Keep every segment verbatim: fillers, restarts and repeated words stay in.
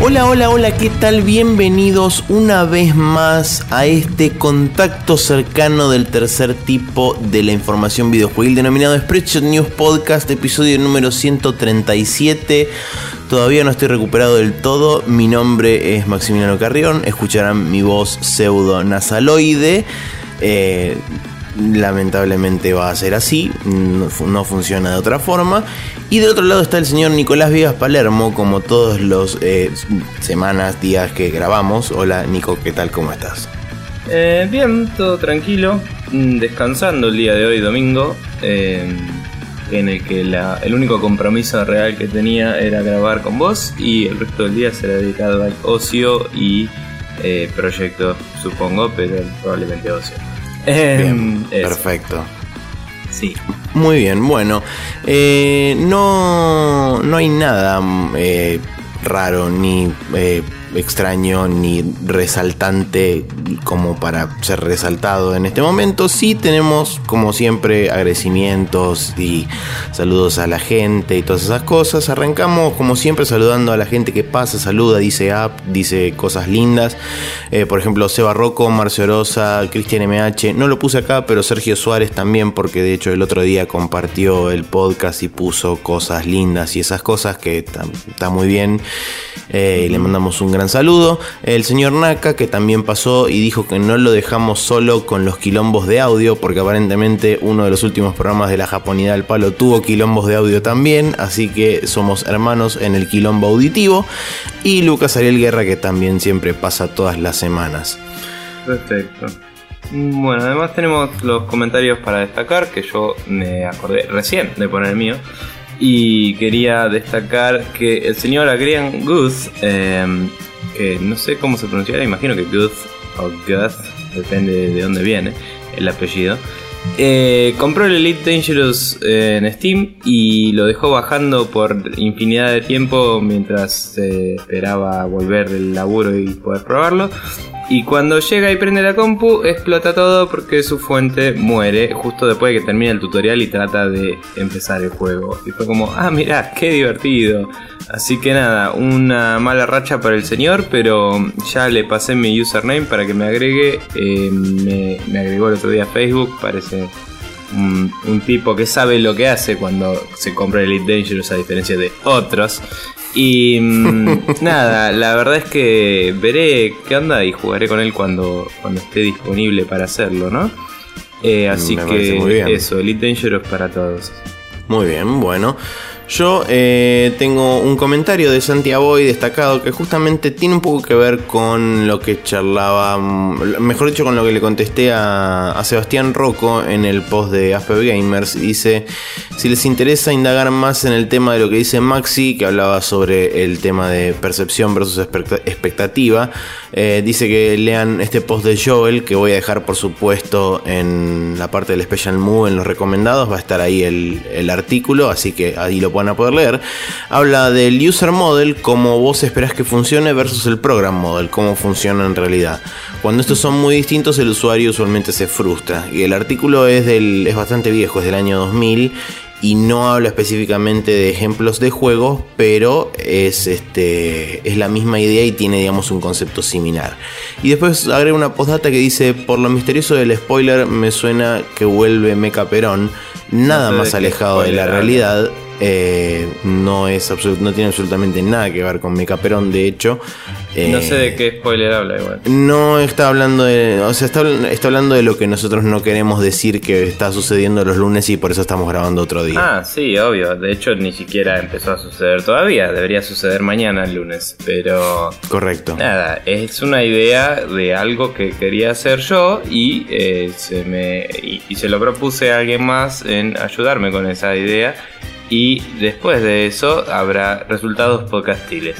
Hola, hola, hola, ¿qué tal? Bienvenidos una vez más a este contacto cercano del tercer tipo de la información videojuegil denominado Spreadshot News Podcast, episodio número ciento treinta y siete. Todavía no estoy recuperado del todo. Mi nombre es Maximiliano Carrión. Escucharán mi voz pseudo nasaloide. Eh, lamentablemente va a ser así. No, no funciona de otra forma. Y de otro lado está el señor Nicolás Viegas Palermo, como todos los eh, semanas, días que grabamos. Hola Nico, ¿qué tal? ¿Cómo estás? Eh, bien, todo tranquilo. Descansando el día de hoy, domingo. Eh... en el que la, el único compromiso real que tenía era grabar con vos y el resto del día será dedicado al ocio y eh, proyectos, supongo, pero probablemente ocio. Bien, eh, perfecto. Sí. Muy bien, bueno, eh, no, no hay nada eh, raro ni eh, extraño ni resaltante como para ser resaltado en este momento. Sí tenemos, como siempre, agradecimientos y saludos a la gente y todas esas cosas. Arrancamos como siempre saludando a la gente que pasa, saluda, dice app, dice cosas lindas. Eh, por ejemplo, Seba Rocco, Marcio Orosa, Cristian M H. No lo puse acá, pero Sergio Suárez también, porque de hecho el otro día compartió el podcast y puso cosas lindas y esas cosas que está muy bien. Eh, y le mandamos un gran saludo. El señor Naka, que también pasó y dijo que no lo dejamos solo con los quilombos de audio, porque aparentemente uno de los últimos programas de la Japonidad al Palo tuvo quilombos de audio también, así que somos hermanos en el quilombo auditivo. Y Lucas Ariel Guerra, que también siempre pasa todas las semanas. Perfecto. Bueno, además tenemos los comentarios para destacar, que yo me acordé recién de poner el mío. Y quería destacar que el señor Adrian Guth, eh, que no sé cómo se pronunciará, imagino que Guth o Guth, depende de dónde viene el apellido, eh, compró el Elite Dangerous eh, en Steam y lo dejó bajando por infinidad de tiempo mientras eh, esperaba volver del laburo y poder probarlo. Y cuando llega y prende la compu, explota todo porque su fuente muere justo después de que termina el tutorial y trata de empezar el juego. Y fue como, ah, mirá, qué divertido. Así que nada, una mala racha para el señor, pero ya le pasé mi username para que me agregue. Eh, me, me agregó el otro día a Facebook, parece un, un tipo que sabe lo que hace cuando se compra el Elite Dangerous, a diferencia de otros. Y mmm, nada, la verdad es que veré qué onda y jugaré con él cuando, cuando esté disponible para hacerlo, ¿no? Eh, así Me que eso, Elite Dangerous para todos. Muy bien, bueno. Yo eh, tengo un comentario de Santiago y destacado que justamente tiene un poco que ver con lo que charlaba, mejor dicho, con lo que le contesté a, a Sebastián Rocco en el post de Asper Gamers. Dice, si les interesa indagar más en el tema de lo que dice Maxi, que hablaba sobre el tema de percepción versus expectativa, eh, dice que lean este post de Joel, que voy a dejar por supuesto en la parte del Special Move, en los recomendados, va a estar ahí el, el artículo, así que ahí lo van a poder leer. Habla del user model, como vos esperás que funcione, versus el program model, cómo funciona en realidad. Cuando estos son muy distintos, el usuario usualmente se frustra. Y el artículo es del es bastante viejo, es del año dos mil y no habla específicamente de ejemplos de juegos, pero es este es la misma idea y tiene, digamos, un concepto similar. Y después agrega una postdata que dice, por lo misterioso del spoiler, me suena que vuelve Mecha Perón, nada no más alejado de la realidad. Eh, no es absolut- no tiene absolutamente nada que ver con Mecha Perón, de hecho. Eh, no sé de qué spoiler habla igual. No está hablando de, o sea, está, está hablando de lo que nosotros no queremos decir que está sucediendo los lunes y por eso estamos grabando otro día. Ah, sí, obvio. De hecho, ni siquiera empezó a suceder todavía. Debería suceder mañana, el lunes. Pero correcto. Nada, es una idea de algo que quería hacer yo y eh, se me y, y se lo propuse a alguien más en ayudarme con esa idea. Y después de eso habrá resultados podcastiles.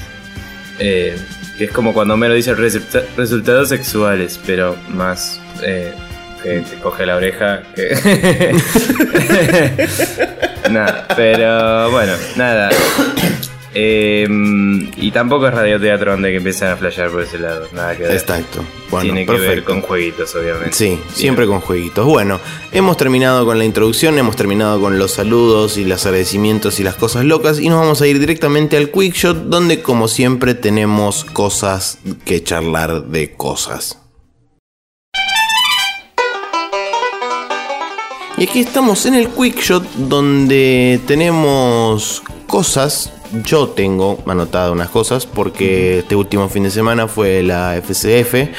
Eh, que es como cuando Homero dice resulta- resultados sexuales, pero más eh, que te coge la oreja. Que... nada, pero bueno, nada. Eh, y tampoco es radioteatro donde que empiezan a flashear por ese lado. Nada que ver. Exacto. Bueno, Tiene que perfecto. ver con jueguitos, obviamente. Sí, Bien. siempre con jueguitos. Bueno, hemos terminado con la introducción, hemos terminado con los saludos y los agradecimientos y las cosas locas. Y nos vamos a ir directamente al Quick Shot, donde como siempre tenemos cosas que charlar de cosas. Y aquí estamos en el Quick Shot, donde tenemos cosas. Yo tengo anotadas unas cosas porque este último fin de semana fue la F C F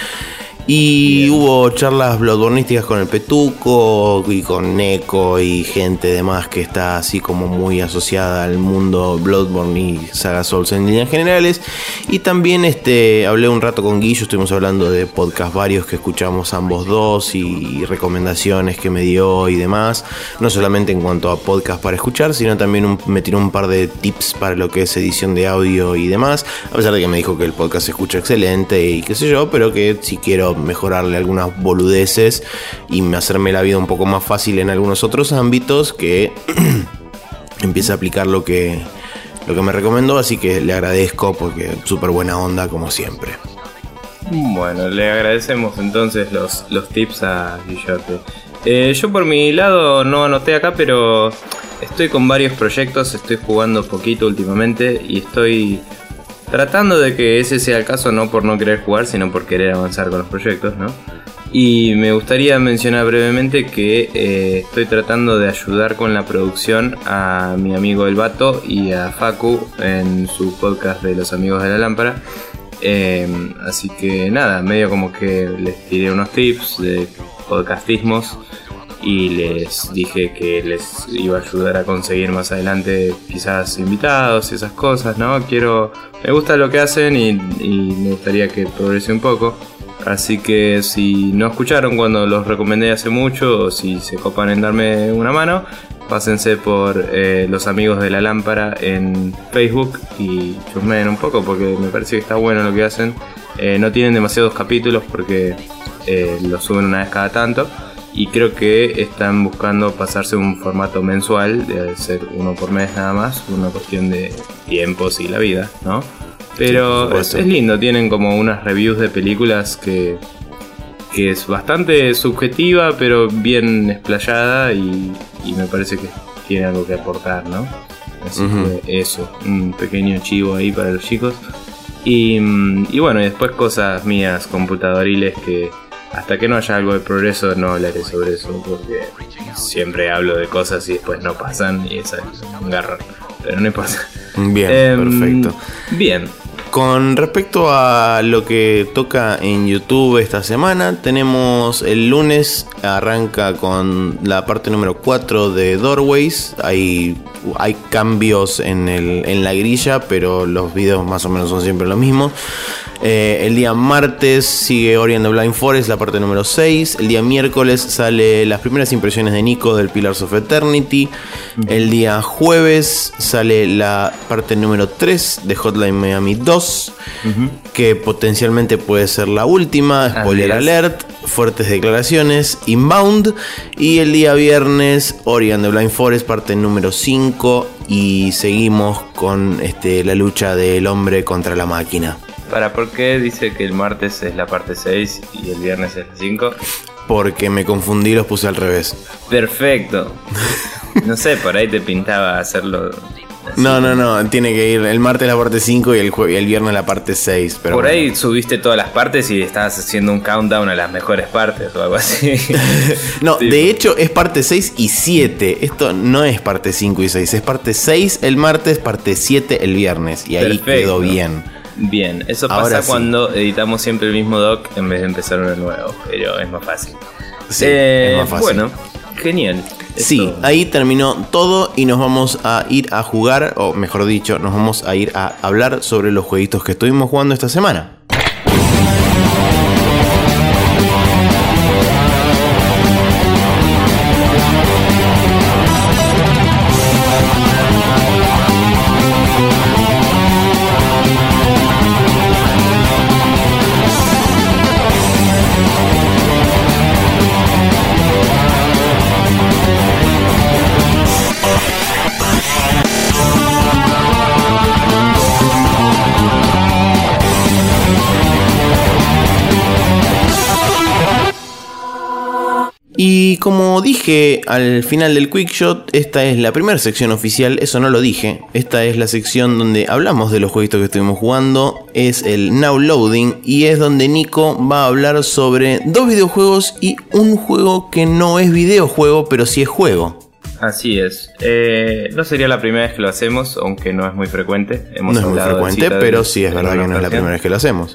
y Bien. Hubo charlas bloodbornísticas con el Petuco y con Neko y gente demás que está así como muy asociada al mundo Bloodborne y Saga Souls en líneas generales. Y también este, hablé un rato con Guillo, estuvimos hablando de podcast varios que escuchamos ambos dos y recomendaciones que me dio y demás. No solamente en cuanto a podcast para escuchar, sino también un, me tiró un par de tips para lo que es edición de audio y demás. A pesar de que me dijo que el podcast se escucha excelente y qué sé yo, pero que si quiero mejorarle algunas boludeces y hacerme la vida un poco más fácil en algunos otros ámbitos, que empiece a aplicar lo que, lo que me recomendó, así que le agradezco porque súper buena onda como siempre. Bueno, le agradecemos entonces los, los tips a Guillote. Eh, yo por mi lado no anoté acá, pero estoy con varios proyectos, estoy jugando poquito últimamente y estoy tratando de que ese sea el caso, no por no querer jugar, sino por querer avanzar con los proyectos, ¿no? Y me gustaría mencionar brevemente que eh, estoy tratando de ayudar con la producción a mi amigo El Vato y a Facu en su podcast de Los Amigos de la Lámpara. Eh, así que nada, medio como que les tiré unos tips de podcastismos y les dije que les iba a ayudar a conseguir más adelante quizás invitados y esas cosas, ¿no? Quiero, me gusta lo que hacen y, y me gustaría que progrese un poco. Así que si no escucharon cuando los recomendé hace mucho, o si se copan en darme una mano, pásense por eh, Los Amigos de la Lámpara en Facebook y chusmeen un poco porque me parece que está bueno lo que hacen. Eh, no tienen demasiados capítulos porque eh, lo suben una vez cada tanto. Y creo que están buscando pasarse un formato mensual, de ser uno por mes nada más, una cuestión de tiempos y la vida, ¿no? Pero sí, es, es lindo, tienen como unas reviews de películas que, que es bastante subjetiva, pero bien explayada y, y me parece que tiene algo que aportar, ¿no? Así uh-huh. que eso, un pequeño chivo ahí para los chicos. Y, y bueno, y después cosas mías computadoriles que hasta que no haya algo de progreso no hablaré sobre eso, porque siempre hablo de cosas y después no pasan y esa es un garrón, pero no importa. Bien, eh, perfecto. Bien. Con respecto a lo que toca en YouTube esta semana, tenemos el lunes, arranca con la parte número cuatro de Doorways. Hay, hay cambios en, el, en la grilla, pero los videos más o menos son siempre los mismos. Eh, el día martes sigue Ori and the Blind Forest, la parte número seis. El día miércoles sale las primeras impresiones de Nico del Pillars of Eternity. El día jueves sale la parte número tres de Hotline Miami dos, uh-huh. que potencialmente puede ser la última. Spoiler alert, fuertes declaraciones, Inbound. Y el día viernes Ori and the Blind Forest, parte número cinco. Y seguimos con este, la lucha del hombre contra la máquina. ¿Para por qué dice que el martes es la parte seis y el viernes es la cinco? Porque me confundí y los puse al revés. Perfecto. No sé, por ahí te pintaba hacerlo así. No, no, no, tiene que ir el martes la parte cinco y el, jue- y el viernes la parte seis. Pero por bueno. Ahí subiste todas las partes y estabas haciendo un countdown a las mejores partes o algo así. No, sí. De hecho es parte seis y siete. Esto no es parte cinco y seis. Es parte seis el martes, parte siete el viernes. Y ahí Perfecto. Quedó bien. Bien, eso Ahora pasa sí. Cuando editamos siempre el mismo doc en vez de empezar uno nuevo, pero es más fácil. Sí, eh, es más fácil. Bueno, genial. Sí, Esto... ahí terminó todo y nos vamos a ir a jugar, o mejor dicho, nos vamos a ir a hablar sobre los jueguitos que estuvimos jugando esta semana. Y como dije al final del Quickshot, esta es la primera sección oficial, eso no lo dije. Esta es la sección donde hablamos de los jueguitos que estuvimos jugando, es el Now Loading y es donde Nico va a hablar sobre dos videojuegos y un juego que no es videojuego, pero sí es juego. Así es. Eh, no sería la primera vez que lo hacemos, aunque no es muy frecuente. Hemos no es muy frecuente, pero sí es verdad que no es la primera vez que lo hacemos.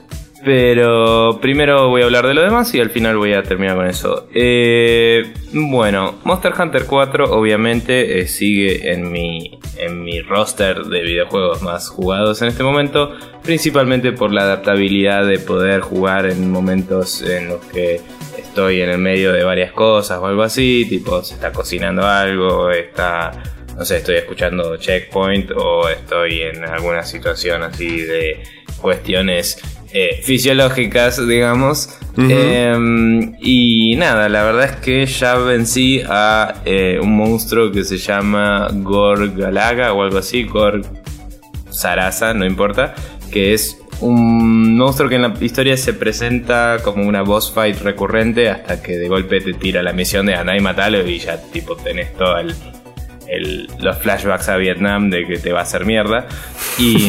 Pero primero voy a hablar de lo demás y al final voy a terminar con eso. Eh, bueno, Monster Hunter cuatro obviamente eh, sigue en mi, en mi roster de videojuegos más jugados en este momento, principalmente por la adaptabilidad de poder jugar en momentos en los que estoy en el medio de varias cosas o algo así, tipo se está cocinando algo, está, no sé, estoy escuchando Checkpoint o estoy en alguna situación así de cuestiones Eh, fisiológicas, digamos. Uh-huh. eh, y nada, la verdad es que ya vencí a eh, un monstruo que se llama Gorgalaga o algo así, Gorg Sarasa, no importa, que es un monstruo que en la historia se presenta como una boss fight recurrente hasta que de golpe te tira la misión de andar y matarlo y ya tipo tenés todo el El, los flashbacks a Vietnam de que te va a hacer mierda. Y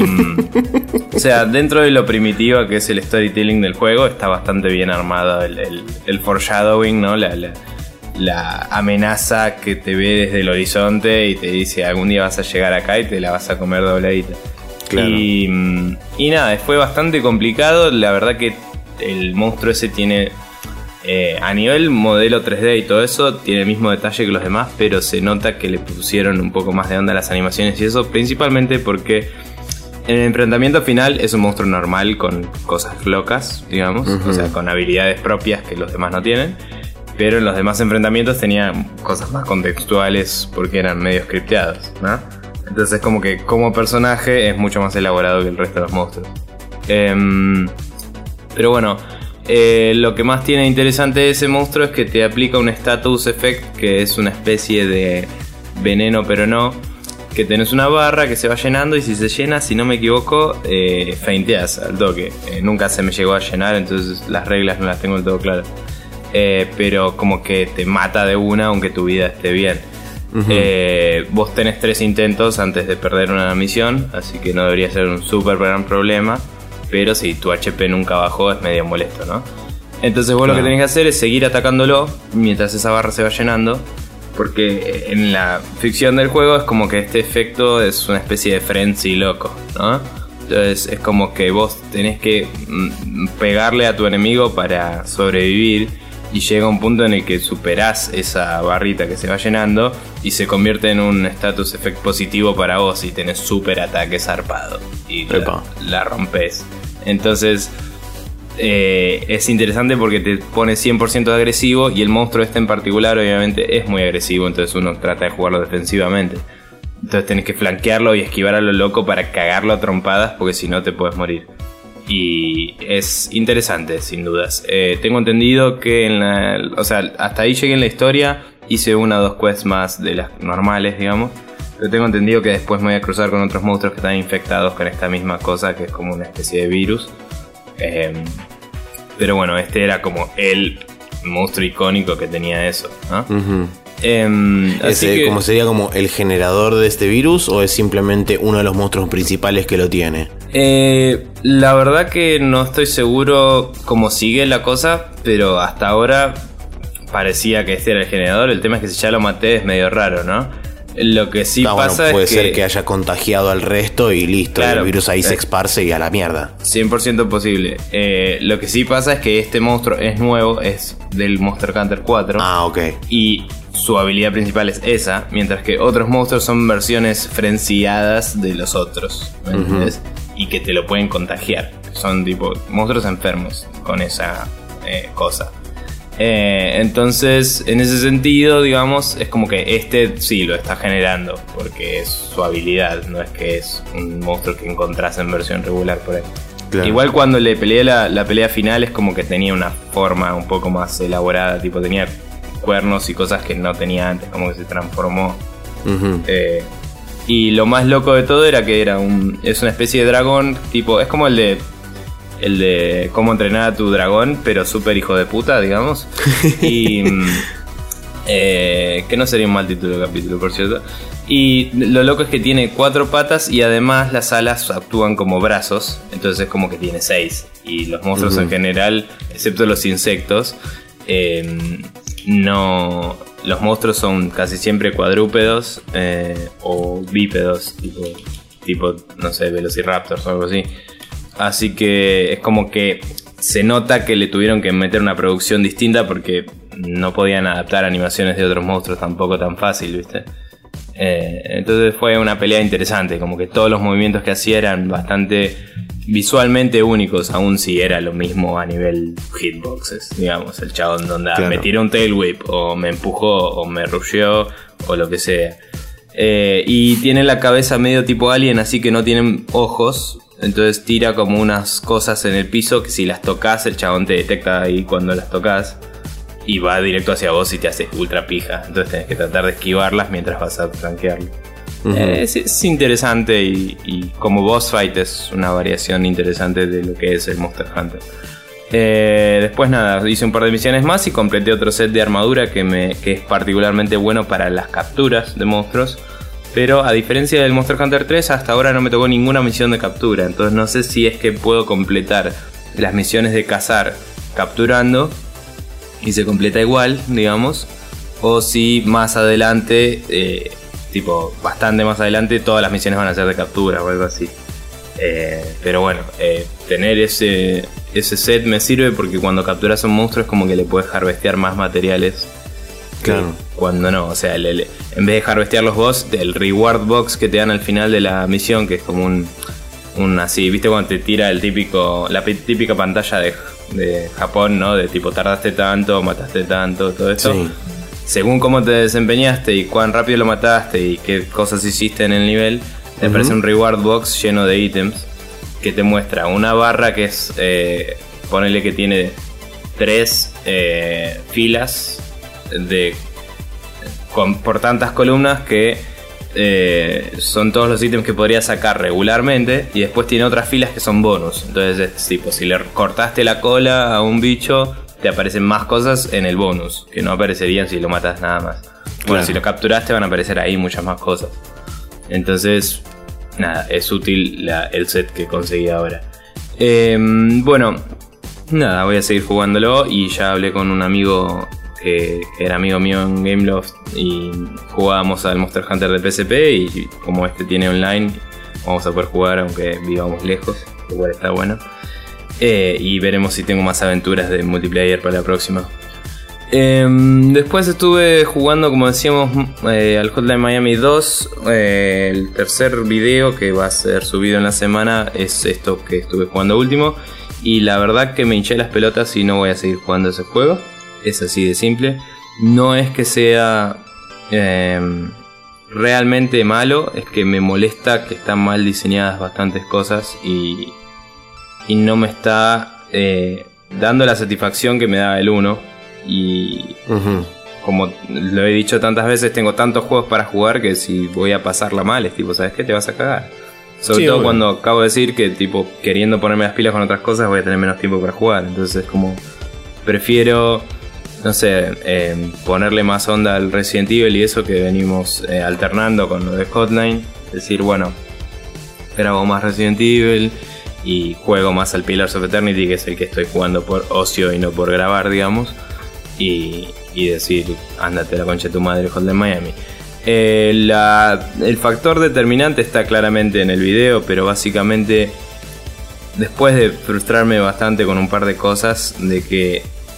o sea, dentro de lo primitiva que es el storytelling del juego, está bastante bien armado el, el, el foreshadowing, ¿no? La, la, la amenaza que te ve desde el horizonte y te dice algún día vas a llegar acá y te la vas a comer dobladita. Claro. Y, y nada, fue bastante complicado. La verdad que el monstruo ese tiene... Eh, a nivel modelo tres D y todo eso, tiene el mismo detalle que los demás, pero se nota que le pusieron un poco más de onda a las animaciones y eso, principalmente porque en el enfrentamiento final es un monstruo normal con cosas locas, digamos, uh-huh. o sea, con habilidades propias que los demás no tienen, pero en los demás enfrentamientos tenía cosas más contextuales porque eran medio scripteados, ¿no? Entonces como que como personaje es mucho más elaborado que el resto de los monstruos. Eh, pero bueno... Eh, lo que más tiene interesante de ese monstruo es que te aplica un status effect, que es una especie de veneno pero no, que tenés una barra que se va llenando y si se llena, si no me equivoco, eh, feinteas al toque. Eh, nunca se me llegó a llenar, entonces las reglas no las tengo del todo claras. Eh, pero como que te mata de una aunque tu vida esté bien. Uh-huh. Eh, vos tenés tres intentos antes de perder una misión, así que no debería ser un súper gran problema. Pero si tu H P nunca bajó es medio molesto, ¿no? Entonces vos claro. lo que tenés que hacer es seguir atacándolo mientras esa barra se va llenando, porque en la ficción del juego es como que este efecto es una especie de frenzy loco, ¿no? Entonces es como que vos tenés que pegarle a tu enemigo para sobrevivir y llega un punto en el que superás esa barrita que se va llenando y se convierte en un status effect positivo para vos y tenés super ataque zarpado y la, la rompes. Entonces eh, es interesante porque te pone cien por ciento agresivo y el monstruo este en particular obviamente es muy agresivo, entonces uno trata de jugarlo defensivamente. Entonces tenés que flanquearlo y esquivar a lo loco para cagarlo a trompadas porque si no te puedes morir. Y es interesante, sin dudas. Eh, tengo entendido que en la, o sea, hasta ahí llegué en la historia. Hice una o dos quests más de las normales, digamos. Pero tengo entendido que después me voy a cruzar con otros monstruos que están infectados con esta misma cosa, que es como una especie de virus. Eh, pero bueno, este era como el monstruo icónico que tenía eso, ¿no? Uh-huh. Eh, así ¿Ese, que, como sería como el generador de este virus o es simplemente uno de los monstruos principales que lo tiene? Eh, la verdad que no estoy seguro cómo sigue la cosa, pero hasta ahora parecía que este era el generador. El tema es que si ya lo maté es medio raro, ¿no? Lo que sí ah, pasa bueno, puede es que... ser que haya contagiado al resto y listo, claro, el virus ahí eh, se esparce y a la mierda. cien por ciento posible. Eh, lo que sí pasa es que este monstruo es nuevo, es del Monster Hunter cuatro. Ah, ok. Y su habilidad principal es esa, mientras que otros monstruos son versiones frenziadas de los otros, ¿me entiendes? Uh-huh. Y que te lo pueden contagiar. Son tipo monstruos enfermos con esa eh, cosa. Eh, entonces, en ese sentido, digamos, es como que este sí lo está generando, porque es su habilidad, no es que es un monstruo que encontrás en versión regular por ahí. Claro. Igual cuando le peleé la, la pelea final es como que tenía una forma un poco más elaborada, tipo tenía cuernos y cosas que no tenía antes, como que se transformó. Uh-huh. Eh, y lo más loco de todo era que era un es una especie de dragón, tipo, es como el de el de cómo entrenar a tu dragón, pero súper hijo de puta, digamos. Y Eh, que no sería un mal título de capítulo, por cierto. Y lo loco es que tiene cuatro patas y además las alas actúan como brazos. Entonces es como que tiene seis. Y los monstruos uh-huh. en general, excepto los insectos, eh, no... Los monstruos son casi siempre cuadrúpedos eh, o bípedos, tipo, tipo, no sé, velociraptors o algo así. Así que es como que se nota que le tuvieron que meter una producción distinta porque no podían adaptar animaciones de otros monstruos tampoco tan fácil, ¿viste? Eh, entonces fue una pelea interesante, como que todos los movimientos que hacía eran bastante visualmente únicos, aun si era lo mismo a nivel hitboxes, digamos, el chabón donde claro. me tiró un tail whip, o me empujó, o me rusheó, o lo que sea. Eh, y tiene la cabeza medio tipo alien, así que no tienen ojos, entonces tira como unas cosas en el piso que si las tocas el chabón te detecta ahí cuando las tocas y va directo hacia vos y te hace ultra pija, entonces tenés que tratar de esquivarlas mientras vas a flanquearlo. Uh-huh. Eh, es, es interesante y, y como boss fight es una variación interesante de lo que es el Monster Hunter. Eh, después nada, hice un par de misiones más y completé otro set de armadura que, me, que es particularmente bueno para las capturas de monstruos. Pero a diferencia del Monster Hunter tres, hasta ahora no me tocó ninguna misión de captura. Entonces no sé si es que puedo completar las misiones de cazar capturando y se completa igual, digamos, o si más adelante... Eh, tipo, bastante más adelante todas las misiones van a ser de captura o algo así. Eh, pero bueno, eh, tener ese, ese set me sirve porque cuando capturas a un monstruo es como que le puedes harvestear más materiales. Claro. Cuando no, o sea, le, le, en vez de harvestear los boss, el reward box que te dan al final de la misión, que es como un, un así, ¿viste? Cuando te tira el típico, la típica pantalla de, de Japón, ¿no? De tipo, tardaste tanto, mataste tanto, todo esto. Sí. Según cómo te desempeñaste y cuán rápido lo mataste y qué cosas hiciste en el nivel, te uh-huh. aparece un reward box lleno de ítems que te muestra una barra que es, eh, ponele que tiene tres eh, filas de con, por tantas columnas que eh, son todos los ítems que podrías sacar regularmente, y después tiene otras filas que son bonus. Entonces es tipo, si le cortaste la cola a un bicho, te aparecen más cosas en el bonus que no aparecerían si lo matas nada más. Bueno, claro. Si lo capturaste van a aparecer ahí muchas más cosas. Entonces, nada, es útil la, el set que conseguí ahora. Eh, bueno, nada, voy a seguir jugándolo. Y ya hablé con un amigo que, que era amigo mío en Gameloft y jugábamos al Monster Hunter de P S P. Y como este tiene online, vamos a poder jugar aunque vivamos lejos, lo cual está bueno. Eh, y veremos si tengo más aventuras de multiplayer para la próxima. Eh, después estuve jugando, como decíamos, eh, al Hotline Miami dos. Eh, el tercer video que va a ser subido en la semana es esto que estuve jugando último. Y la verdad que me hinché las pelotas y no voy a seguir jugando ese juego. Es así de simple. No es que sea eh, realmente malo, es que me molesta que están mal diseñadas bastantes cosas y... y no me está eh, dando la satisfacción que me daba el uno. Y uh-huh. como lo he dicho tantas veces, tengo tantos juegos para jugar que si voy a pasarla mal, es tipo, ¿sabes qué? Te vas a cagar. Sobre sí, todo bueno. Cuando acabo de decir que tipo, queriendo ponerme las pilas con otras cosas, voy a tener menos tiempo para jugar. Entonces como prefiero, no sé, eh, ponerle más onda al Resident Evil y eso que venimos eh, alternando con lo de Hotline. Decir, bueno, grabo más Resident Evil y juego más al Pillars of Eternity, que es el que estoy jugando por ocio y no por grabar, digamos. Y, y decir, ándate a la concha de tu madre, Hotline Miami. Eh, la, el factor determinante está claramente en el video, pero básicamente, después de frustrarme bastante con un par de cosas, de que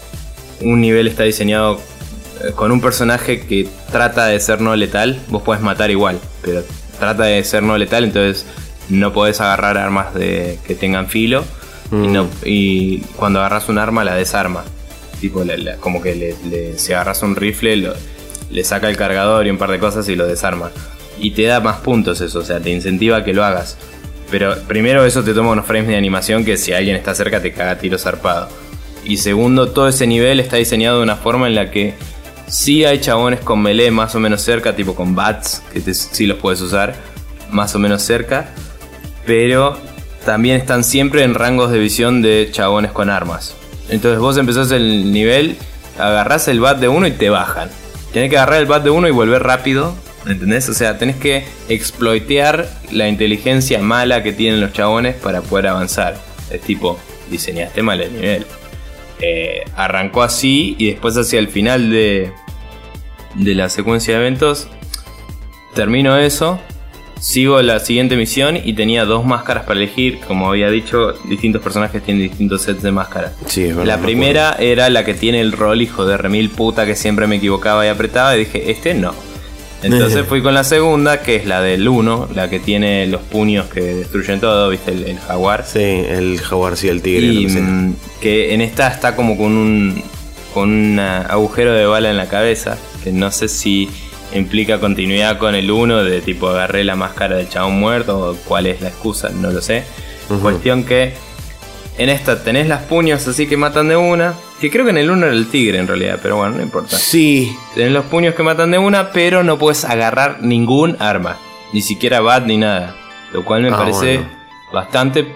un nivel está diseñado con un personaje que trata de ser no letal, vos podés matar igual, pero trata de ser no letal, entonces no podés agarrar armas de, que tengan filo. Mm. y, no, y cuando agarras un arma la desarma. Tipo, la, la, como que le, le, si agarras un rifle, lo, le saca el cargador y un par de cosas y lo desarma. Y te da más puntos eso, o sea, te incentiva a que lo hagas. Pero primero eso te toma unos frames de animación que si alguien está cerca te caga tiro zarpado. Y segundo, todo ese nivel está diseñado de una forma en la que sí hay chabones con melee más o menos cerca, tipo con bats, que te, sí los puedes usar más o menos cerca. Pero también están siempre en rangos de visión de chabones con armas. Entonces vos empezás el nivel, agarrás el bat de uno y te bajan. tenés que agarrar el bat de uno y volver rápido, ¿entendés? O sea, tenés que exploitear la inteligencia mala que tienen los chabones para poder avanzar. Es tipo, diseñaste mal el nivel. Eh, arrancó así y después hacia el final de, de la secuencia de eventos termino eso, sigo la siguiente misión y tenía dos máscaras para elegir. Como había dicho, distintos personajes tienen distintos sets de máscaras. Sí, es verdad, la primera era la que tiene el rol hijo de remil puta, que siempre me equivocaba y apretaba, y dije, este no. Entonces fui con la segunda, que es la del uno, la que tiene los puños que destruyen todo, ¿viste? El, el jaguar. Sí, el jaguar, sí, el tigre. Y que, que en esta está como con un con un agujero de bala en la cabeza, que no sé si implica continuidad con el uno, de tipo agarré la máscara del chabón muerto, o cuál es la excusa, no lo sé. Uh-huh. Cuestión que en esta tenés las puños así que matan de una, que creo que en el uno era el tigre en realidad, pero bueno, no importa. Sí. Tenés los puños que matan de una, pero no puedes agarrar ningún arma, ni siquiera bat ni nada, lo cual me ah, parece bueno. bastante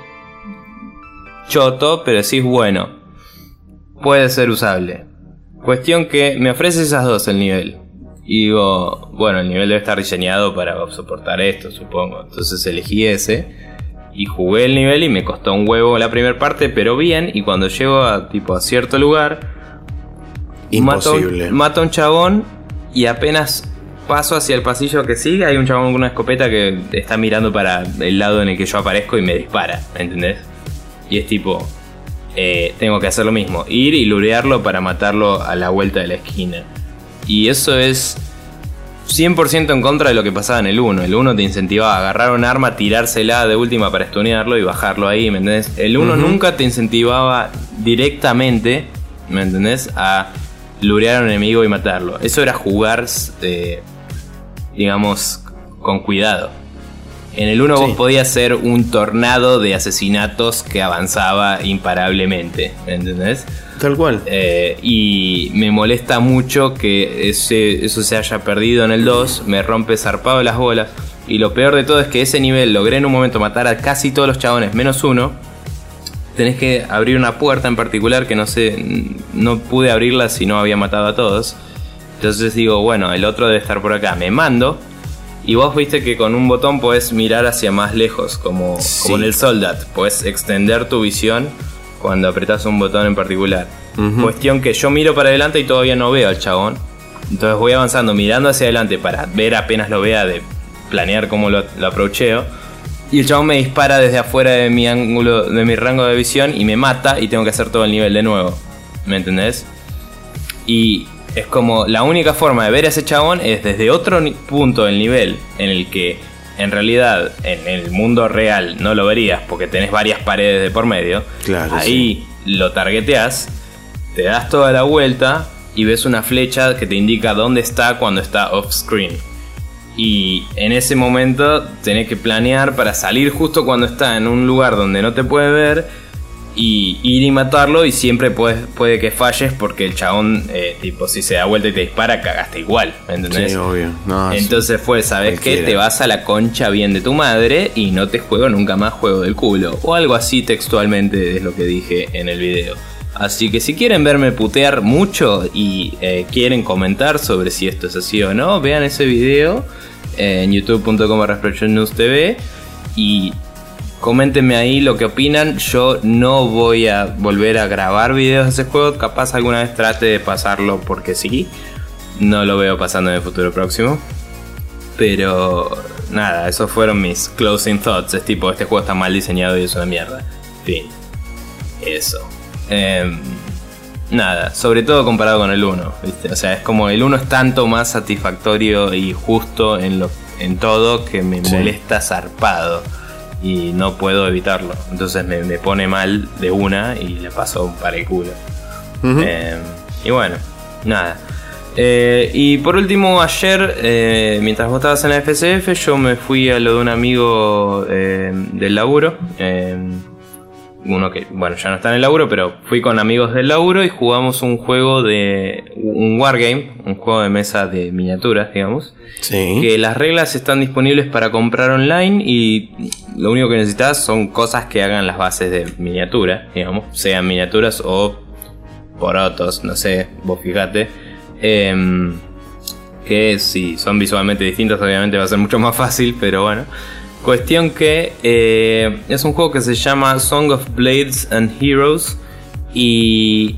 choto, pero sí es bueno. Puede ser usable. Cuestión que me ofrece esas dos el nivel. Y digo, bueno, el nivel debe estar diseñado para soportar esto, supongo. Entonces elegí ese y jugué el nivel y me costó un huevo la primera parte, pero bien. Y cuando llego a, tipo, a cierto lugar, imposible. Mato, mato a un chabón y apenas paso hacia el pasillo que sigue, hay un chabón con una escopeta que está mirando para el lado en el que yo aparezco y me dispara, ¿entendés? Y es tipo, eh, tengo que hacer lo mismo, ir y lurearlo para matarlo a la vuelta de la esquina. Y eso es cien por ciento en contra de lo que pasaba en el uno. El uno te incentivaba a agarrar un arma, tirársela de última para stunearlo y bajarlo ahí, ¿me entendés? El uno uh-huh. nunca te incentivaba directamente, ¿me entendés? A lurear a un enemigo y matarlo. Eso era jugar, eh, digamos, con cuidado. En el uno sí. vos podías ser un tornado de asesinatos que avanzaba imparablemente, ¿me entendés? Tal cual. Eh, y me molesta mucho que ese, eso se haya perdido en el dos. Me rompe zarpado las bolas. Y lo peor de todo es que ese nivel logré en un momento matar a casi todos los chabones, menos uno. Tenés que abrir una puerta en particular que no sé, no pude abrirla si no había matado a todos. Entonces digo, bueno, el otro debe estar por acá. Me mando. Y vos viste que con un botón podés mirar hacia más lejos, como, sí. como en el Soldat. Podés extender tu visión cuando apretás un botón en particular. Uh-huh. Cuestión que yo miro para adelante y todavía no veo al chabón. Entonces voy avanzando, mirando hacia adelante para ver apenas lo vea, de planear cómo lo, lo approacheo. Y el chabón me dispara desde afuera de mi ángulo, de mi rango de visión, y me mata y tengo que hacer todo el nivel de nuevo. ¿Me entendés? Y es como la única forma de ver a ese chabón es desde otro ni- punto del nivel, en el que en realidad en el mundo real no lo verías porque tenés varias paredes de por medio. Claro, ahí sí. Lo targeteás, te das toda la vuelta y ves una flecha que te indica dónde está cuando está off screen. Y en ese momento tenés que planear para salir justo cuando está en un lugar donde no te puede ver y ir y matarlo, y siempre puede, puede que falles porque el chabón, eh, tipo, si se da vuelta y te dispara, cagaste igual, ¿me entendés? Sí, obvio. No, entonces fue, ¿sabes qué? Te vas a la concha bien de tu madre y no te juego nunca más juego del culo. O algo así textualmente es lo que dije en el video. Así que si quieren verme putear mucho y eh, quieren comentar sobre si esto es así o no, vean ese video eh, en youtube punto com barra Explosion News T V y coméntenme ahí lo que opinan. Yo no voy a volver a grabar videos de ese juego. Capaz alguna vez trate de pasarlo porque sí. No lo veo pasando en el futuro próximo. Pero nada, esos fueron mis closing thoughts. Es tipo, este juego está mal diseñado y es una mierda. Fin. Eso. Eh, nada, sobre todo comparado con el uno, ¿viste? O sea, es como el uno es tanto más satisfactorio y justo en, lo, en todo que me sí. molesta zarpado. Y no puedo evitarlo. Entonces me, me pone mal de una y le paso para el culo. Uh-huh. Eh, y bueno, nada. Eh, y por último, ayer, eh, mientras vos estabas en la F C F, yo me fui a lo de un amigo eh, del laburo. Eh, uno que, bueno, ya no está en el laburo, pero fui con amigos del laburo y jugamos un juego de... un wargame, un juego de mesa de miniaturas, digamos. Sí. Que las reglas están disponibles para comprar online y lo único que necesitas son cosas que hagan las bases de miniatura, digamos, sean miniaturas o porotos, no sé, vos fijate. Eh, que si son visualmente distintos obviamente va a ser mucho más fácil, pero bueno. Cuestión que eh, es un juego que se llama Song of Blades and Heroes y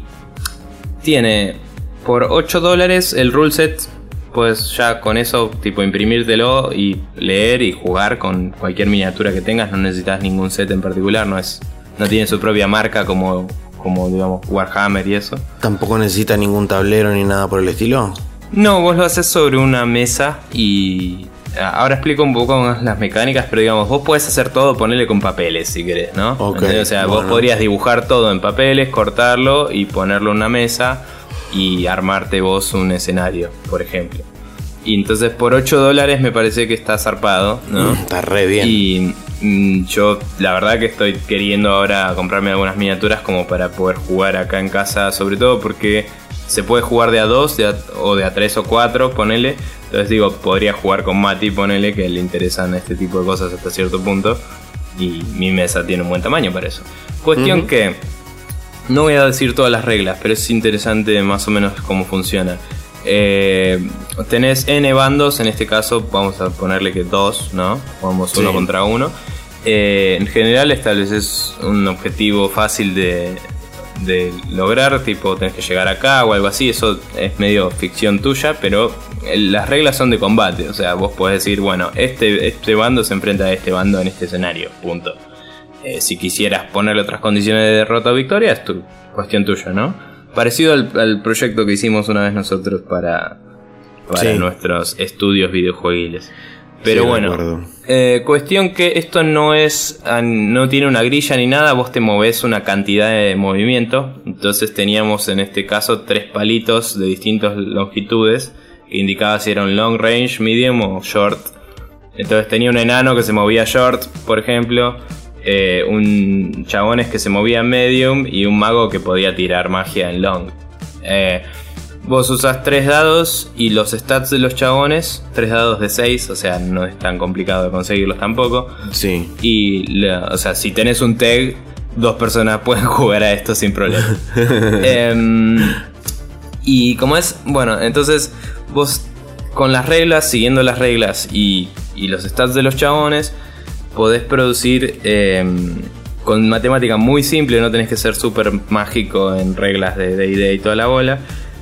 tiene por ocho dólares el rule set. Pues ya con eso, tipo, imprimírtelo y leer y jugar con cualquier miniatura que tengas. No necesitas ningún set en particular, no es, no tiene su propia marca como, como digamos Warhammer y eso. ¿Tampoco necesita ningún tablero ni nada por el estilo? No, vos lo haces sobre una mesa y... Ahora explico un poco más las mecánicas, pero digamos, vos podés hacer todo, ponerle con papeles si querés, ¿no? Okay, o sea, bueno. Vos podrías dibujar todo en papeles, cortarlo y ponerlo en una mesa y armarte vos un escenario, por ejemplo. Y entonces por ocho dólares me parece que está zarpado, ¿no? Mm, está re bien. Y mm, yo la verdad que estoy queriendo ahora comprarme algunas miniaturas como para poder jugar acá en casa, sobre todo porque se puede jugar de a dos de a, o de a tres o cuatro, ponele. Entonces digo, podría jugar con Mati, ponele, que le interesan este tipo de cosas hasta cierto punto. Y mi mesa tiene un buen tamaño para eso. Cuestión uh-huh. que... No voy a decir todas las reglas, pero es interesante más o menos cómo funciona. Eh, tenés N bandos, en este caso vamos a ponerle que dos, ¿no? Jugamos uno sí. contra uno. Eh, en general estableces un objetivo fácil de, de lograr, tipo tenés que llegar acá o algo así. Eso es medio ficción tuya, pero las reglas son de combate. O sea, vos podés decir, bueno, este, este bando se enfrenta a este bando en este escenario, punto. Eh, si quisieras ponerle otras condiciones de derrota o victoria, es tu cuestión tuya, ¿no? Parecido al, al proyecto que hicimos una vez nosotros para, para sí. nuestros estudios videojueguiles. Pero sí, bueno, eh, cuestión que esto no es, no tiene una grilla ni nada, vos te movés una cantidad de movimiento. Entonces teníamos en este caso tres palitos de distintas longitudes que indicaba si era un long range, medium o short. Entonces tenía un enano que se movía short, por ejemplo. Eh, un chabones que se movía en medium y un mago que podía tirar magia en long. Eh, vos usás tres dados y los stats de los chabones, tres dados de seis, o sea, no es tan complicado de conseguirlos tampoco. Sí. Y, la, o sea, si tenés un tag, dos personas pueden jugar a esto sin problema. eh, y como es, bueno, entonces vos con las reglas, siguiendo las reglas y, y los stats de los chabones, podés producir eh, con matemática muy simple, no tenés que ser súper mágico en reglas de D and D y toda la bola.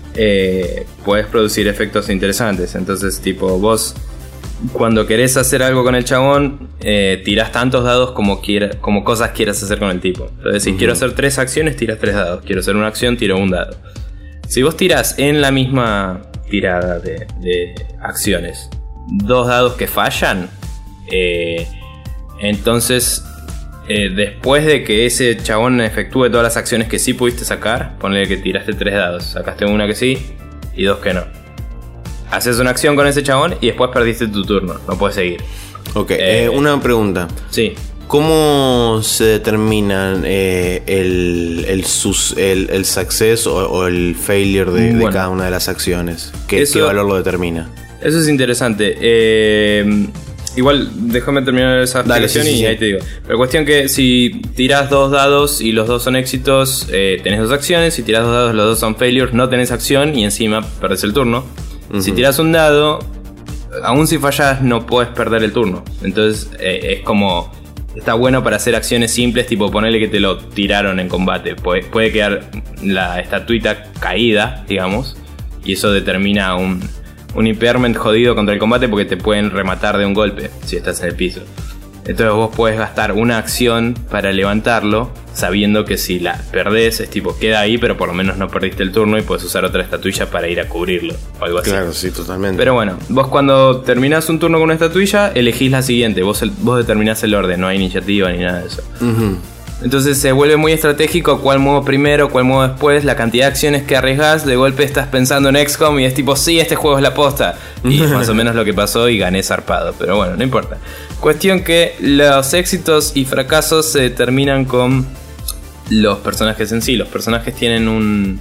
Eh, podés producir efectos interesantes. Entonces, tipo, vos cuando querés hacer algo con el chabón, eh, tirás tantos dados como, quiera, como cosas quieras hacer con el tipo. Entonces, si uh-huh. quiero hacer tres acciones, tiras tres dados. Quiero hacer una acción, tiro un dado. Si vos tirás en la misma tirada de, de acciones dos dados que fallan, eh, entonces, eh, después de que ese chabón efectúe todas las acciones que sí pudiste sacar, ponle que tiraste tres dados, sacaste una que sí y dos que no. Haces una acción con ese chabón y después perdiste tu turno, no puedes seguir. Ok, eh, eh, una pregunta. Sí. ¿Cómo se determina eh, el, el, sus, el, el success o, o el failure de, bueno, de cada una de las acciones? ¿Qué, eso, ¿Qué valor lo determina? Eso es interesante. Eh... Igual, déjame terminar esa explicación sí, sí, y sí. ahí te digo. Pero cuestión que si tirás dos dados y los dos son éxitos, eh, tenés dos acciones. Si tirás dos dados, los dos son failures, no tenés acción y encima perdés el turno. Uh-huh. Si tirás un dado, aún si fallás, no podés perder el turno. Entonces, eh, es como... Está bueno para hacer acciones simples, tipo ponerle que te lo tiraron en combate. Puede, puede quedar la estatuita caída, digamos, y eso determina un... un impairment jodido contra el combate porque te pueden rematar de un golpe si estás en el piso. Entonces vos podés gastar una acción para levantarlo, sabiendo que si la perdés es tipo queda ahí, pero por lo menos no perdiste el turno y podés usar otra estatuilla para ir a cubrirlo o algo así. Claro, sí, totalmente. Pero bueno, vos cuando terminás un turno con una estatuilla, elegís la siguiente. Vos, el, vos determinás el orden, no hay iniciativa ni nada de eso. Uh-huh. Entonces se vuelve muy estratégico cuál muevo primero, cuál muevo después, la cantidad de acciones que arriesgás, de golpe estás pensando en X COM y es tipo, sí, este juego es la posta. Y es más o menos lo que pasó y gané zarpado, pero bueno, no importa. Cuestión que los éxitos y fracasos se determinan con los personajes en sí. Los personajes tienen un...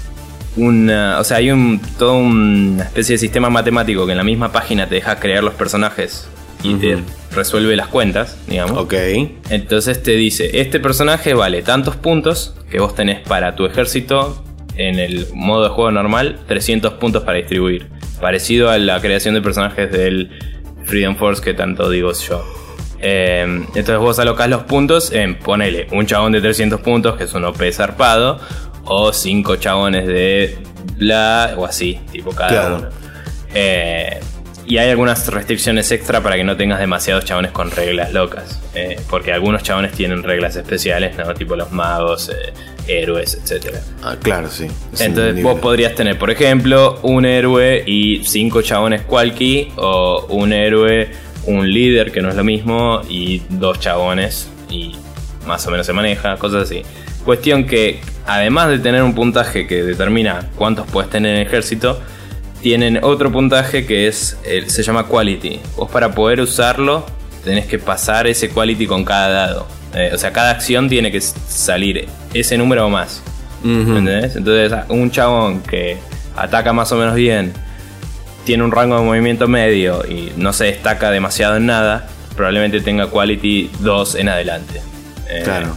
Una, o sea, hay un toda una especie de sistema matemático que en la misma página te deja crear los personajes y uh-huh. te resuelve las cuentas, digamos. Ok. Entonces te dice, este personaje vale tantos puntos que vos tenés para tu ejército en el modo de juego normal, trescientos puntos para distribuir. parecido a la creación de personajes del Freedom Force que tanto digo yo. Eh, entonces vos alocás los puntos en, ponele, un chabón de trescientos puntos, que es un O P zarpado, o cinco chabones de bla, o así, tipo cada claro. uno. Eh, y hay algunas restricciones extra para que no tengas demasiados chabones con reglas locas. Eh, porque algunos chabones tienen reglas especiales, ¿no? Tipo los magos, eh, héroes, etcétera. Ah, claro, sí. Entonces vos podrías tener, por ejemplo, un héroe y cinco chabones qualky, o un héroe, un líder, que no es lo mismo, y dos chabones, y más o menos se maneja, cosas así. Cuestión que, además de tener un puntaje que determina cuántos puedes tener en el ejército, tienen otro puntaje que es el, se llama quality. Vos para poder usarlo tenés que pasar ese quality con cada dado. Eh, o sea, cada acción tiene que salir ese número o más. Uh-huh. ¿Entendés? Entonces, un chabón que ataca más o menos bien, tiene un rango de movimiento medio y no se destaca demasiado en nada, probablemente tenga quality dos en adelante. Eh, claro.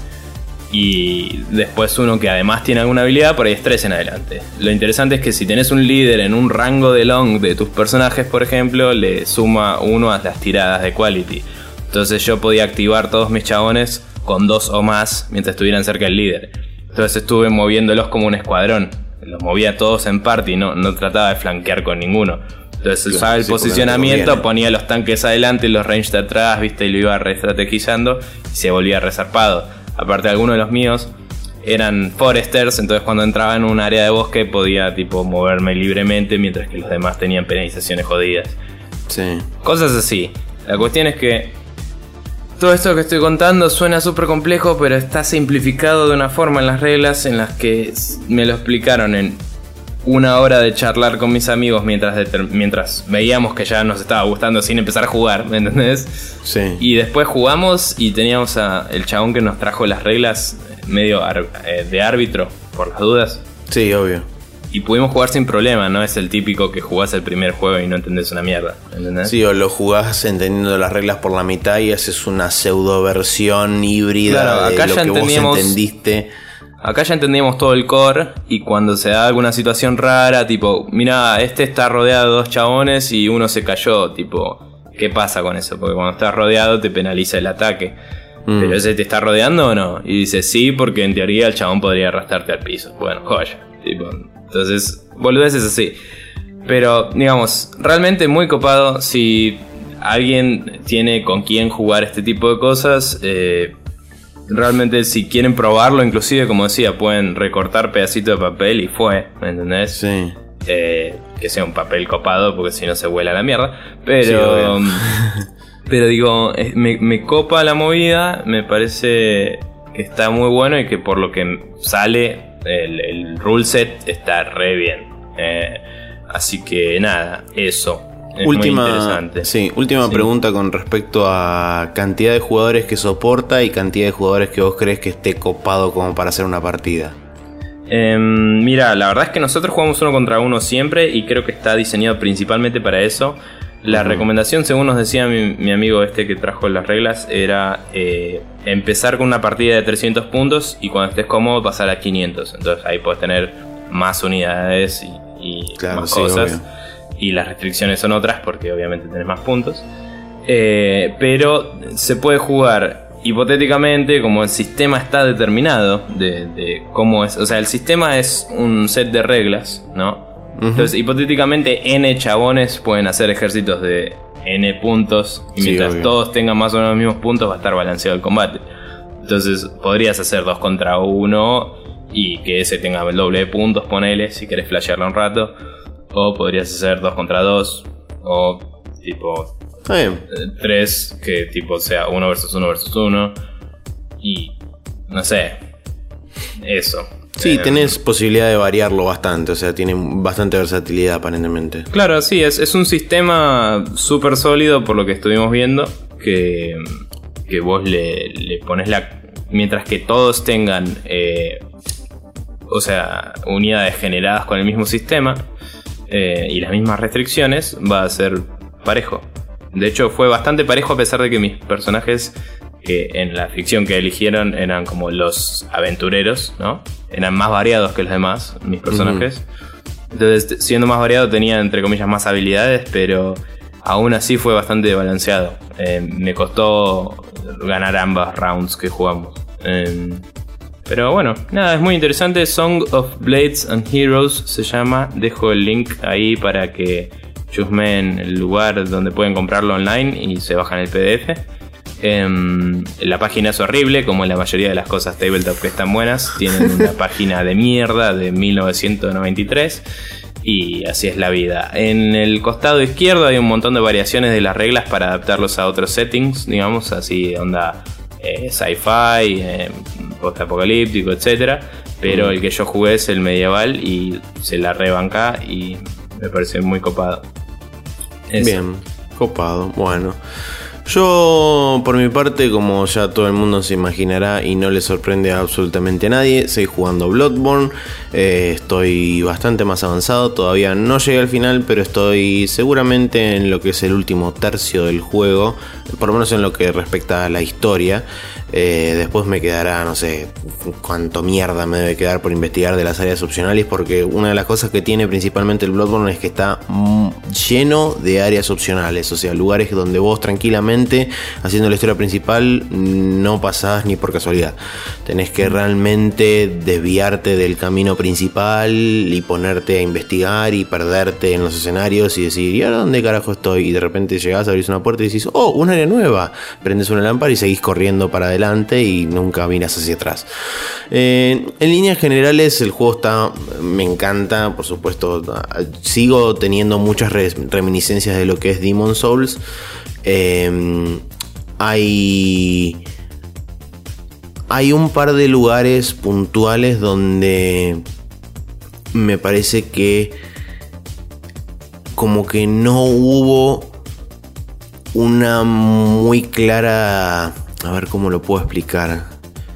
Y después uno que además tiene alguna habilidad, por ahí es tres en adelante. Lo interesante es que si tenés un líder en un rango de long de tus personajes, por ejemplo, le suma uno a las tiradas de quality. Entonces yo podía activar todos mis chabones con dos o más mientras estuvieran cerca del líder. Entonces estuve moviéndolos como un escuadrón. Los movía todos en party, no, no trataba de flanquear con ninguno. Entonces claro, usaba el sí, posicionamiento, ponía los tanques adelante y los ranged atrás, viste, y lo iba reestrategizando y se volvía resarpado. Aparte, algunos de los míos eran foresters, entonces cuando entraba en un área de bosque podía tipo moverme libremente, mientras que los demás tenían penalizaciones jodidas. Sí. Cosas así. La cuestión es que todo esto que estoy contando suena súper complejo, pero está simplificado de una forma en las reglas en las que me lo explicaron en una hora de charlar con mis amigos mientras, deter- mientras veíamos que ya nos estaba gustando sin empezar a jugar, ¿me entendés? Sí. Y después jugamos y teníamos a el chabón que nos trajo las reglas medio ar- eh, de árbitro, por las dudas. Sí, obvio. Y pudimos jugar sin problema, no es el típico que jugás el primer juego y no entendés una mierda, ¿entendés? Sí, o lo jugás entendiendo las reglas por la mitad y haces una pseudo versión híbrida claro, de lo que vos entendiste. Acá ya entendíamos todo el core y cuando se da alguna situación rara, tipo, mira, este está rodeado de dos chabones y uno se cayó, tipo, ¿qué pasa con eso? Porque cuando estás rodeado te penaliza el ataque. Mm. ¿Pero ese te está rodeando o no? Y dice, sí, porque en teoría el chabón podría arrastrarte al piso. Bueno, joya. Tipo, entonces, boludeces así. Pero, digamos, realmente muy copado. Si alguien tiene con quién jugar este tipo de cosas, eh... realmente si quieren probarlo, inclusive como decía, pueden recortar pedacitos de papel y fue, ¿me entendés? Sí. Eh, que sea un papel copado porque si no se vuela la mierda. Pero, sí, pero digo, me, me copa la movida, me parece que está muy bueno y que por lo que sale el, el rule set está re bien. Eh, así que nada, eso. Es última, muy interesante. Sí, última sí. pregunta con respecto a cantidad de jugadores que soporta y cantidad de jugadores que vos crees que esté copado como para hacer una partida. Eh, mira, la verdad es que nosotros jugamos uno contra uno siempre y creo que está diseñado principalmente para eso. La uh-huh. recomendación, según nos decía mi, mi amigo este que trajo las reglas, era eh, empezar con una partida de trescientos puntos y cuando estés cómodo pasar a quinientos. Entonces ahí podés tener más unidades y, y claro, más sí, cosas. Obvio. Y las restricciones son otras porque obviamente tenés más puntos. Eh, pero se puede jugar hipotéticamente como el sistema está determinado de, de cómo es. O sea, el sistema es un set de reglas, ¿no? Uh-huh. Entonces, hipotéticamente, N chabones pueden hacer ejércitos de N puntos. Y sí, mientras obvio. todos tengan más o menos los mismos puntos, va a estar balanceado el combate. Entonces, podrías hacer dos contra uno y que ese tenga el doble de puntos, ponele, si querés flashearlo un rato. O podrías hacer dos contra dos. O tipo tres, que tipo sea uno versus uno versus uno. Y no sé. Eso. Sí, eh, tenés posibilidad de variarlo bastante. O sea, tiene bastante versatilidad aparentemente. Claro, sí, es, es un sistema súper sólido por lo que estuvimos viendo. Que, que vos le, le pones la... Mientras que todos tengan eh, o sea, unidades generadas con el mismo sistema eh, y las mismas restricciones, va a ser parejo. De hecho fue bastante parejo, a pesar de que mis personajes que en la ficción que eligieron eran como los aventureros, ¿no? Eran más variados que los demás, mis personajes. Uh-huh. Entonces, siendo más variado, tenía entre comillas más habilidades, pero aún así fue bastante balanceado. Eh, me costó ganar ambas rounds que jugamos. Eh, pero bueno, nada, es muy interesante. Song of Blades and Heroes se llama. Dejo el link ahí para que chusmeen el lugar donde pueden comprarlo online y se bajan el P D F. Eh, la página es horrible, como la mayoría de las cosas tabletop que están buenas. Tienen una página de mierda de mil novecientos noventa y tres y así es la vida. En el costado izquierdo hay un montón de variaciones de las reglas para adaptarlos a otros settings, digamos, así onda eh, sci-fi, eh, post-apocalíptico, etcétera. Pero mm. el que yo jugué es el medieval y se la rebanca y me parece muy copado. Eso. Bien, copado, bueno. Yo, por mi parte, como ya todo el mundo se imaginará y no le sorprende a absolutamente a nadie, estoy jugando Bloodborne, eh, estoy bastante más avanzado, todavía no llegué al final, pero estoy seguramente en lo que es el último tercio del juego, por lo menos en lo que respecta a la historia. Eh, después me quedará, no sé cuánto mierda me debe quedar por investigar de las áreas opcionales, porque una de las cosas que tiene principalmente el Bloodborne es que está lleno de áreas opcionales, o sea, lugares donde vos tranquilamente, haciendo la historia principal, no pasás ni por casualidad. Tenés que realmente desviarte del camino principal y ponerte a investigar y perderte en los escenarios y decir, ¿y ahora dónde carajo estoy? Y de repente llegás, abrís una puerta y decís, oh, un área nueva. Prendes una lámpara y seguís corriendo para adelante y nunca miras hacia atrás. Eh, en líneas generales el juego está, me encanta, por supuesto. Sigo teniendo muchas reminiscencias de lo que es Demon's Souls. Eh, hay hay un par de lugares puntuales donde me parece que como que no hubo una muy clara, a ver cómo lo puedo explicar,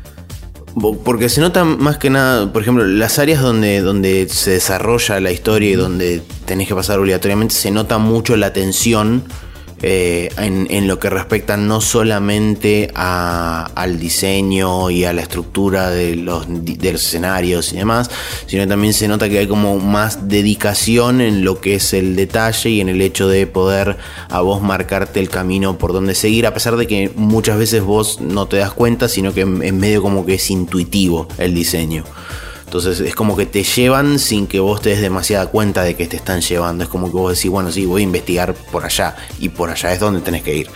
porque se nota más que nada, por ejemplo, las áreas donde, donde se desarrolla la historia y donde tenés que pasar obligatoriamente, se nota mucho la tensión eh, en, en lo que respecta no solamente a, al diseño y a la estructura de los, de los escenarios y demás, sino también se nota que hay como más dedicación en lo que es el detalle y en el hecho de poder a vos marcarte el camino por donde seguir, a pesar de que muchas veces vos no te das cuenta, sino que en medio como que es intuitivo el diseño. Entonces es como que te llevan sin que vos te des demasiada cuenta de que te están llevando. Es como que vos decís, bueno, sí, voy a investigar por allá, y por allá es donde tenés que ir.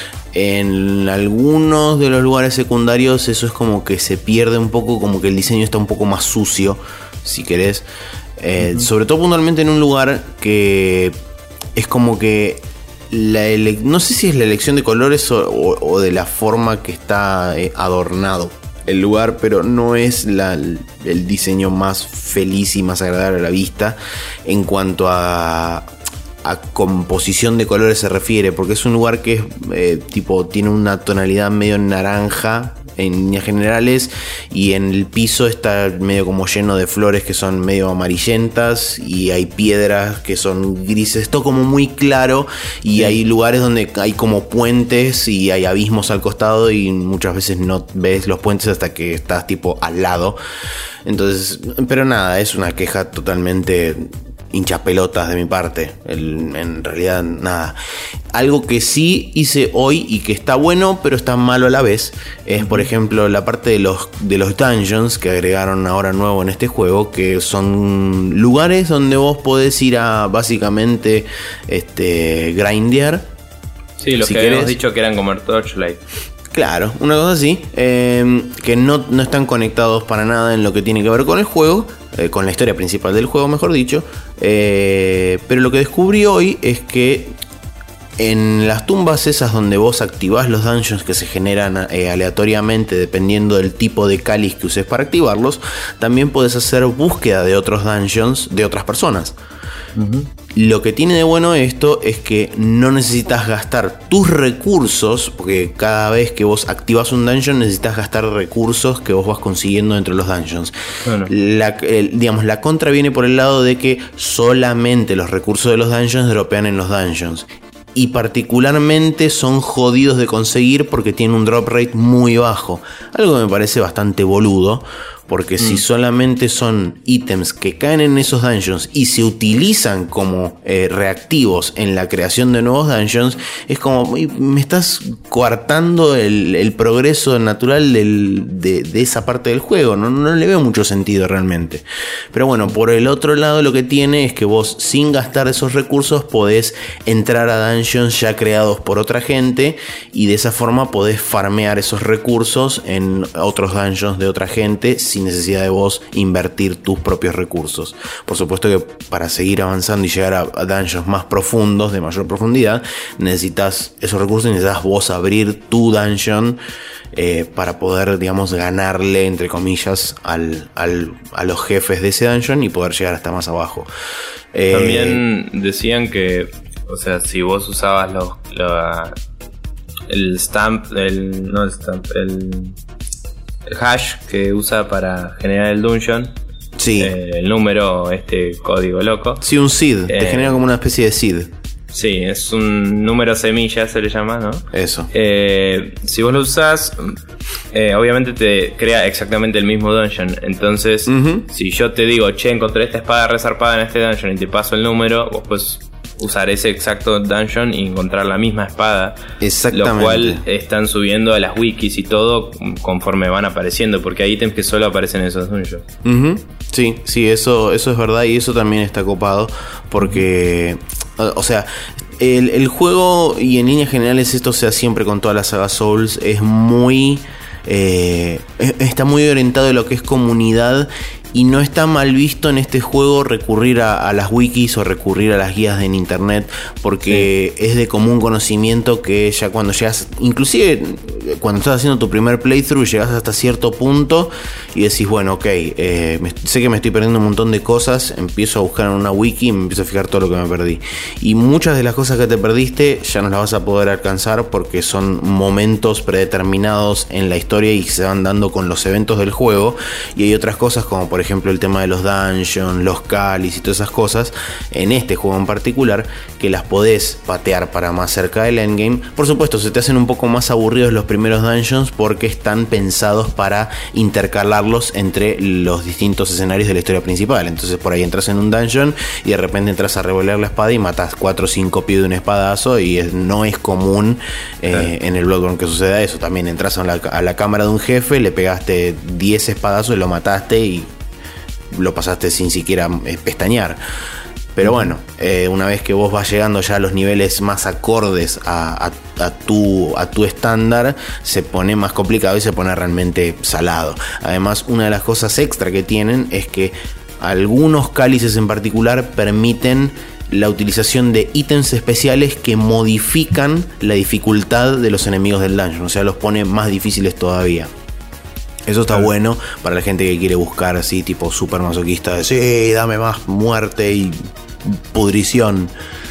En algunos de los lugares secundarios eso es como que se pierde un poco, como que el diseño está un poco más sucio, si querés. Eh, uh-huh. Sobre todo puntualmente en un lugar que es como que la ele- no sé si es la elección de colores o, o, o de la forma que está eh, adornado el lugar, pero no es la, el diseño más feliz y más agradable a la vista en cuanto a, a composición de colores se refiere, porque es un lugar que es eh, tipo, tiene una tonalidad medio naranja en líneas generales, y en el piso está medio como lleno de flores que son medio amarillentas, y hay piedras que son grises, todo como muy claro, y sí. Hay lugares donde hay como puentes y hay abismos al costado, y muchas veces no ves los puentes hasta que estás tipo al lado. Entonces, pero nada, es una queja totalmente hinchapelotas de mi parte. El, en realidad nada. Algo que sí hice hoy y que está bueno pero está malo a la vez es, por ejemplo, la parte de los, de los dungeons que agregaron ahora nuevo en este juego, que son lugares donde vos podés ir a básicamente este, grindear. Sí, los si que querés. Habíamos dicho que eran como el Torchlight. Claro, una cosa así, eh, que no, no están conectados para nada en lo que tiene que ver con el juego, eh, con la historia principal del juego, mejor dicho. Eh, pero lo que descubrí hoy es que en las tumbas esas donde vos activás los dungeons que se generan eh, aleatoriamente dependiendo del tipo de cáliz que uses para activarlos, también podés hacer búsqueda de otros dungeons de otras personas. Uh-huh. Lo que tiene de bueno esto es que no necesitas gastar tus recursos, porque cada vez que vos activas un dungeon necesitas gastar recursos que vos vas consiguiendo dentro de los dungeons. Bueno. La, el, digamos, la contra viene por el lado de que solamente los recursos de los dungeons dropean en los dungeons. Y particularmente son jodidos de conseguir porque tienen un drop rate muy bajo. Algo que me parece bastante boludo, porque mm. si solamente son ítems que caen en esos dungeons y se utilizan como eh, reactivos en la creación de nuevos dungeons, es como me estás coartando el, el progreso natural del, de, de esa parte del juego. No, no le veo mucho sentido realmente. Pero bueno, por el otro lado lo que tiene es que vos sin gastar esos recursos podés entrar a dungeons ya creados por otra gente y de esa forma podés farmear esos recursos en otros dungeons de otra gente sin necesidad de vos invertir tus propios recursos. Por supuesto que para seguir avanzando y llegar a, a dungeons más profundos, de mayor profundidad, necesitas esos recursos y necesitas vos abrir tu dungeon eh, para poder, digamos, ganarle, entre comillas, al, al, a los jefes de ese dungeon y poder llegar hasta más abajo. Eh, También decían que, o sea, si vos usabas los, la, el stamp, el, no el stamp, el... el hash que usa para generar el dungeon, sí. eh, el número, este código loco. Sí, un seed, eh, te genera como una especie de seed. Sí, es un número semilla, se le llama, ¿no? Eso. Eh, si vos lo usás, eh, obviamente te crea exactamente el mismo dungeon. Entonces, uh-huh. si yo te digo, che, encontré esta espada resarpada en este dungeon y te paso el número, vos puedes usar ese exacto dungeon y encontrar la misma espada. Exactamente. Lo cual están subiendo a las wikis y todo conforme van apareciendo, porque hay ítems que solo aparecen en esos dungeons. Uh-huh. Sí, sí, eso, eso es verdad y eso también está copado porque, o sea, el, el juego y en líneas generales esto sea siempre con toda la saga Souls es muy... Eh, está muy orientado a lo que es comunidad y no está mal visto en este juego recurrir a, a las wikis o recurrir a las guías en internet porque sí. es de común conocimiento que ya cuando llegas, inclusive cuando estás haciendo tu primer playthrough, llegas hasta cierto punto y decís, bueno, ok, eh, me, sé que me estoy perdiendo un montón de cosas, empiezo a buscar en una wiki y me empiezo a fijar todo lo que me perdí y muchas de las cosas que te perdiste ya no las vas a poder alcanzar porque son momentos predeterminados en la historia y se van dando con los eventos del juego y hay otras cosas como por ejemplo el tema de los dungeons, los cáliz y todas esas cosas en este juego en particular que las podés patear para más cerca del endgame. Por supuesto se te hacen un poco más aburridos los primeros dungeons porque están pensados para intercalarlos entre los distintos escenarios de la historia principal. Entonces por ahí entras en un dungeon y de repente entras a revolear la espada y matas cuatro o cinco pies de un espadazo y es, no es común eh, en el Bloodborne que suceda eso. También entras a la, a la cámara de un jefe, le pegaste diez espadazos y lo mataste y lo pasaste sin siquiera pestañear. Pero bueno, eh, una vez que vos vas llegando ya a los niveles más acordes a, a, a tu a tu estándar, se pone más complicado y se pone realmente salado. Además, una de las cosas extra que tienen es que algunos cálices en particular permiten la utilización de ítems especiales que modifican la dificultad de los enemigos del dungeon, o sea, los pone más difíciles todavía. Eso está bueno para la gente que quiere buscar así tipo super masoquista de sí, dame más muerte y pudrición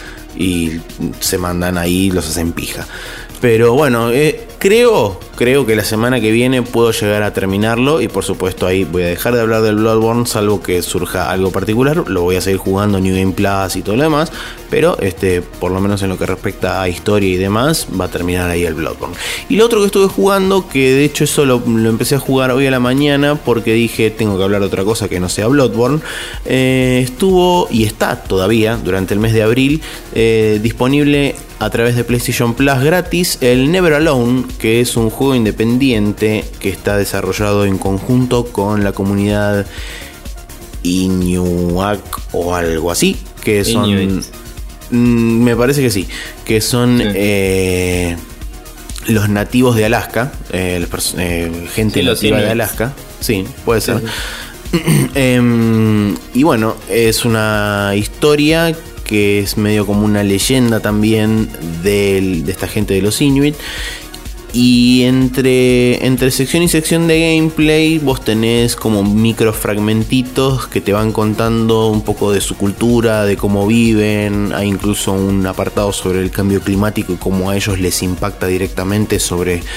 y se mandan ahí, los hacen pija. Pero bueno, eh, creo, creo que la semana que viene puedo llegar a terminarlo y por supuesto ahí voy a dejar de hablar del Bloodborne salvo que surja algo particular. Lo voy a seguir jugando New Game Plus y todo lo demás, pero este, por lo menos en lo que respecta a historia y demás va a terminar ahí el Bloodborne. Y lo otro que estuve jugando, que de hecho eso lo, lo empecé a jugar hoy a la mañana porque dije tengo que hablar de otra cosa que no sea Bloodborne, eh, estuvo y está todavía durante el mes de abril eh, disponible a través de PlayStation Plus gratis el Never Alone, que es un juego independiente que está desarrollado en conjunto con la comunidad Inuak o algo así, que son Inuit. Mm, me parece que sí, que son sí. Eh, los nativos de Alaska, eh, eh, gente sí, nativa de Alaska, sí, puede ser. Sí. eh, y bueno, es una historia que es medio como una leyenda también de, de esta gente de los Inuit. Y entre, entre sección y sección de gameplay vos tenés como micro fragmentitos que te van contando un poco de su cultura, de cómo viven. Hay incluso un apartado sobre el cambio climático y cómo a ellos les impacta directamente sobre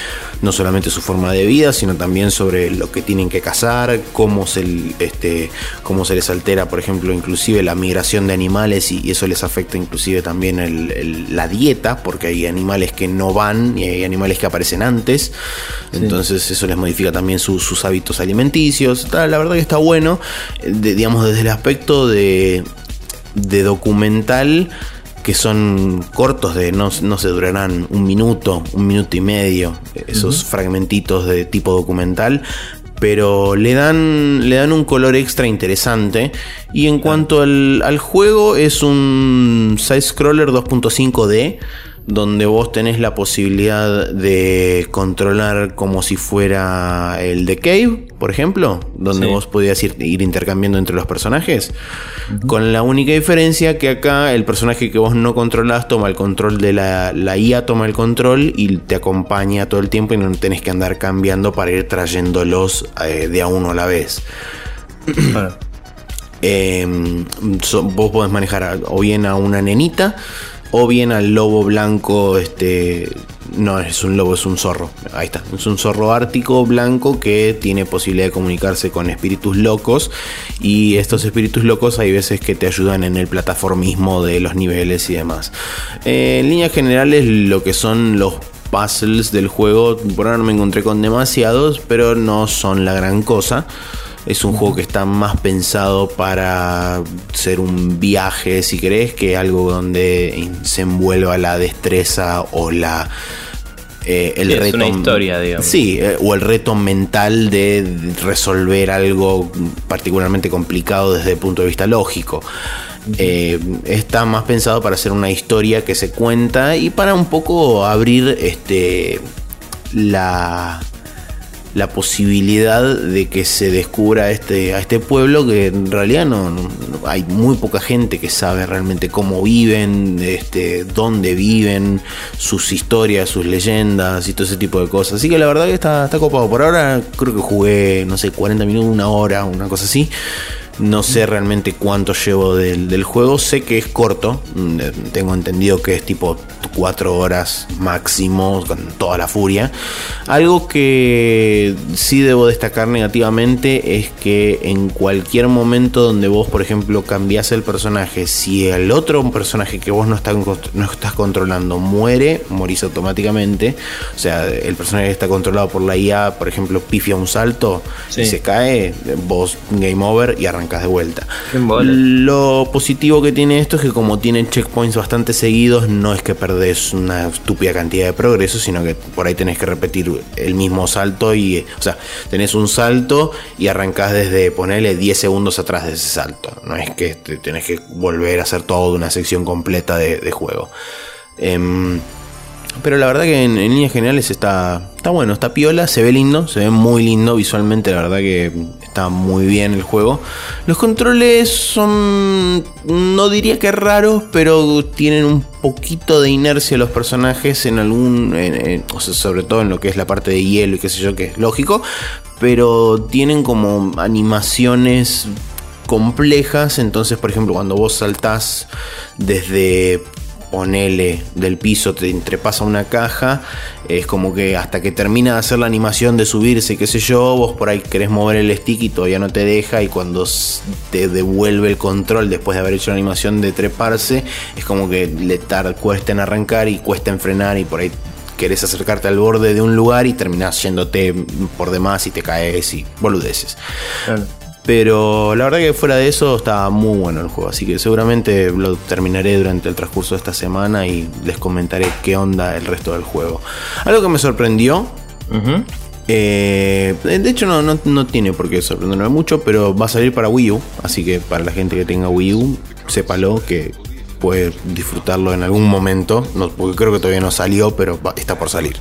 no solamente su forma de vida, sino también sobre lo que tienen que cazar, cómo se, este, cómo se les altera, por ejemplo, inclusive la migración de animales, y eso les afecta inclusive también el, el, la dieta, porque hay animales que no van y hay animales que aparecen antes, sí. Entonces eso les modifica también su, sus hábitos alimenticios. La verdad que está bueno, de, digamos, desde el aspecto de, de documental, que son cortos, de no, no se durarán un minuto, un minuto y medio, esos uh-huh. fragmentitos de tipo documental, pero le dan, le dan un color extra interesante. Y en cuanto al, al juego, es un side-scroller dos punto cinco D, donde vos tenés la posibilidad de controlar como si fuera el The Cave, por ejemplo, donde sí. vos podías ir, ir intercambiando entre los personajes, uh-huh. con la única diferencia que acá el personaje que vos no controlás toma el control de la, la I A, toma el control y te acompaña todo el tiempo y no tenés que andar cambiando para ir trayéndolos eh, de a uno a la vez. Bueno. eh, so, vos podés manejar a, o bien a una nenita, o bien al lobo blanco, este, no es un lobo, es un zorro, ahí está, es un zorro ártico blanco que tiene posibilidad de comunicarse con espíritus locos, y estos espíritus locos hay veces que te ayudan en el plataformismo de los niveles y demás. Eh, en líneas generales, lo que son los puzzles del juego, por ahora no me encontré con demasiados, pero no son la gran cosa. Es un juego que está más pensado para ser un viaje, si querés, que algo donde se envuelva la destreza o la eh, el sí, reto. Es una historia, digamos. Sí, eh, o el reto mental de resolver algo particularmente complicado desde el punto de vista lógico. Eh, está más pensado para hacer una historia que se cuenta y para un poco abrir este la la posibilidad de que se descubra este, a este pueblo, que en realidad no, no hay muy poca gente que sabe realmente cómo viven, este, dónde viven, sus historias, sus leyendas y todo ese tipo de cosas. Así que la verdad que está, está copado. Por ahora creo que jugué, no sé, cuarenta minutos, una hora, una cosa así. No sé realmente cuánto llevo del, del juego. Sé que es corto. Tengo entendido que es tipo cuatro horas máximo, con toda la furia. Algo que sí debo destacar negativamente es que en cualquier momento donde vos, por ejemplo, cambiás el personaje, si el otro personaje que vos no estás, no estás controlando muere, morís automáticamente. O sea, el personaje que está controlado por la I A, por ejemplo, pifia un salto, sí. y se cae, vos game over y arrancás de vuelta. Lo positivo que tiene esto es que como tienen checkpoints bastante seguidos, no es que perdés una estúpida cantidad de progreso, sino que por ahí tenés que repetir el mismo salto y, o sea, tenés un salto y arrancás desde, ponerle diez segundos atrás de ese salto. No es que te tenés que volver a hacer toda una sección completa de, de juego. Eh, Pero la verdad que en, en líneas generales está, está bueno, está piola, se ve lindo, se ve muy lindo visualmente, la verdad que está muy bien el juego. Los controles son, no diría que raros, pero tienen un poquito de inercia los personajes en algún, en, en, o sea, sobre todo en lo que es la parte de hielo y qué sé yo, que es lógico, pero tienen como animaciones complejas. Entonces, por ejemplo, cuando vos saltás desde, ponele, del piso, te entrepasa una caja, es como que hasta que termina de hacer la animación de subirse, qué sé yo, vos por ahí querés mover el stick y todavía no te deja, y cuando te devuelve el control después de haber hecho la animación de treparse, es como que le tar- cuesta en arrancar y cuesta en frenar, y por ahí querés acercarte al borde de un lugar y terminás yéndote por demás y te caes y boludeces. Claro. Pero la verdad que fuera de eso está muy bueno el juego, así que seguramente lo terminaré durante el transcurso de esta semana y les comentaré qué onda el resto del juego. Algo que me sorprendió, uh-huh. eh, de hecho no, no, no tiene por qué sorprenderme mucho, pero va a salir para Wii U, así que para la gente que tenga Wii U, sépalo que puede disfrutarlo en algún momento, no, porque creo que todavía no salió, pero va, está por salir.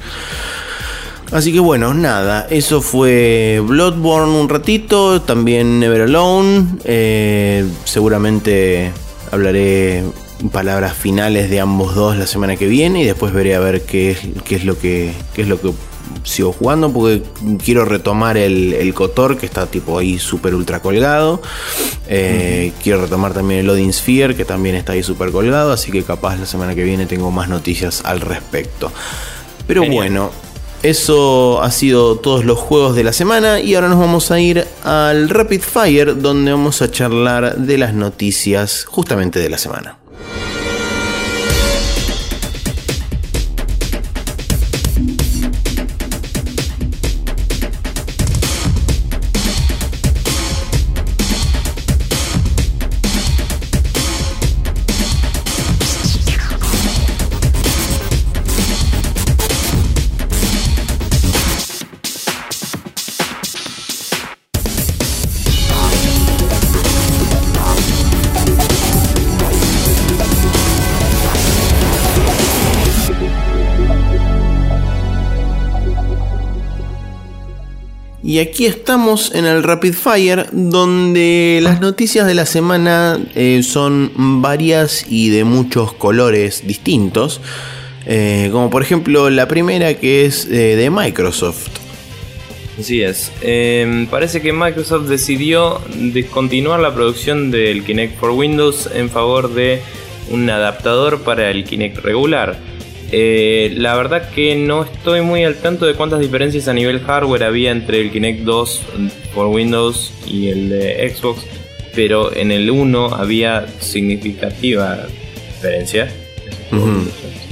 Así que bueno, nada, eso fue Bloodborne un ratito, también Never Alone. Eh, seguramente hablaré palabras finales de ambos dos la semana que viene y después veré a ver qué es, qué es lo que qué es lo que sigo jugando, porque quiero retomar el, el KOTOR, que está tipo ahí súper ultra colgado. Eh, uh-huh. Quiero retomar también el Odin Sphere, que también está ahí súper colgado, así que capaz la semana que viene tengo más noticias al respecto. Pero Genial. bueno. eso ha sido todos los juegos de la semana y ahora nos vamos a ir al Rapid Fire, donde vamos a charlar de las noticias justamente de la semana. Y aquí estamos en el Rapid Fire, donde las noticias de la semana eh, son varias y de muchos colores distintos. Eh, como por ejemplo la primera, que es eh, de Microsoft. Así es. Eh, parece que Microsoft decidió descontinuar la producción del Kinect for Windows en favor de un adaptador para el Kinect regular. Eh, la verdad que no estoy muy al tanto de cuántas diferencias a nivel hardware había entre el Kinect dos por Windows y el de Xbox, pero en el uno había significativa diferencia. Uh-huh.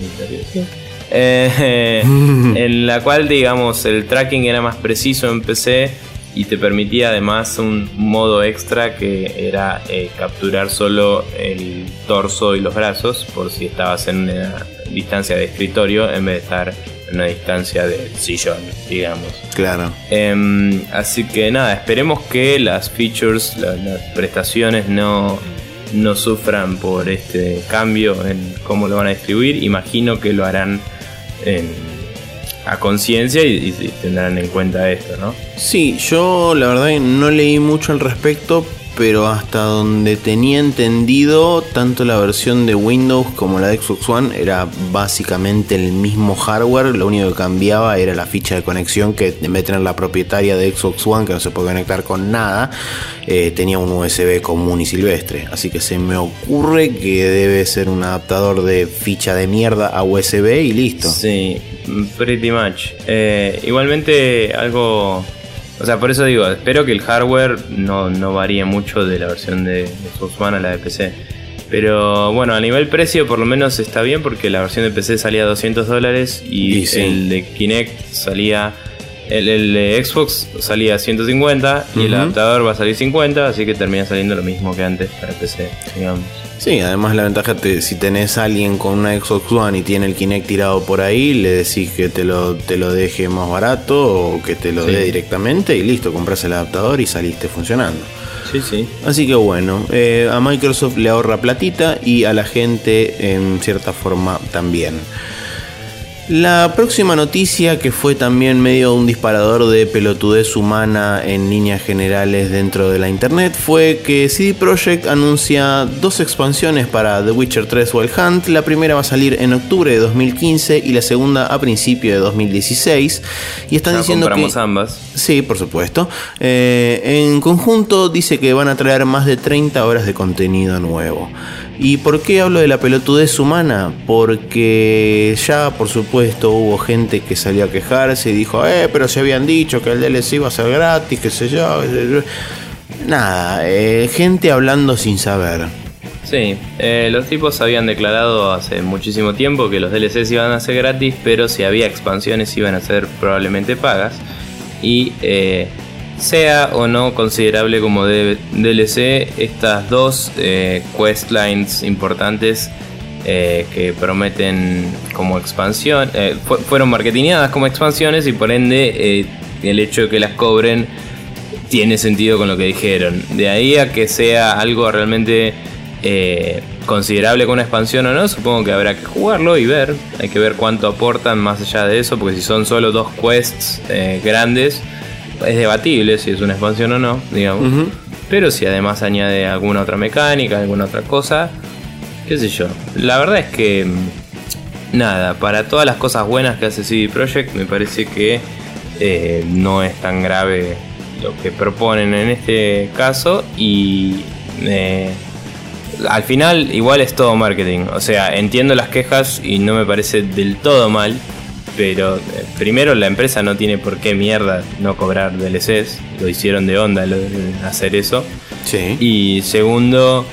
eh, en la cual, digamos, el tracking era más preciso en P C y te permitía además un modo extra que era eh, capturar solo el torso y los brazos por si estabas en una distancia de escritorio en vez de estar en una distancia de sillón, digamos. Claro. Eh, así que nada, esperemos que las features, la, las prestaciones no, no sufran por este cambio en cómo lo van a distribuir. Imagino que lo harán en, a conciencia y, y tendrán en cuenta esto, ¿no? Sí, yo la verdad no leí mucho al respecto, pero hasta donde tenía entendido, tanto la versión de Windows como la de Xbox One era básicamente el mismo hardware. Lo único que cambiaba era la ficha de conexión, que en vez de tener la propietaria de Xbox One, que no se puede conectar con nada, eh, tenía un U S B común y silvestre. Así que se me ocurre que debe ser un adaptador de ficha de mierda a U S B y listo. Sí, pretty much. Eh, igualmente algo... O sea, por eso digo, espero que el hardware no, no varíe mucho de la versión de Xbox One a la de P C. Pero bueno, a nivel precio por lo menos está bien, porque la versión de P C salía doscientos dólares y, y sí, el de Kinect salía... El, el de Xbox salía ciento cincuenta y uh-huh. el adaptador va a salir cincuenta, así que termina saliendo lo mismo que antes para P C, digamos. Sí, además la ventaja, te, si tenés a alguien con una Xbox One y tiene el Kinect tirado por ahí, le decís que te lo, te lo deje más barato o que te lo sí. dé directamente y listo, compras el adaptador y saliste funcionando. Sí, sí. Así que bueno, eh, a Microsoft le ahorra platita y a la gente en cierta forma también. La próxima noticia, que fue también medio un disparador de pelotudez humana en líneas generales dentro de la internet, fue que C D Projekt anuncia dos expansiones para The Witcher tres Wild Hunt. La primera va a salir en octubre de dos mil quince y la segunda a principios de dos mil dieciséis. Y están ya diciendo compramos que... ambas. Sí, por supuesto. Eh, en conjunto dice que van a traer más de treinta horas de contenido nuevo. ¿Y por qué hablo de la pelotudez humana? Porque ya, por supuesto, hubo gente que salió a quejarse y dijo, eh, pero se habían dicho que el D L C iba a ser gratis, qué sé yo. Nada, eh, gente hablando sin saber. Sí, eh, los tipos habían declarado hace muchísimo tiempo que los D L Cs iban a ser gratis, pero si había expansiones iban a ser probablemente pagas. Y... Eh, sea o no considerable como D L C, estas dos eh, questlines importantes eh, que prometen como expansión, eh, fu- fueron marketineadas como expansiones y por ende eh, el hecho de que las cobren tiene sentido con lo que dijeron. De ahí a que sea algo realmente eh, considerable como una expansión o no, supongo que habrá que jugarlo y ver. Hay que ver cuánto aportan más allá de eso, porque si son solo dos quests eh, grandes, es debatible si es una expansión o no, digamos. Uh-huh. Pero si además añade alguna otra mecánica, alguna otra cosa, qué sé yo. La verdad es que nada, para todas las cosas buenas que hace C D Projekt, me parece que eh, no es tan grave lo que proponen en este caso. Y eh, al final igual es todo marketing. O sea, entiendo las quejas y no me parece del todo mal. pero eh, primero la empresa no tiene por qué mierda no cobrar D L Cs, lo hicieron de onda lo, hacer eso. Sí. Y segundo,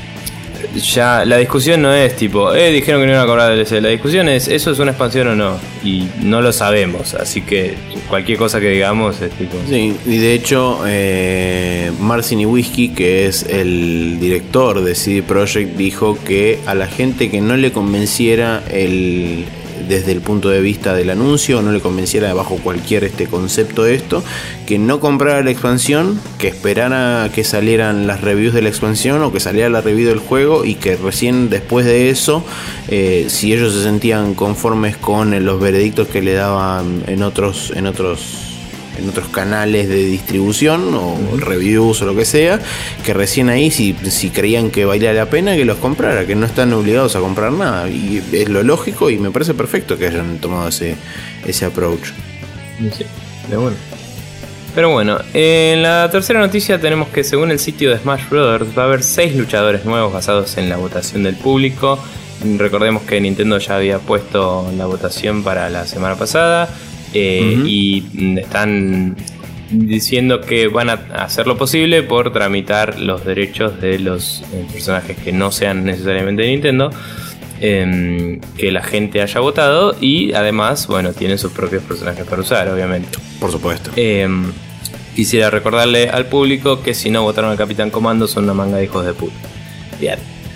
ya la discusión no es tipo, eh, dijeron que no iban a cobrar D L C. La discusión es, ¿eso es una expansión o no? Y no lo sabemos, así que cualquier cosa que digamos es tipo... Sí, y de hecho, eh, Marcin Iwinski, que es el director de C D Projekt, dijo que a la gente que no le convenciera el... desde el punto de vista del anuncio, no le convenciera bajo cualquier este concepto de esto, que no comprara la expansión, que esperara que salieran las reviews de la expansión o que saliera la review del juego, y que recién después de eso, eh, si ellos se sentían conformes con los veredictos que le daban en otros en otros en otros canales de distribución o uh-huh. reviews o lo que sea, que recién ahí si, si creían que valía la pena, que los comprara, que no están obligados a comprar nada, y es lo lógico, y me parece perfecto que hayan tomado ese, ese approach. Sí, de bueno. Pero bueno, en la tercera noticia tenemos que según el sitio de Smash Brothers va a haber seis luchadores nuevos basados en la votación del público. Recordemos que Nintendo ya había puesto la votación para la semana pasada. Eh, uh-huh. Y están diciendo que van a hacer lo posible por tramitar los derechos de los eh, personajes que no sean necesariamente de Nintendo, eh, que la gente haya votado, y además, bueno, tienen sus propios personajes para usar, obviamente. Por supuesto. Eh, quisiera recordarle al público que si no votaron al Capitán Comando son una manga de hijos de puta. Bien.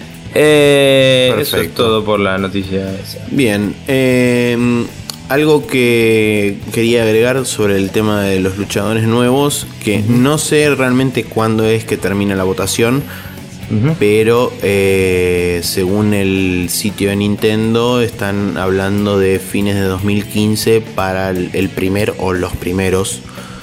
Eh, eso es todo por la noticia esa. Bien. Eh... Algo que quería agregar sobre el tema de los luchadores nuevos, que uh-huh. no sé realmente cuándo es que termina la votación, uh-huh. pero eh, según el sitio de Nintendo están hablando de fines de dos mil quince para el, el primer o los primeros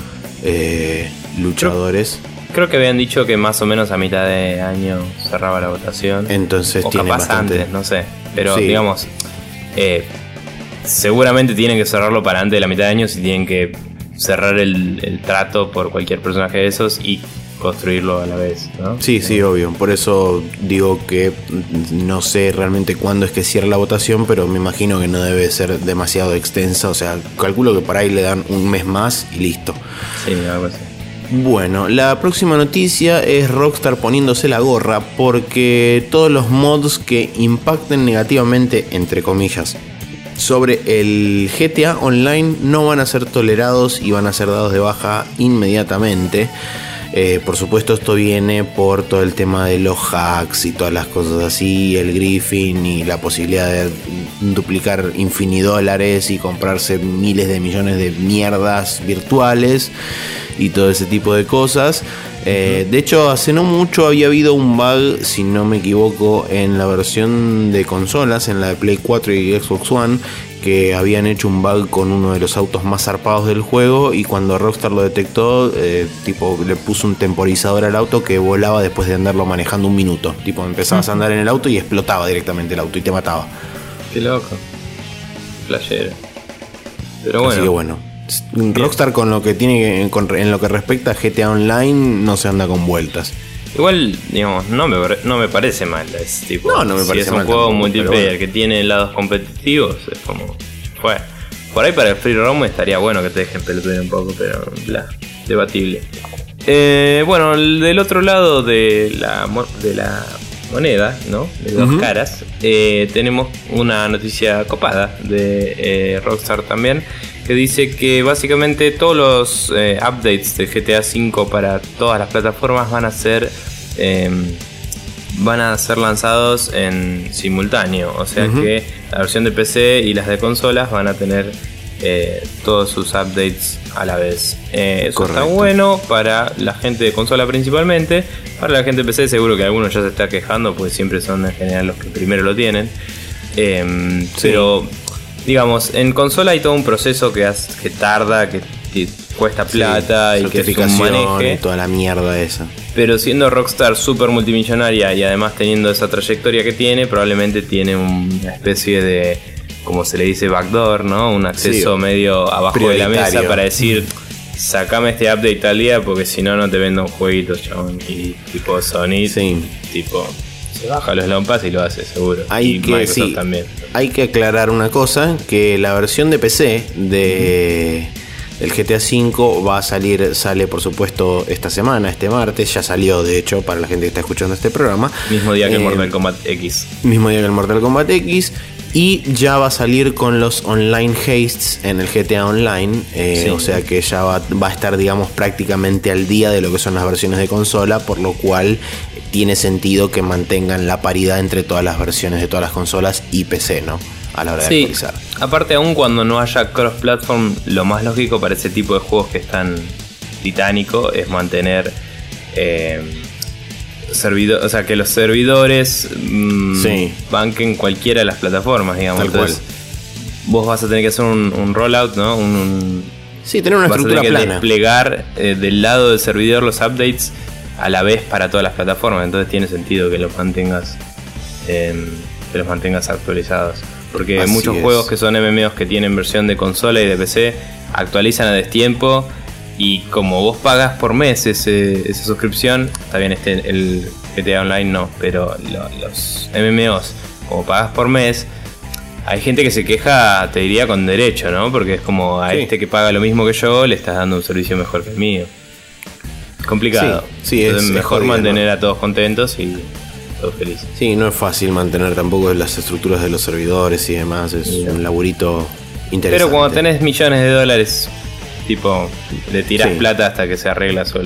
eh, luchadores. Creo, creo que habían dicho que más o menos a mitad de año cerraba la votación. Entonces o tiene capaz bastante... antes, no sé, pero sí. digamos... Eh, seguramente tienen que cerrarlo para antes de la mitad de año, si tienen que cerrar el, el trato por cualquier personaje de esos y construirlo a la vez, ¿no? Sí, sí, obvio. Por eso digo que no sé realmente cuándo es que cierra la votación, pero me imagino que no debe ser demasiado extensa. O sea, calculo que por ahí le dan un mes más y listo. Sí, algo así. Bueno, la próxima noticia es Rockstar poniéndose la gorra porque todos los mods que impacten negativamente, entre comillas, sobre el G T A Online no van a ser tolerados y van a ser dados de baja inmediatamente. Eh, por supuesto, esto viene por todo el tema de los hacks y todas las cosas así, el griefing y la posibilidad de duplicar infinidólares y comprarse miles de millones de mierdas virtuales y todo ese tipo de cosas. Eh, de hecho, hace no mucho había habido un bug, si no me equivoco, en la versión de consolas, en la de Play cuatro y Xbox One, que habían hecho un bug con uno de los autos más zarpados del juego, y cuando Rockstar lo detectó, eh, tipo le puso un temporizador al auto que volaba después de andarlo manejando un minuto. Tipo, empezabas a andar en el auto y explotaba directamente el auto y te mataba. Qué loco. Playero. Pero bueno. Así que bueno. Rockstar con lo que tiene con, en lo que respecta a G T A Online no se anda con vueltas. Igual, digamos, no me, no me parece mal. Es tipo, no, no me si parece es un mal juego tampoco, multiplayer bueno. que tiene lados competitivos, es como... Fue. Por ahí para el free roam estaría bueno que te dejen pelotear un poco, pero bla, debatible. Eh, bueno, del otro lado de la, de la moneda, ¿no? De dos uh-huh. caras, eh, tenemos una noticia copada de eh, Rockstar también, que dice que básicamente todos los eh, updates de G T A cinco para todas las plataformas van a ser eh, van a ser lanzados en simultáneo, o sea uh-huh. que la versión de P C y las de consolas van a tener eh, todos sus updates a la vez. Eh, eso Correcto. Está bueno para la gente de consola principalmente. Para la gente de P C seguro que algunos ya se está quejando, pues siempre son en general los que primero lo tienen. Eh, sí. Pero digamos, en consola hay todo un proceso que, hace, que tarda, que, que cuesta plata sí, y que es un maneje. Y toda la mierda esa. Pero siendo Rockstar super multimillonaria y además teniendo esa trayectoria que tiene, probablemente tiene una especie de, como se le dice, backdoor, ¿no? Un acceso sí, medio abajo de la mesa para decir, sacame este update tal día porque si no, no te vendo un jueguito, chabón. Y tipo Sony, sí. tipo... se baja los Long Pass y lo hace, seguro. Hay y que, Microsoft sí, también. Hay que aclarar una cosa, que la versión de P C de... El G T A cinco va a salir, sale por supuesto esta semana, este martes, ya salió de hecho para la gente que está escuchando este programa. Mismo día que eh, el Mortal Kombat X. Mismo día que el Mortal Kombat X. Y ya va a salir con los online hastes en el G T A Online. Eh, sí. O sea que ya va, va a estar, digamos, prácticamente al día de lo que son las versiones de consola. Por lo cual tiene sentido que mantengan la paridad entre todas las versiones de todas las consolas y P C, ¿no? A la hora de sí, actualizar. Aparte, aún cuando no haya cross-platform, lo más lógico para ese tipo de juegos que es tan titánico es mantener eh, servidor, o sea, que los servidores mmm, sí. banquen cualquiera de las plataformas, digamos. Tal Entonces, cual. Vos vas a tener que hacer un, un rollout, ¿no? Un, un, sí, tener una vas estructura a tener que plana. desplegar eh, del lado del servidor los updates a la vez para todas las plataformas. Entonces tiene sentido que los mantengas, eh, que los mantengas actualizados. Porque Así muchos es. juegos que son M M Os que tienen versión de consola y de P C actualizan a destiempo. Y como vos pagas por mes ese, esa suscripción, está bien, este, el G T A Online no, pero lo, los M M Os, como pagas por mes, hay gente que se queja, te diría con derecho, ¿no? Porque es como a sí. este que paga lo mismo que yo, le estás dando un servicio mejor que el mío. Complicado. Sí, sí, Entonces es, mejor es jodido, mantener ¿no? a todos contentos y todos felices. Sí, no es fácil mantener tampoco las estructuras de los servidores y demás. Es sí. un laburito interesante. Pero cuando tenés millones de dólares, tipo, le tirás sí. plata hasta que se arregla solo.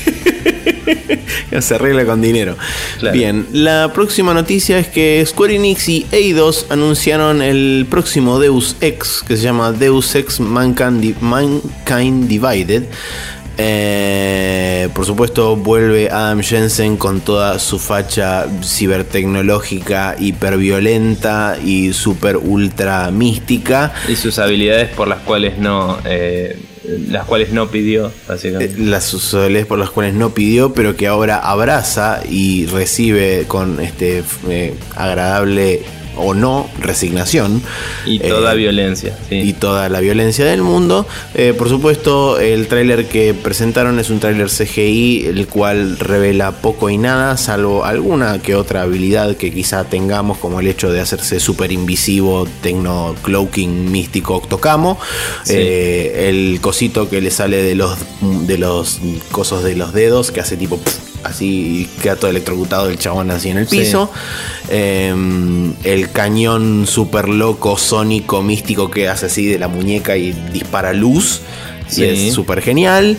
Se arregla con dinero. Claro. Bien, la próxima noticia es que Square Enix y Eidos anunciaron el próximo Deus Ex, que se llama Deus Ex Mankind, Mankind Divided. Eh, por supuesto vuelve Adam Jensen con toda su facha cibertecnológica, hiperviolenta y super ultra mística. Y sus habilidades por las cuales no... Eh, las cuales no pidió, básicamente. Las habilidades por las cuales no pidió, pero que ahora abraza y recibe con este eh, agradable o no resignación. Y toda eh, violencia. Sí. Y toda la violencia del mundo. Eh, por supuesto, el tráiler que presentaron es un tráiler C G I, el cual revela poco y nada, salvo alguna que otra habilidad que quizá tengamos, como el hecho de hacerse súper invisivo, tecno cloaking místico octocamo. Sí. Eh, el cosito que le sale de los, de los cosos de los dedos, que hace tipo... Pff, así queda todo electrocutado el chabón así en el piso. Sí. Eh, el cañón super loco, sónico, místico que hace así de la muñeca y dispara luz. Sí. Y es súper genial.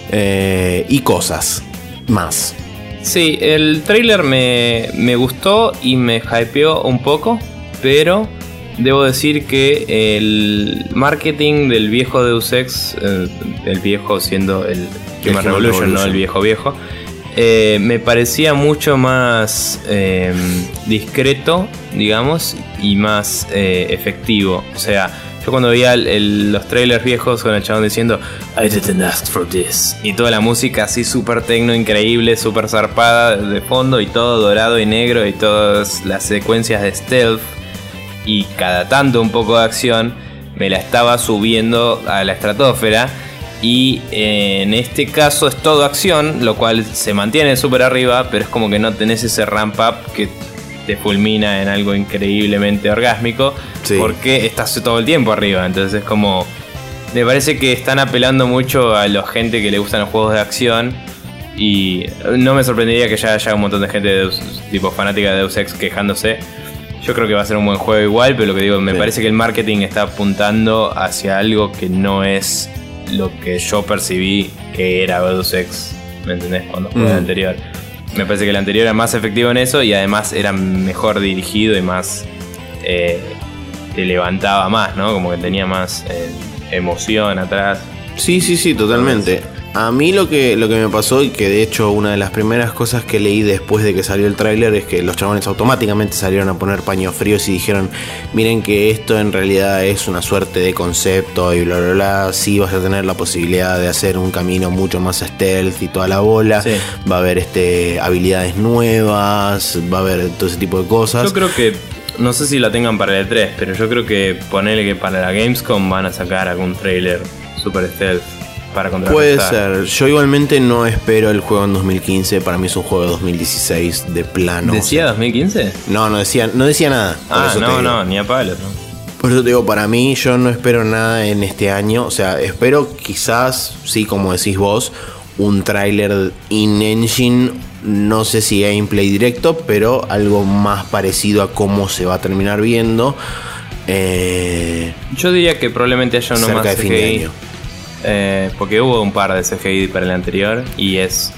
Eh, y cosas más. Sí, el trailer me, me gustó y me hypeó un poco, pero debo decir que el marketing del viejo Deus Ex, eh, el viejo siendo el Human Revolution, Revolution, no el viejo viejo, Eh, me parecía mucho más eh, discreto, digamos, y más eh, efectivo. O sea, yo cuando veía el, el, los trailers viejos con el chabón diciendo I didn't ask for this, y toda la música así súper tecno, increíble, súper zarpada de fondo, y todo dorado y negro, y todas las secuencias de stealth, y cada tanto un poco de acción, me la estaba subiendo a la estratosfera. Y en este caso es todo acción, lo cual se mantiene súper arriba, pero es como que no tenés ese ramp up que te fulmina en algo increíblemente orgásmico, sí. porque estás todo el tiempo arriba. Entonces es como... Me parece que están apelando mucho a la gente que le gustan los juegos de acción. Y no me sorprendería que ya haya un montón de gente de Deus, tipo fanática de Deus Ex quejándose. Yo creo que va a ser un buen juego igual, pero lo que digo, me sí. parece que el marketing está apuntando hacia algo que no es... lo que yo percibí que era Deus Ex, ¿me entendés? Cuando jugué mm. el anterior. Me parece que el anterior era más efectivo en eso y además era mejor dirigido y más... Eh, te levantaba más, ¿no? Como que tenía más eh, emoción atrás. Sí, sí, sí, totalmente. A mí lo que, lo que me pasó, y que de hecho una de las primeras cosas que leí después de que salió el tráiler, es que los chabones automáticamente salieron a poner paños fríos y dijeron, miren que esto en realidad es una suerte de concepto y bla bla bla, sí vas a tener la posibilidad de hacer un camino mucho más stealth y toda la bola, sí. va a haber este habilidades nuevas, va a haber todo ese tipo de cosas. Yo creo que, no sé si la tengan para el E tres, pero yo creo que ponerle que para la Gamescom van a sacar algún tráiler super stealth. para contrarrestar. Puede ser. Yo igualmente no espero el juego en dos mil quince. Para mí es un juego de dos mil dieciséis de plano. ¿Decía o sea, dos mil quince? No, no decía, no decía nada. Ah, no, no, ni a palos, ¿no? Por eso te digo, para mí yo no espero nada en este año. O sea, espero quizás, sí, como decís vos, un tráiler in-engine. No sé si gameplay directo, pero algo más parecido a cómo se va a terminar viendo. Eh, Yo diría que probablemente haya uno cerca más de fin de año. Eh, porque hubo un par de C G I para el anterior. Y es...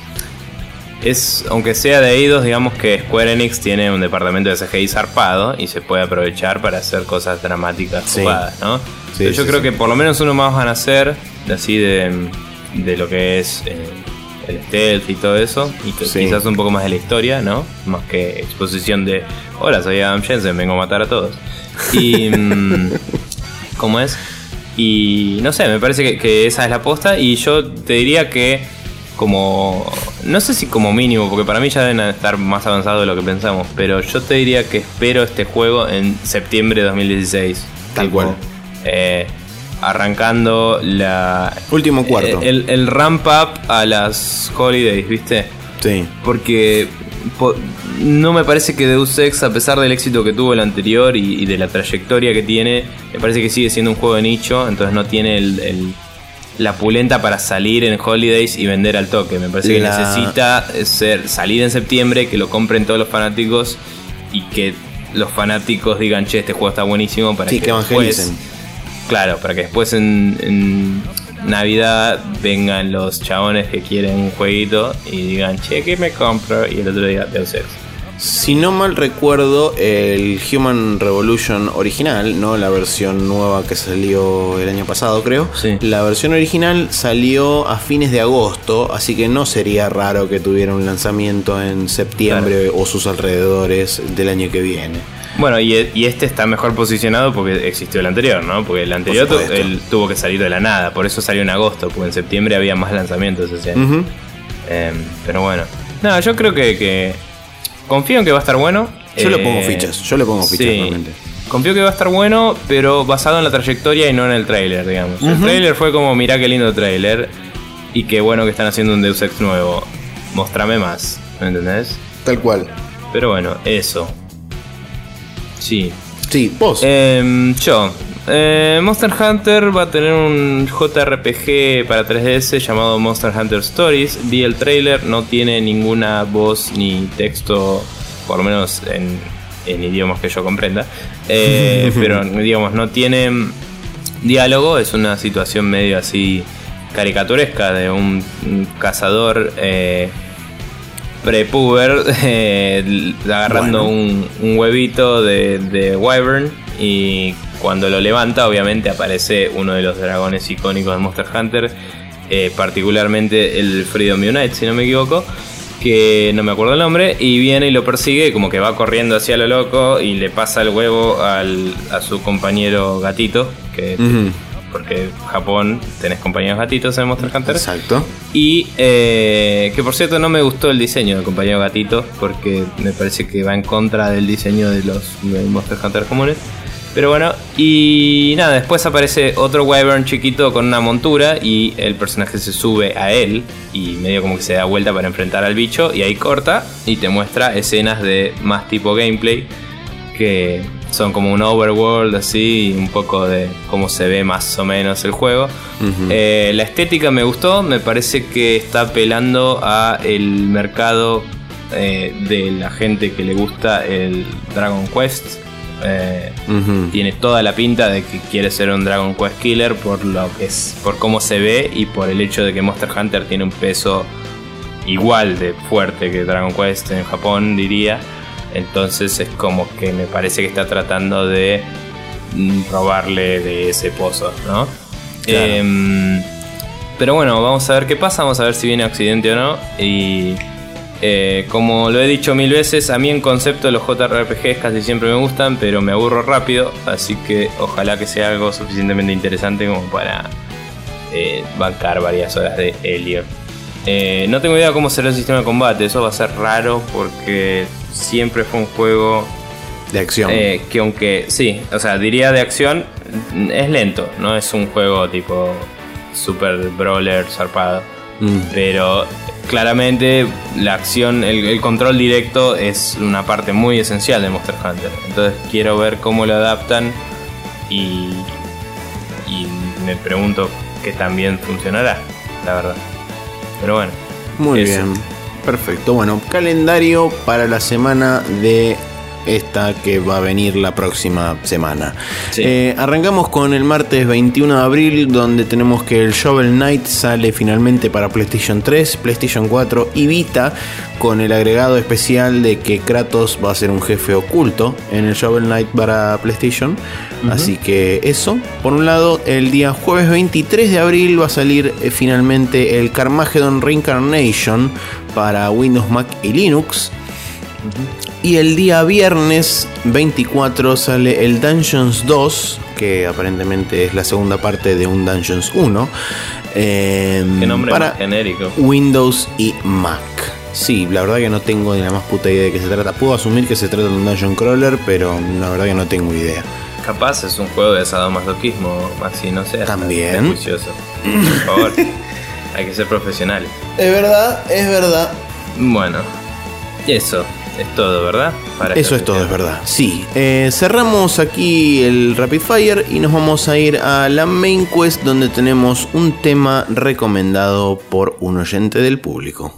Es, aunque sea de Eidos, digamos que Square Enix tiene un departamento de C G I zarpado y se puede aprovechar para hacer cosas dramáticas Sí. jugadas, ¿no? Sí, Pero yo sí, creo sí. que por lo menos uno más van a hacer, así de, de lo que es eh, el stealth y todo eso, y que Sí. quizás un poco más de la historia, ¿no? Más que exposición de, hola, soy Adam Jensen, vengo a matar a todos. Y... mm, ¿cómo es? Y no sé, me parece que, que esa es la posta. Y yo te diría que como... No sé si como mínimo, porque para mí ya deben estar más avanzados de lo que pensamos. Pero yo te diría que espero este juego en septiembre de dos mil dieciséis. Tal Tipo, cual. eh, arrancando la... Último cuarto. El, el ramp up a las holidays, ¿viste? Sí. Porque po- no me parece que Deus Ex, a pesar del éxito que tuvo el anterior y, y de la trayectoria que tiene, me parece que sigue siendo un juego de nicho, entonces no tiene el, el- la pulenta para salir en Holidays y vender al toque. Me parece La- que necesita ser, salir en septiembre, que lo compren todos los fanáticos y que los fanáticos digan, che, este juego está buenísimo, para Sí, que, que después, evangelicen. claro, para que después en, en Navidad vengan los chabones que quieren un jueguito y digan, che, ¿qué me compro? Y el otro día Deus Ex. Si no mal recuerdo, el Human Revolution original, no la versión nueva que salió el año pasado, creo. Sí. La versión original salió a fines de agosto, así que no sería raro que tuviera un lanzamiento en septiembre o sus alrededores del año que viene. Bueno, y, y este está mejor posicionado porque existió el anterior, ¿no? Porque el anterior tu, supuesto. él tuvo que salir de la nada, por eso salió en agosto, porque en septiembre había más lanzamientos ese año. Ujú. Eh, pero bueno. No, yo creo que, que confío en que va a estar bueno. Yo le Eh, pongo fichas, yo le pongo fichas sí. realmente. Confío que va a estar bueno, pero basado en la trayectoria y no en el tráiler, digamos. El Ujú. tráiler fue como, mirá qué lindo tráiler y qué bueno que están haciendo un Deus Ex nuevo. Mostrame más, ¿me entendés? Tal cual. Pero bueno, eso. Sí. Sí, vos. Eh, yo. Eh, Monster Hunter va a tener un J R P G para tres D S llamado Monster Hunter Stories. Vi el trailer, no tiene ninguna voz ni texto, por lo menos en, en idiomas que yo comprenda. Eh, pero digamos, no tiene diálogo, es una situación medio así caricaturesca de un, un cazador eh, prepuber eh, agarrando Bueno. un, un huevito de, de wyvern, y cuando lo levanta obviamente aparece uno de los dragones icónicos de Monster Hunter, eh, particularmente el Freedom Unite, si no me equivoco, que no me acuerdo el nombre, y viene y lo persigue, como que va corriendo hacia lo loco y le pasa el huevo al, a su compañero gatito, que Ujú. porque en Japón tenés compañeros gatitos en Monster Hunter. Exacto. Y eh, que por cierto no me gustó el diseño del compañero gatito, porque me parece que va en contra del diseño de los de Monster Hunter comunes. Pero bueno, y nada, después aparece otro wyvern chiquito con una montura y el personaje se sube a él y medio como que se da vuelta para enfrentar al bicho, y ahí corta y te muestra escenas de más tipo gameplay, que son como un overworld así, y un poco de cómo se ve más o menos el juego. Ujú. Eh, la estética me gustó, me parece que está apelando a el mercado eh, de la gente que le gusta el Dragon Quest. Eh, Ujú. tiene toda la pinta de que quiere ser un Dragon Quest killer por lo que es, por cómo se ve y por el hecho de que Monster Hunter tiene un peso igual de fuerte que Dragon Quest en Japón, diría. Entonces es como que me parece que está tratando de mm, robarle de ese pozo, ¿no? Claro. Em, pero bueno, vamos a ver qué pasa, vamos a ver si viene Occidente o no. Y eh, como lo he dicho mil veces, a mí en concepto los J R P Gs casi siempre me gustan, pero me aburro rápido, así que ojalá que sea algo suficientemente interesante como para eh, bancar varias horas de helio. Eh, no tengo idea cómo será el sistema de combate, eso va a ser raro porque siempre fue un juego De acción. eh, que aunque, sí, o sea, diría de acción, es lento, no es un juego tipo super brawler zarpado. Mm. Pero claramente la acción, el, el control directo es una parte muy esencial de Monster Hunter. Entonces quiero ver cómo lo adaptan y, y me pregunto que también funcionará, la verdad. Pero bueno. Muy eso. bien. Perfecto. Bueno, calendario para la semana de esta que va a venir la próxima semana. Sí. Eh, arrancamos con el martes veintiuno de abril, donde tenemos que el Shovel Knight sale finalmente para PlayStation tres, PlayStation cuatro y Vita, con el agregado especial de que Kratos va a ser un jefe oculto en el Shovel Knight para PlayStation. Uh-huh. Así que eso, por un lado. El día jueves veintitrés de abril va a salir eh, finalmente el Carmageddon Reincarnation para Windows, Mac y Linux. Uh-huh. Y el día viernes veinticuatro sale el Dungeons dos, que aparentemente es la segunda parte de un Dungeons uno. Eh, Qué nombre para más genérico. Windows y Mac. Sí, la verdad que no tengo ni la más puta idea de qué se trata. Puedo asumir que se trata de un Dungeon Crawler, pero la verdad que no tengo idea. Capaz es un juego de sadomasoquismo, así no sé. También. Juicioso. Por favor, hay que ser profesionales. Es verdad, es verdad. Bueno, eso. Es todo, ¿verdad? Para Eso es todo, es verdad. Sí. Eh, cerramos aquí el Rapid Fire y nos vamos a ir a la Main Quest, donde tenemos un tema recomendado por un oyente del público.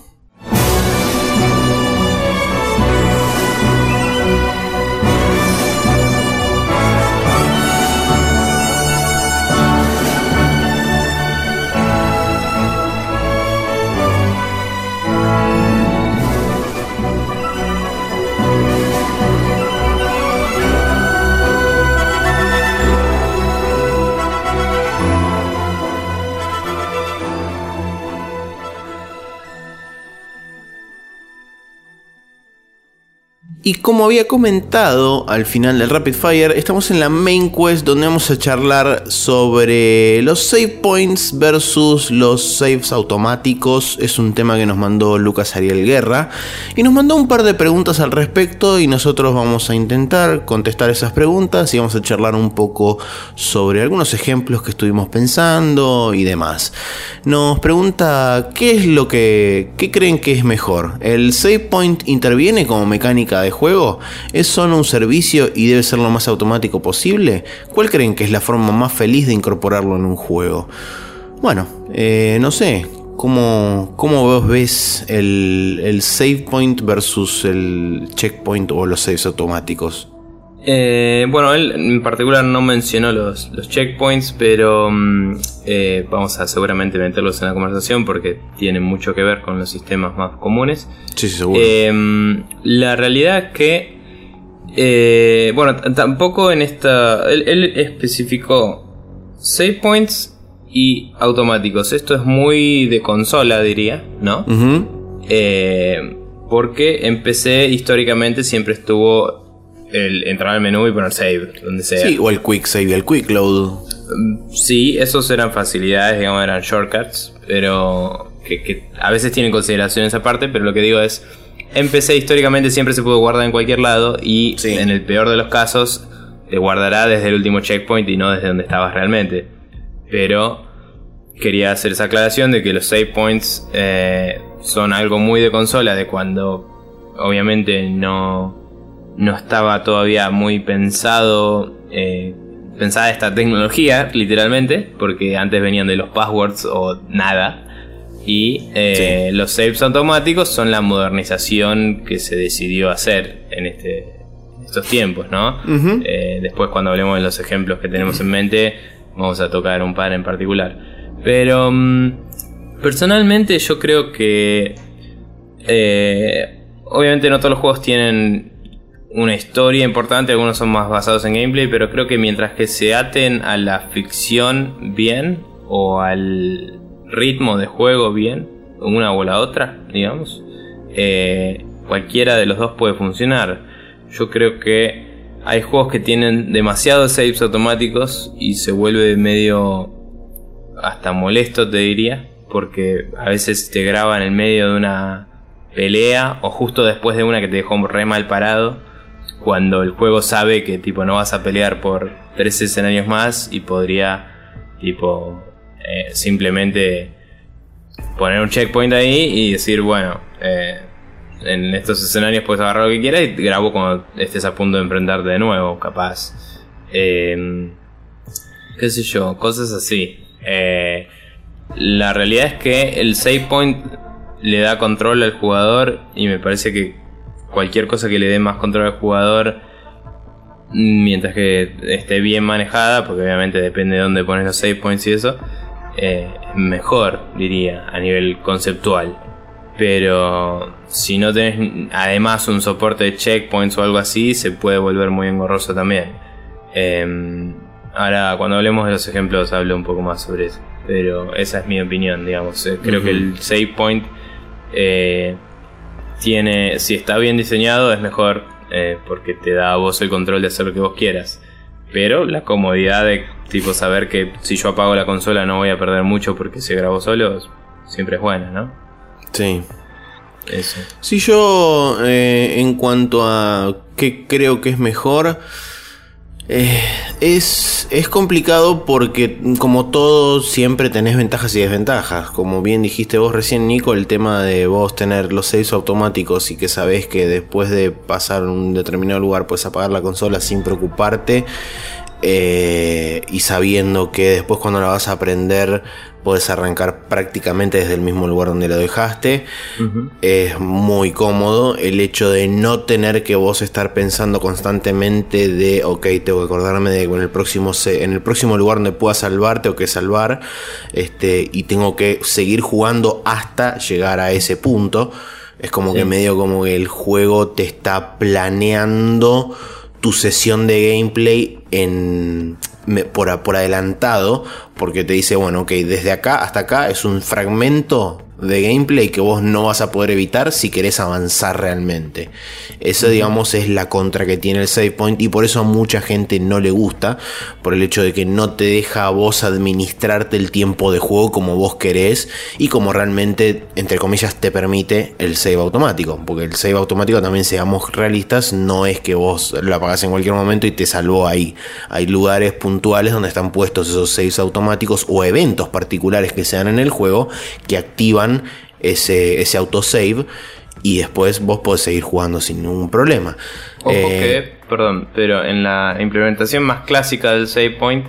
Y como había comentado al final del Rapid Fire, estamos en la Main Quest, donde vamos a charlar sobre los save points versus los saves automáticos. Es un tema que nos mandó Lucas Ariel Guerra y nos mandó un par de preguntas al respecto, y nosotros vamos a intentar contestar esas preguntas y vamos a charlar un poco sobre algunos ejemplos que estuvimos pensando y demás. Nos pregunta qué es lo que qué creen que es mejor. ¿El save point interviene como mecánica de juego? ¿Es solo un servicio y debe ser lo más automático posible? ¿Cuál creen que es la forma más feliz de incorporarlo en un juego? Bueno, eh, no sé. ¿Cómo, cómo vos ves el, el save point versus el checkpoint o los saves automáticos? Eh, bueno, él en particular no mencionó los, los checkpoints, pero eh, vamos a seguramente meterlos en la conversación porque tienen mucho que ver con los sistemas más comunes. Sí, sí, seguro. Eh, la realidad es que, eh, bueno, t- tampoco en esta... Él, él especificó save points y automáticos. Esto es muy de consola, diría, ¿no? Uh-huh. Eh, porque en P C históricamente siempre estuvo el entrar al menú y poner save, donde sea. Sí, o el quick save y el quick load. Sí, esos eran facilidades, digamos, eran shortcuts, pero que, que a veces tienen consideración esa parte, pero lo que digo es, en P C históricamente siempre se pudo guardar en cualquier lado y sí, en el peor de los casos te guardará desde el último checkpoint y no desde donde estabas realmente. Pero quería hacer esa aclaración de que los save points eh, son algo muy de consola, de cuando obviamente no... no estaba todavía muy pensado eh, pensada esta tecnología, literalmente, porque antes venían de los passwords o nada. Y eh, sí, los saves automáticos son la modernización que se decidió hacer en este en estos tiempos, ¿no? Uh-huh. Eh, después, cuando hablemos de los ejemplos que tenemos en mente, vamos a tocar un par en particular. Pero um, personalmente yo creo que eh, obviamente no todos los juegos tienen una historia importante, algunos son más basados en gameplay, pero creo que mientras que se aten a la ficción bien o al ritmo de juego bien, una o la otra, digamos, eh, cualquiera de los dos puede funcionar. Yo creo que hay juegos que tienen demasiados saves automáticos y se vuelve medio hasta molesto, te diría, porque a veces te graban en medio de una pelea o justo después de una que te dejó re mal parado, cuando el juego sabe que tipo no vas a pelear por tres escenarios más y podría tipo eh, simplemente poner un checkpoint ahí y decir, bueno, eh, en estos escenarios puedes agarrar lo que quieras y grabo cuando estés a punto de enfrentarte de nuevo, capaz. Eh, qué sé yo, cosas así. Eh, la realidad es que el save point le da control al jugador y me parece que cualquier cosa que le dé más control al jugador, mientras que esté bien manejada, porque obviamente depende de dónde pones los save points y eso, eh, mejor, diría, a nivel conceptual. Pero si no tenés además un soporte de checkpoints o algo así, se puede volver muy engorroso también. Eh, ahora, cuando hablemos de los ejemplos, hablo un poco más sobre eso. Pero esa es mi opinión, digamos. Eh, creo uh-huh. que el save point eh, tiene, si está bien diseñado, es mejor, eh, porque te da a vos el control de hacer lo que vos quieras. Pero la comodidad de tipo saber que si yo apago la consola no voy a perder mucho porque se grabó solo, siempre es buena, ¿no? Sí. Eso. Si yo, eh, en cuanto a qué creo que es mejor, eh, es, es complicado porque, como todo, siempre tenés ventajas y desventajas. Como bien dijiste vos recién, Nico, el tema de vos tener los saves automáticos y que sabés que después de pasar un determinado lugar puedes apagar la consola sin preocuparte. Eh, y sabiendo que después cuando la vas a aprender puedes arrancar prácticamente desde el mismo lugar donde lo dejaste. Uh-huh. Es muy cómodo el hecho de no tener que vos estar pensando constantemente de ok, tengo que acordarme de que en el próximo, en el próximo lugar donde pueda salvar tengo que salvar, este, y tengo que seguir jugando hasta llegar a ese punto. Es como sí. que medio como que el juego te está planeando tu sesión de gameplay en por, por adelantado, porque te dice, bueno, ok, desde acá hasta acá es un fragmento de gameplay que vos no vas a poder evitar si querés avanzar realmente. Eso, digamos, es la contra que tiene el save point, y por eso a mucha gente no le gusta, por el hecho de que no te deja a vos administrarte el tiempo de juego como vos querés y como realmente, entre comillas, te permite el save automático, porque el save automático, también seamos realistas, no es que vos lo apagás en cualquier momento y te salvó ahí. Hay lugares puntuales donde están puestos esos saves automáticos o eventos particulares que se dan en el juego que activan ese, ese autosave, y después vos podés seguir jugando sin ningún problema. Ojo eh, que, perdón, pero en la implementación más clásica del save point,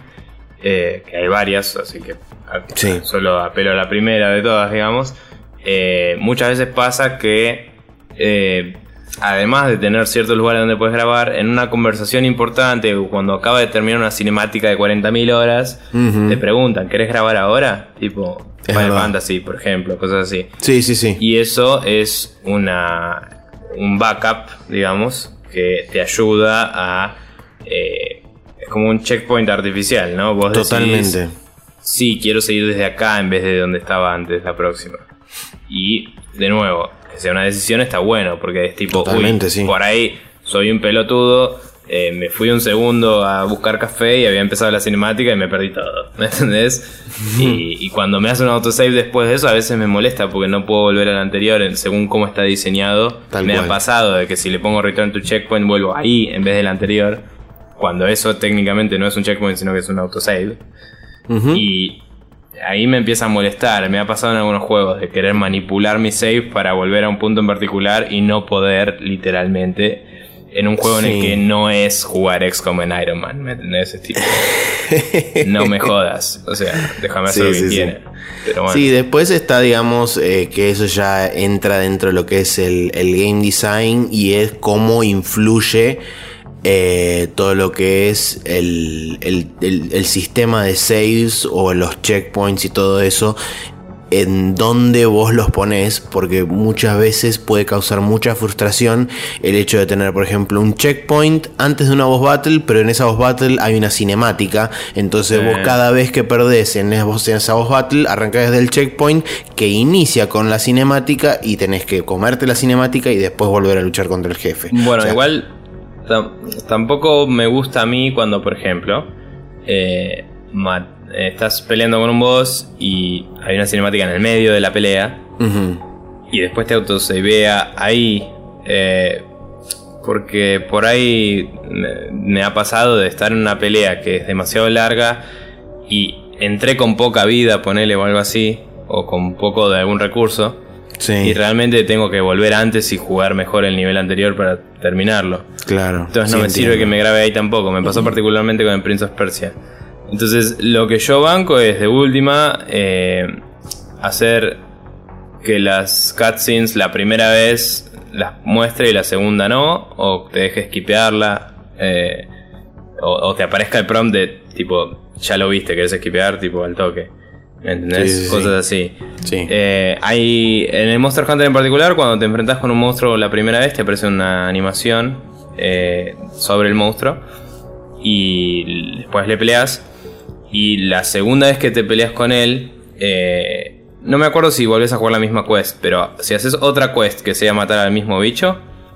eh, que hay varias, así que sí. solo apelo a la primera de todas, digamos, eh, muchas veces pasa que eh, además de tener ciertos lugares donde puedes grabar, en una conversación importante, cuando acaba de terminar una cinemática de cuarenta mil horas, uh-huh. te preguntan, ¿querés grabar ahora? Tipo Final Fantasy, por ejemplo, cosas así. Sí, sí, sí. Y eso es una un backup, digamos, que te ayuda a... Eh, es como un checkpoint artificial, ¿no? Vos Totalmente. Decís, sí, quiero seguir desde acá en vez de donde estaba antes, la próxima. Y, de nuevo, que sea una decisión está bueno, porque es tipo, Totalmente, uy, sí. por ahí soy un pelotudo, eh, me fui un segundo a buscar café y había empezado la cinemática y me perdí todo, ¿me entendés? y, y cuando me hace un autosave después de eso, a veces me molesta porque no puedo volver al anterior según cómo está diseñado. Tal me cual. Ha pasado de que si le pongo return to checkpoint vuelvo ahí en vez del anterior, cuando eso técnicamente no es un checkpoint sino que es un autosave. Uh-huh. Y ahí me empieza a molestar. Me ha pasado en algunos juegos de querer manipular mi save para volver a un punto en particular y no poder, literalmente, en un juego sí. en el que no es jugar X como en Iron Man, ¿me entendés? Ese tipo. No me jodas. O sea, déjame hacer sí, lo que sí, quiera. Sí. Pero bueno. Sí, después está, digamos, eh, que eso ya entra dentro de lo que es el, el game design, y es cómo influye Eh, todo lo que es el, el, el, el sistema de saves o los checkpoints y todo eso, en dónde vos los ponés, porque muchas veces puede causar mucha frustración el hecho de tener, por ejemplo, un checkpoint antes de una boss battle, pero en esa boss battle hay una cinemática, entonces eh. vos cada vez que perdés en esa, en esa boss battle arrancás desde el checkpoint que inicia con la cinemática y tenés que comerte la cinemática y después volver a luchar contra el jefe. Bueno, o sea, igual tampoco me gusta a mí cuando, por ejemplo, eh, mat- estás peleando con un boss y hay una cinemática en el medio de la pelea, uh-huh. y después te autosavea ahí, eh, porque por ahí me, me ha pasado de estar en una pelea que es demasiado larga y entré con poca vida, ponele o algo así, o con poco de algún recurso. Sí. Y realmente tengo que volver antes y jugar mejor el nivel anterior para terminarlo. Claro. Entonces no sí, me sirve entiendo. que me grabe ahí tampoco. Me pasó particularmente con el Prince of Persia. Entonces lo que yo banco es de última eh, hacer que las cutscenes la primera vez las muestre y la segunda no. O te deje skipearla. Eh, o, o te aparezca el prompt de tipo, ya lo viste, querés skipear, tipo al toque. ¿Entendés? Sí, sí, Cosas sí. así. Sí. Eh, hay en el Monster Hunter en particular, cuando te enfrentas con un monstruo la primera vez, te aparece una animación eh, sobre el monstruo y después le peleas. Y la segunda vez que te peleas con él, eh, no me acuerdo si volvés a jugar la misma quest, pero si haces otra quest que sea matar al mismo bicho,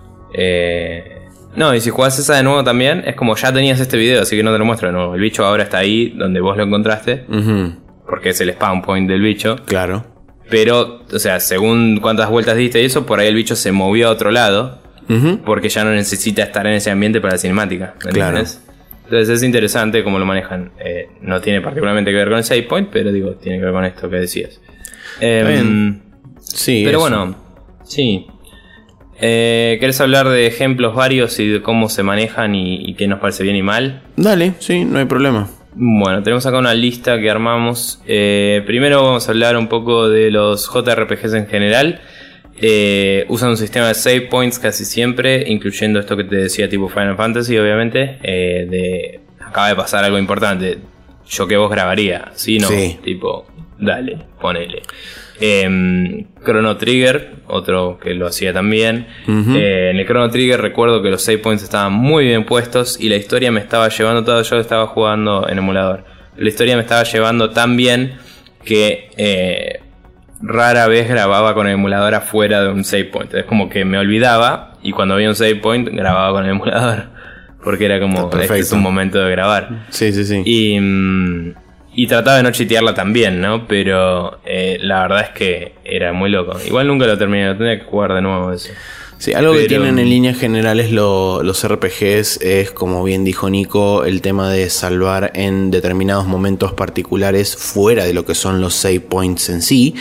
eh, no, y si jugás esa de nuevo también, es como ya tenías este video, así que no te lo muestro de nuevo. El bicho ahora está ahí donde vos lo encontraste. Uh-huh. Porque es el spawn point del bicho. Claro. Pero, o sea, según cuántas vueltas diste y eso, por ahí el bicho se movió a otro lado. Uh-huh. Porque ya no necesita estar en ese ambiente para la cinemática. ¿Me Claro. entiendes? Entonces es interesante cómo lo manejan. Eh, no tiene particularmente que ver con el save point, pero digo, tiene que ver con esto que decías. Eh, Bien. Sí. pero eso. bueno, sí. Eh, ¿Querés hablar de ejemplos varios y de cómo se manejan y, y qué nos parece bien y mal? Dale, sí, no hay problema. Bueno, tenemos acá una lista que armamos. Eh, primero vamos a hablar un poco de los J R P Gs en general. Eh, usan un sistema de save points casi siempre, incluyendo esto que te decía tipo Final Fantasy, obviamente. Eh, de acaba de pasar algo importante. Yo que vos grabaría, ¿sí? No, Sí. tipo, dale, ponele. Eh, Chrono Trigger, otro que lo hacía también. Uh-huh. Eh, en el Chrono Trigger recuerdo que los save points estaban muy bien puestos y la historia me estaba llevando todo. Yo estaba jugando en emulador. La historia me estaba llevando tan bien que eh, rara vez grababa con el emulador afuera de un save point. Es como que me olvidaba y cuando había un save point grababa con el emulador. Porque era como, este es un momento de grabar. Sí, sí, sí. Y, mm, y trataba de no chitearla también, ¿no? Pero eh, la verdad es que era muy loco. Igual nunca lo terminé, lo tendría que jugar de nuevo eso. Sí, algo Pero, que tienen en líneas generales lo- los R P Gs es, como bien dijo Nico, el tema de salvar en determinados momentos particulares fuera de lo que son los save points en sí.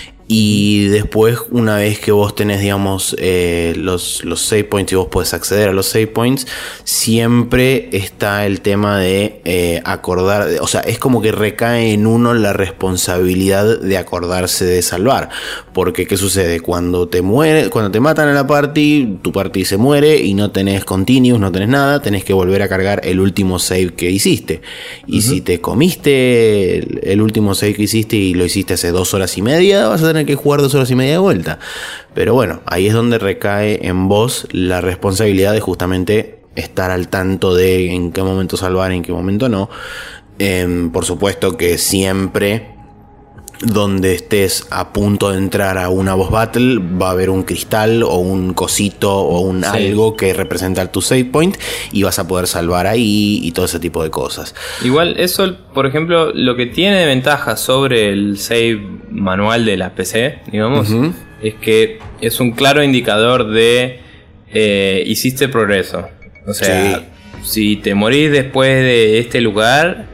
Y después, una vez que vos tenés, digamos, eh, los, los save points y vos podés acceder a los save points, siempre está el tema de eh, acordar, o sea, es como que recae en uno la responsabilidad de acordarse de salvar. Porque, ¿qué sucede? Cuando te muere, cuando te matan a la party, tu party se muere y no tenés continuous, no tenés nada, tenés que volver a cargar el último save que hiciste. Y uh-huh. si te comiste el, el último save que hiciste y lo hiciste hace dos horas y media, vas a tener que jugar dos horas y media de vuelta. Pero bueno, ahí es donde recae en vos la responsabilidad de justamente estar al tanto de en qué momento salvar, en qué momento no. Eh, por supuesto que siempre donde estés a punto de entrar a una boss battle va a haber un cristal o un cosito o un sí. algo que representa tu save point y vas a poder salvar ahí y todo ese tipo de cosas. Igual eso, por ejemplo, lo que tiene de ventaja sobre el save manual de la P C, digamos, uh-huh. es que es un claro indicador de eh, hiciste progreso. O sea, sí. si te morís después de este lugar,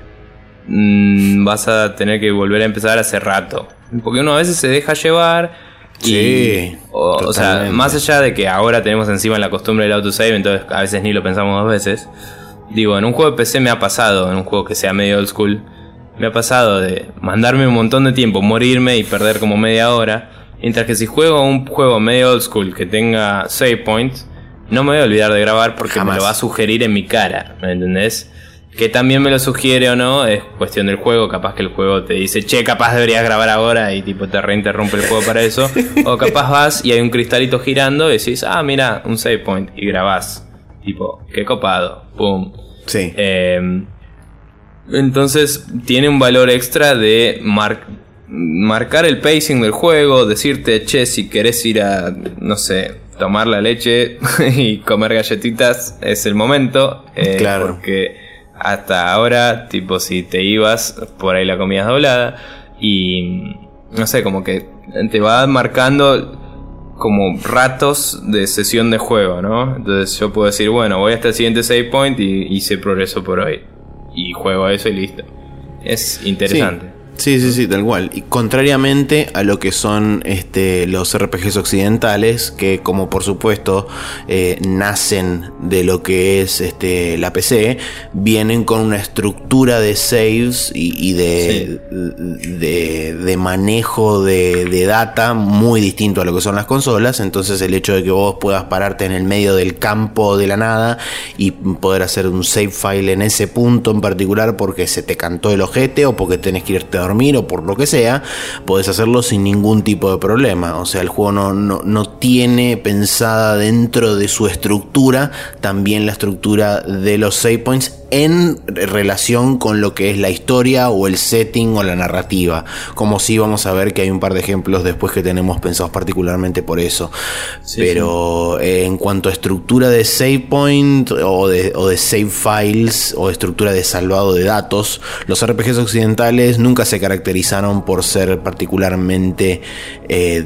vas a tener que volver a empezar hace rato. Porque uno a veces se deja llevar y, sí, o, o sea, más allá de que ahora tenemos encima la costumbre del autosave, entonces a veces ni lo pensamos dos veces. Digo, en un juego de P C me ha pasado, en un juego que sea medio old school, me ha pasado de mandarme un montón de tiempo, morirme y perder como media hora. Mientras que si juego un juego medio old school que tenga save points, no me voy a olvidar de grabar porque Jamás. me lo va a sugerir en mi cara, ¿me entendés? Que también me lo sugiere o no, es cuestión del juego. Capaz que el juego te dice, che, capaz deberías grabar ahora, y tipo te reinterrumpe el juego para eso. O capaz vas y hay un cristalito girando y decís, ah, mira, un save point, y grabás. Tipo, qué copado, pum. Sí. Eh, entonces tiene un valor extra de mar- marcar el pacing del juego, decirte, che, si querés ir a, no sé, tomar la leche y comer galletitas, es el momento. Eh, claro. Porque hasta ahora, tipo, si te ibas, por ahí la comías doblada. Y no sé, como que te va marcando como ratos de sesión de juego, ¿no? Entonces yo puedo decir, bueno, voy hasta el siguiente save point y hice progreso por hoy. Y juego eso y listo. es interesante. Sí. Sí, sí, sí, tal cual. Y contrariamente a lo que son este, los R P Gs occidentales, que como por supuesto eh, nacen de lo que es este, la P C, vienen con una estructura de saves y, y de, sí. de, de manejo de, de data muy distinto a lo que son las consolas. Entonces el hecho de que vos puedas pararte en el medio del campo de la nada y poder hacer un save file en ese punto en particular porque se te cantó el ojete o porque tenés que irte a dormir o por lo que sea, podés hacerlo sin ningún tipo de problema. O sea, el juego no, no, no tiene pensada dentro de su estructura también la estructura de los save points en relación con lo que es la historia o el setting o la narrativa, como si vamos a ver que hay un par de ejemplos después que tenemos pensados particularmente por eso. Sí, pero sí. Eh, en cuanto a estructura de save point o de, o de save files o estructura de salvado de datos, los R P Gs occidentales nunca se caracterizaron por ser particularmente eh,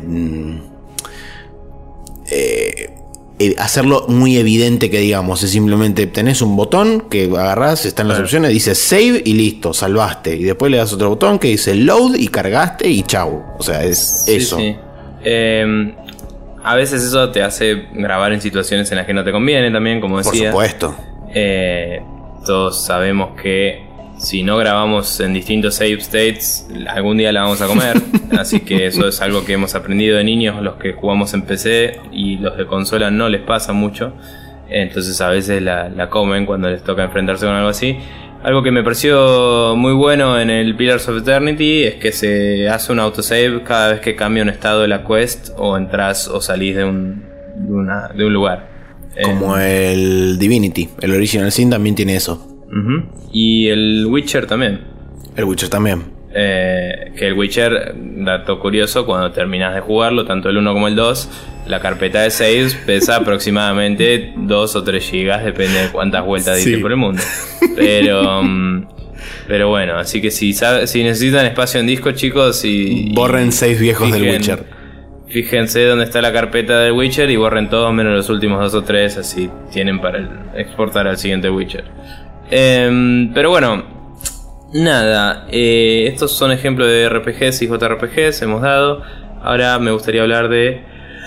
eh, hacerlo muy evidente, que digamos, es simplemente tenés un botón que agarrás, está en las opciones, dice save y listo, salvaste, y después le das otro botón que dice load y cargaste y chau. O sea, es sí, eso. Sí. Eh, a veces eso te hace grabar en situaciones en las que no te conviene también, como decía. Por supuesto. Eh, todos sabemos que si no grabamos en distintos save states, algún día la vamos a comer. Así que eso es algo que hemos aprendido de niños, los que jugamos en P C, y los de consola no les pasa mucho. Entonces a veces la, la comen cuando les toca enfrentarse con algo así. Algo que me pareció muy bueno en el Pillars of Eternity es que se hace un autosave cada vez que cambia un estado de la quest o entras o salís de un, de una, de un lugar. Como eh, el Divinity, el Original Sin también tiene eso. Uh-huh. Y el Witcher también. El Witcher también. Eh, que el Witcher, dato curioso, cuando terminas de jugarlo, tanto el uno como el dos, la carpeta de saves pesa aproximadamente dos o tres gigas, depende de cuántas vueltas diste sí. por el mundo. Pero um, pero bueno, así que si, si necesitan espacio en disco, chicos, y borren saves viejos fijen, del Witcher. Fíjense dónde está la carpeta del Witcher y borren todos menos los últimos dos o tres, así tienen para el, exportar al siguiente Witcher. Eh, pero bueno, nada, eh, estos son ejemplos de R P Gs y J R P Gs hemos dado. Ahora me gustaría hablar de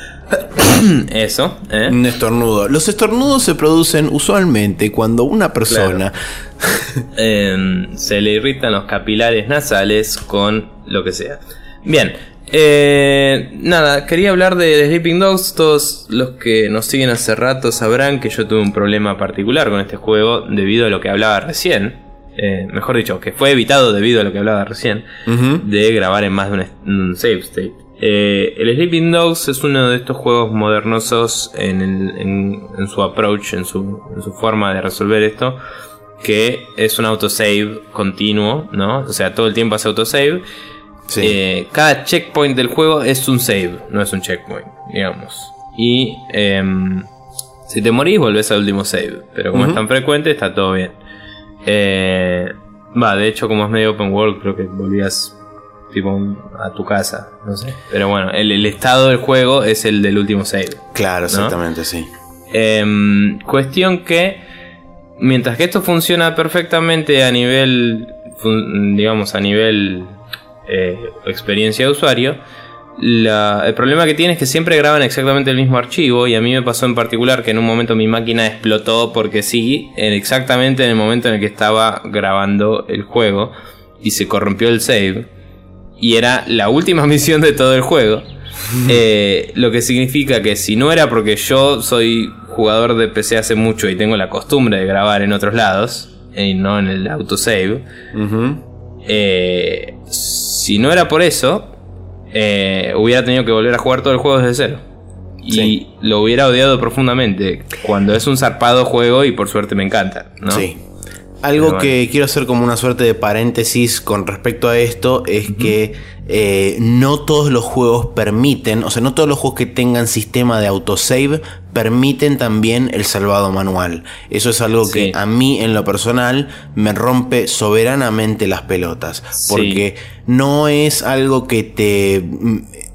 eso, ¿eh? Un estornudo. Los estornudos se producen usualmente cuando una persona claro. eh, se le irritan los capilares nasales con lo que sea. Bien, eh, nada, quería hablar de, de Sleeping Dogs. Todos los que nos siguen hace rato sabrán que yo tuve un problema particular con este juego debido a lo que hablaba recién. Eh, mejor dicho, que fue evitado debido a lo que hablaba recién, uh-huh. de grabar en más de un, un save state. Eh, el Sleeping Dogs es uno de estos juegos modernosos en, el, en, en su approach, en su, en su forma de resolver esto, que es un autosave continuo, ¿no? O sea, todo el tiempo hace autosave. Sí. Eh, cada checkpoint del juego es un save, no es un checkpoint, digamos. Y eh, si te morís, volvés al último save. Pero como uh-huh. es tan frecuente, está todo bien. Eh, va, de hecho, como es medio open world, creo que volvías tipo a tu casa, no sé. Pero bueno, el, el estado del juego es el del último save. Claro, exactamente, ¿no? Sí. Eh, cuestión que mientras que esto funciona perfectamente a nivel, digamos, a nivel eh, experiencia de usuario, la, el problema que tiene es que siempre graban exactamente el mismo archivo. Y a mí me pasó en particular que en un momento mi máquina explotó porque sí, en exactamente en el momento en el que estaba grabando el juego, y se corrompió el save. Y era la última misión de todo el juego. eh, Lo que significa que si no era porque yo soy jugador de P C hace mucho y tengo la costumbre de grabar en otros lados, y no en el autosave, uh-huh. eh, si no era por eso, eh, hubiera tenido que volver a jugar todo el juego desde cero. Y sí. lo hubiera odiado profundamente, cuando es un zarpado juego y por suerte me encanta, ¿no? Sí. Algo bueno. que quiero hacer como una suerte de paréntesis con respecto a esto es uh-huh. que eh, no todos los juegos permiten, o sea, no todos los juegos que tengan sistema de autosave permiten también el salvado manual. Eso es algo sí. que a mí en lo personal me rompe soberanamente las pelotas, porque sí. no es algo que te...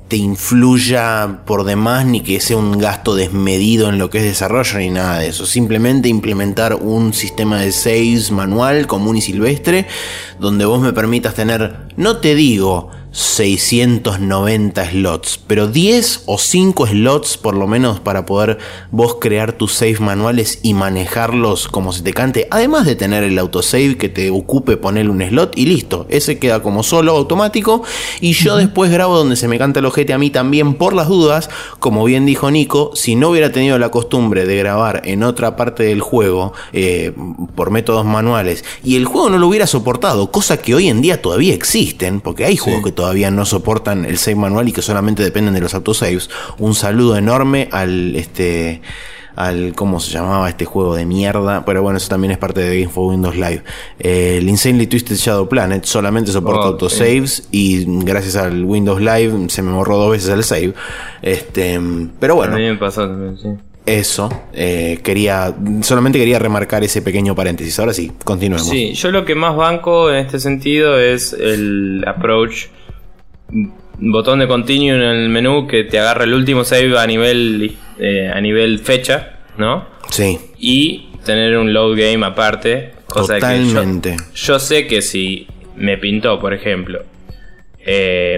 te influya por demás, ni que sea un gasto desmedido en lo que es desarrollo, ni nada de eso. Simplemente implementar un sistema de saves manual, común y silvestre, donde vos me permitas tener, no te digo seiscientos noventa slots, pero diez o cinco slots por lo menos para poder vos crear tus saves manuales y manejarlos como se te cante, además de tener el autosave que te ocupe ponerle un slot y listo, ese queda como solo automático y yo después grabo donde se me canta el ojete a mí también por las dudas. Como bien dijo Nico, si no hubiera tenido la costumbre de grabar en otra parte del juego eh, por métodos manuales y el juego no lo hubiera soportado, cosa que hoy en día todavía existen, porque hay juegos sí. que todavía todavía no soportan el save manual y que solamente dependen de los autosaves. Un saludo enorme al este al cómo se llamaba este juego de mierda, pero bueno, eso también es parte de Game for Windows Live. Eh, el Insanely Twisted Shadow Planet solamente soporta oh, autosaves eh. y gracias al Windows Live se me borró dos veces el save. Este, pero bueno. A mí me pasó también, sí. Eso, eh, quería, solamente quería remarcar ese pequeño paréntesis. Ahora sí, continuemos. Sí, yo lo que más banco en este sentido es el approach botón de continue en el menú que te agarra el último save a nivel eh, a nivel fecha, ¿no? Sí. Y tener un load game aparte, cosa Totalmente. que yo, yo sé que si me pintó, por ejemplo, eh,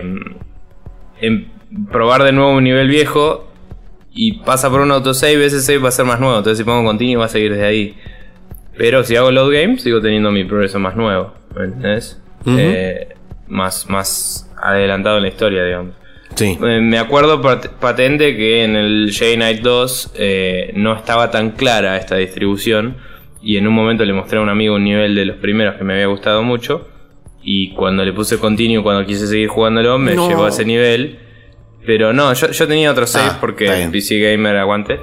en probar de nuevo un nivel viejo y pasa por un autosave, ese save va a ser más nuevo. Entonces si pongo continue va a seguir desde ahí. Pero si hago load game, sigo teniendo mi progreso más nuevo, ¿entendés? Uh-huh. Eh, más, más adelantado en la historia, digamos. Sí. Eh, me acuerdo pat- patente que en el Jedi Knight dos eh, no estaba tan clara esta distribución. Y en un momento le mostré a un amigo un nivel de los primeros que me había gustado mucho. Y cuando le puse continue, cuando quise seguir jugándolo, me no. llevó a ese nivel. Pero no, yo, yo tenía otro save ah, porque P C Gamer aguante.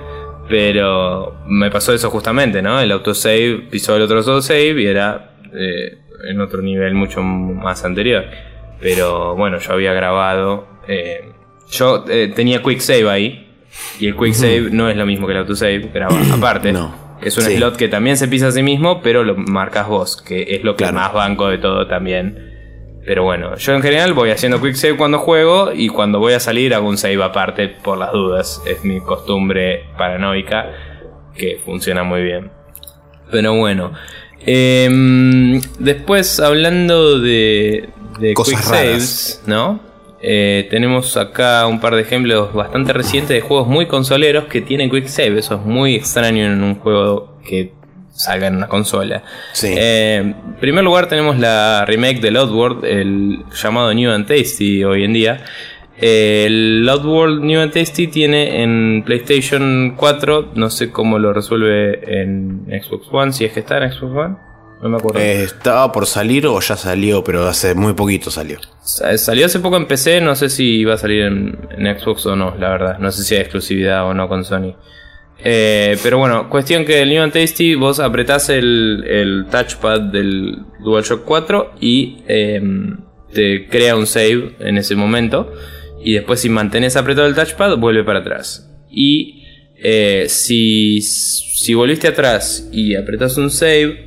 Pero me pasó eso justamente, ¿no? El autosave pisó el otro autosave y era eh, en otro nivel mucho más anterior. Pero bueno, yo había grabado. Eh, yo eh, tenía quick save ahí. Y el quick save no es lo mismo que el autosave, graba aparte. No. Es un sí. slot que también se pisa a sí mismo, pero lo marcas vos, que es lo que claro. más banco de todo también. Pero bueno, yo en general voy haciendo quick save cuando juego y cuando voy a salir hago un save aparte por las dudas. Es mi costumbre paranoica que funciona muy bien. Pero bueno, eh, después hablando de, de cosas quick raras. saves, ¿no? Eh, tenemos acá un par de ejemplos bastante recientes de juegos muy consoleros que tienen quick save. Eso es muy extraño en un juego que salga en una consola. Sí. Eh, en primer lugar tenemos la remake de Oddworld, el llamado New and Tasty hoy en día. Eh, el Oddworld New and Tasty tiene en PlayStation cuatro, no sé cómo lo resuelve en Xbox One, si es que está en Xbox One. No me acuerdo. Eh, estaba por salir o ya salió, pero hace muy poquito salió. Salió hace poco en P C, no sé si va a salir en, en Xbox o no, la verdad. No sé si hay exclusividad o no con Sony. Eh, pero bueno, cuestión que el New and Tasty, vos apretás el, el touchpad del DualShock cuatro y eh, te crea un save en ese momento. Y después si mantenés apretado el touchpad, vuelve para atrás. Y eh, si, si volviste atrás y apretás un save,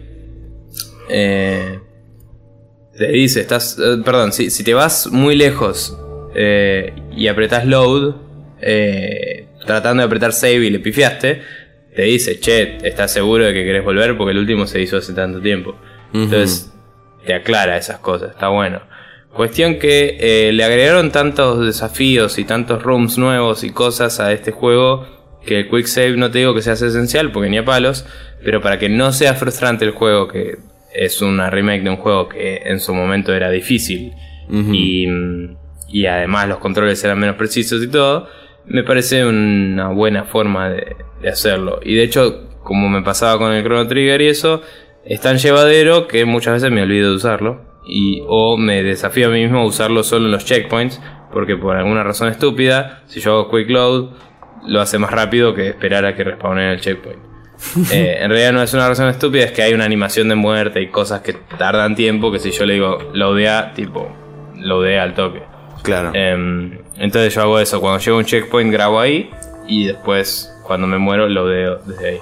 eh, te dice, estás, eh, perdón, si, si te vas muy lejos eh, y apretás load, eh, tratando de apretar save y le pifiaste, te dice, che, ¿estás seguro de que querés volver? Porque el último se hizo hace tanto tiempo. Uh-huh. Entonces te aclara esas cosas, está bueno. Cuestión que eh, le agregaron tantos desafíos y tantos rooms nuevos y cosas a este juego que el quick save no te digo que sea esencial porque ni a palos, pero para que no sea frustrante el juego, que es una remake de un juego que en su momento era difícil, uh-huh. y, y además los controles eran menos precisos y todo, me parece una buena forma de, de hacerlo. Y de hecho, como me pasaba con el Chrono Trigger y eso, es tan llevadero que muchas veces me olvido de usarlo. Y, o me desafío a mí mismo a usarlo solo en los checkpoints, porque por alguna razón estúpida, si yo hago quick load, lo hace más rápido que esperar a que respawnen en el checkpoint. eh, en realidad no es una razón estúpida, es que hay una animación de muerte y cosas que tardan tiempo, que si yo le digo loadea, tipo, loadea al toque. Claro. Eh, entonces yo hago eso, cuando llego a un checkpoint grabo ahí y después cuando me muero loadeo desde ahí.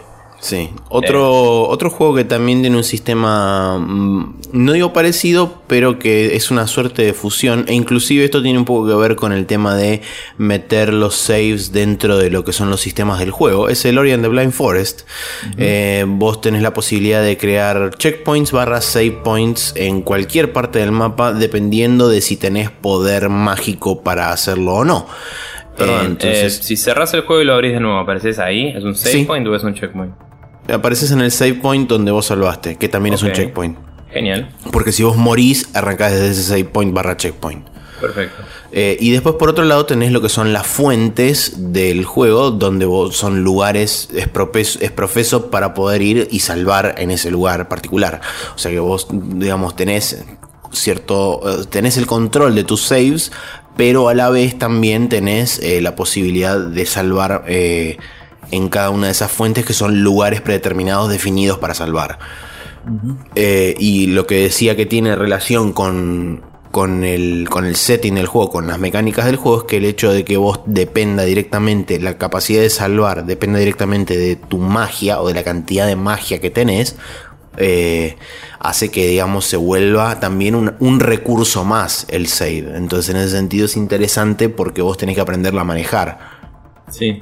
Sí, otro, eh. otro juego que también tiene un sistema, no digo parecido, pero que es una suerte de fusión, e inclusive esto tiene un poco que ver con el tema de meter los saves dentro de lo que son los sistemas del juego, es el Ori and the Blind Forest. Uh-huh. eh, vos tenés la posibilidad de crear checkpoints barra save points en cualquier parte del mapa, dependiendo de si tenés poder mágico para hacerlo o no. Perdón, eh, entonces, eh, si cerrás el juego y lo abrís de nuevo, ¿apareces ahí? ¿Es un save sí. point o es un checkpoint? Apareces en el save point donde vos salvaste, que también okay. es un checkpoint. Genial. Porque si vos morís, arrancás desde ese save point barra checkpoint. Perfecto. Eh, y después por otro lado tenés lo que son las fuentes del juego, donde vos son lugares, es, profeso, es profeso para poder ir y salvar en ese lugar particular. O sea que vos, digamos, tenés cierto, tenés el control de tus saves, pero a la vez también tenés eh, la posibilidad de salvar eh, en cada una de esas fuentes, que son lugares predeterminados definidos para salvar. Uh-huh. Eh, y lo que decía que tiene relación con, con, el, con el setting del juego, con las mecánicas del juego, es que el hecho de que vos dependa directamente, la capacidad de salvar dependa directamente de tu magia o de la cantidad de magia que tenés, Eh, hace que, digamos, se vuelva también un, un recurso más el save. Entonces en ese sentido es interesante porque vos tenés que aprenderlo a manejar. Sí.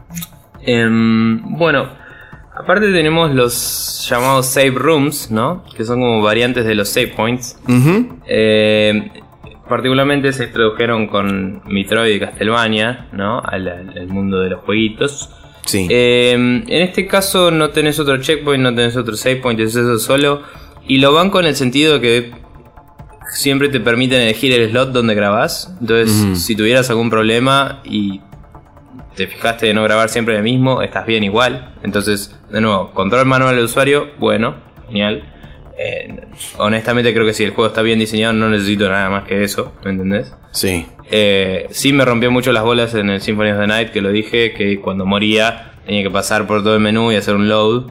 eh, Bueno, aparte tenemos los llamados save rooms, ¿no? Que son como variantes de los save points. uh-huh. eh, Particularmente se introdujeron con Metroid y Castlevania, ¿no? Al, al mundo de los jueguitos. Sí. Eh, en este caso no tenés otro checkpoint, no tenés otro save point, es eso solo. Y lo banco en el sentido de que siempre te permiten elegir el slot donde grabás. Entonces, mm. si tuvieras algún problema y te fijaste de no grabar siempre el mismo, estás bien igual. Entonces, de nuevo, control manual del usuario, bueno, genial. Eh, honestamente creo que si el juego está bien diseñado no necesito nada más que eso, ¿me entendés? Sí. Eh, sí me rompió mucho las bolas en el Symphony of the Night, que lo dije, que cuando moría tenía que pasar por todo el menú y hacer un load,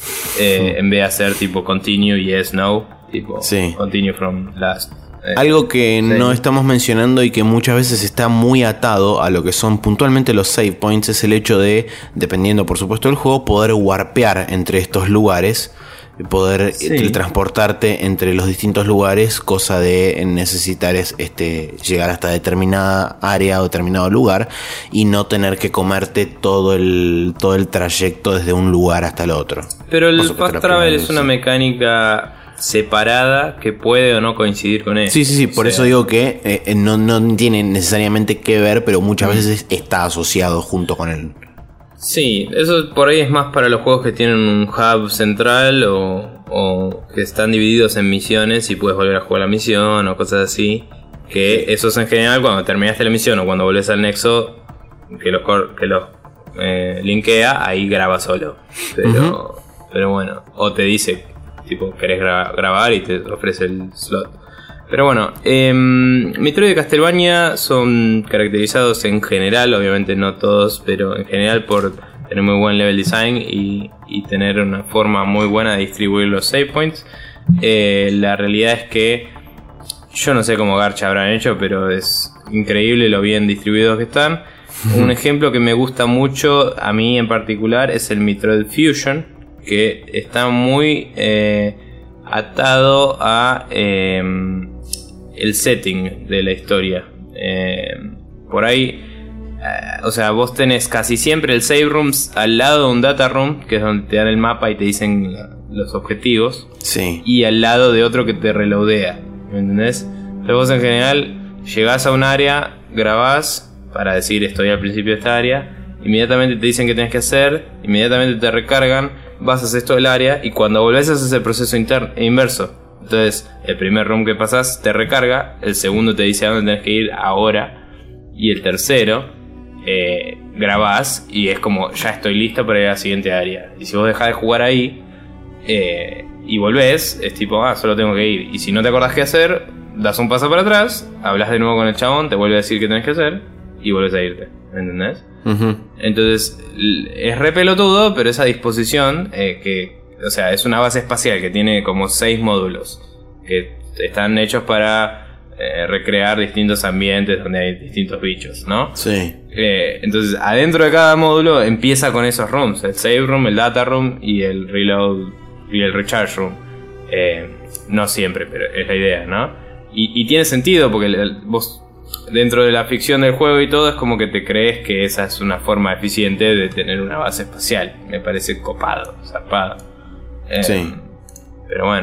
eh, en vez de hacer tipo continue, yes, no, tipo sí. continue from last. Eh, Algo que sí. no estamos mencionando y que muchas veces está muy atado a lo que son puntualmente los save points es el hecho de, dependiendo por supuesto del juego, poder warpear entre estos lugares, poder sí. teletransportarte entre los distintos lugares, cosa de necesitar es, este, llegar hasta determinada área o determinado lugar y no tener que comerte todo el, todo el trayecto desde un lugar hasta el otro. Pero el fast travel es una mecánica separada que puede o no coincidir con eso. Sí, sí, sí, por o sea, eso digo que eh, no, no tiene necesariamente que ver, pero muchas veces está asociado junto con él. Sí, eso por ahí es más para los juegos que tienen un hub central o, o que están divididos en misiones y puedes volver a jugar la misión o cosas así. Que eso es en general cuando terminaste la misión o cuando volvés al nexo que los que los eh, linkea, ahí graba solo. Pero, uh-huh. pero bueno, o te dice tipo querés gra- grabar y te ofrece el slot. Pero bueno, eh, Metroid y Castlevania son caracterizados en general, obviamente no todos, pero en general por tener muy buen level design y, y tener una forma muy buena de distribuir los save points. Eh, la realidad es que yo no sé cómo garcha habrán hecho, pero es increíble lo bien distribuidos que están. Un ejemplo que me gusta mucho, a mí en particular, es el Metroid Fusion, que está muy eh, atado a... Eh, el setting de la historia. Eh, por ahí, eh, o sea, vos tenés casi siempre el save rooms al lado de un data room, que es donde te dan el mapa y te dicen los objetivos. Sí. Y al lado de otro que te reloadea. ¿Me entendés? Entonces vos en general llegás a un área, grabás para decir estoy al principio de esta área. Inmediatamente te dicen qué tenés que hacer. Inmediatamente te recargan. Vas a hacer esto del área. Y cuando volvés haces el proceso interno, inverso. Entonces, el primer room que pasás te recarga, el segundo te dice a dónde tenés que ir ahora, y el tercero eh, grabás y es como ya estoy listo para ir a la siguiente área. Y si vos dejás de jugar ahí eh, y volvés, es tipo, ah, solo tengo que ir. Y si no te acordás qué hacer, das un paso para atrás, hablas de nuevo con el chabón, te vuelve a decir qué tenés que hacer y vuelves a irte. ¿Entendés? Uh-huh. Entonces, es re pelotudo, pero esa disposición eh, que... O sea, es una base espacial que tiene como seis módulos que están hechos para eh, recrear distintos ambientes donde hay distintos bichos, ¿no? Sí. Eh, entonces, adentro de cada módulo empieza con esos rooms: el save room, el data room y el reload y el recharge room. Eh, no siempre, pero es la idea, ¿no? Y, y tiene sentido porque el, el, vos, dentro de la ficción del juego y todo, es como que te crees que esa es una forma eficiente de tener una base espacial. Me parece copado, zarpado. Eh, sí. Pero bueno.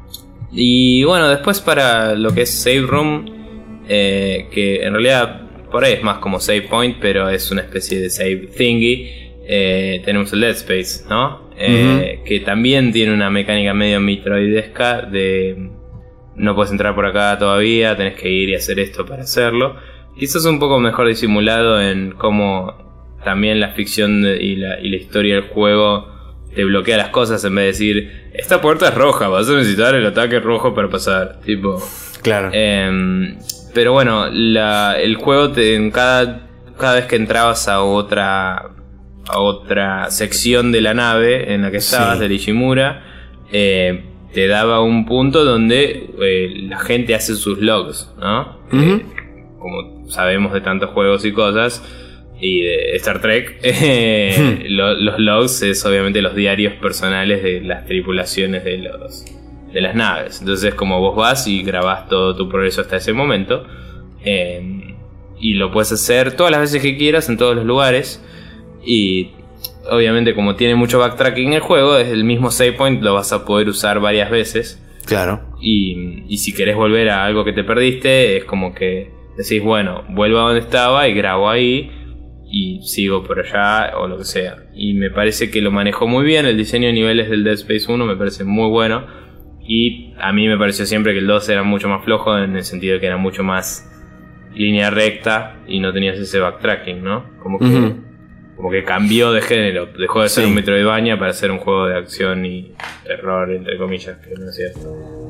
Y bueno, después para lo que es save room, eh, que en realidad por ahí es más como save point, pero es una especie de save thingy. Eh, tenemos el Dead Space, ¿no? Eh, uh-huh. Que también tiene una mecánica medio metroidesca de no puedes entrar por acá todavía, tenés que ir y hacer esto para hacerlo. Quizás un poco mejor disimulado en cómo también la ficción y la, y la historia del juego te bloquea las cosas en vez de decir, esta puerta es roja, vas a necesitar el ataque rojo para pasar. Tipo. Claro. Eh, pero bueno, la, el juego te, en cada, cada vez que entrabas a otra a otra sección de la nave en la que estabas, sí, de Ishimura, eh, te daba un punto donde eh, la gente hace sus logs, ¿no? Uh-huh. Eh, como sabemos de tantos juegos y cosas y de Star Trek, eh, uh-huh. lo, los logs es obviamente los diarios personales de las tripulaciones de los de las naves. Entonces, como vos vas y grabás todo tu progreso hasta ese momento, eh, y lo puedes hacer todas las veces que quieras en todos los lugares. Y obviamente, como tiene mucho backtracking en el juego, es el mismo save point, lo vas a poder usar varias veces. Claro. Y, y si querés volver a algo que te perdiste, es como que decís, bueno, vuelvo a donde estaba y grabo ahí y sigo por allá o lo que sea. Y me parece que lo manejó muy bien. El diseño de niveles del Dead Space uno me parece muy bueno. Y a mí me pareció siempre que el dos era mucho más flojo, en el sentido de que era mucho más línea recta y no tenías ese backtracking, ¿no? Como que... Uh-huh. Como que cambió de género, dejó de ser sí. un Metroidvania para ser un juego de acción y terror, entre comillas, que no es cierto.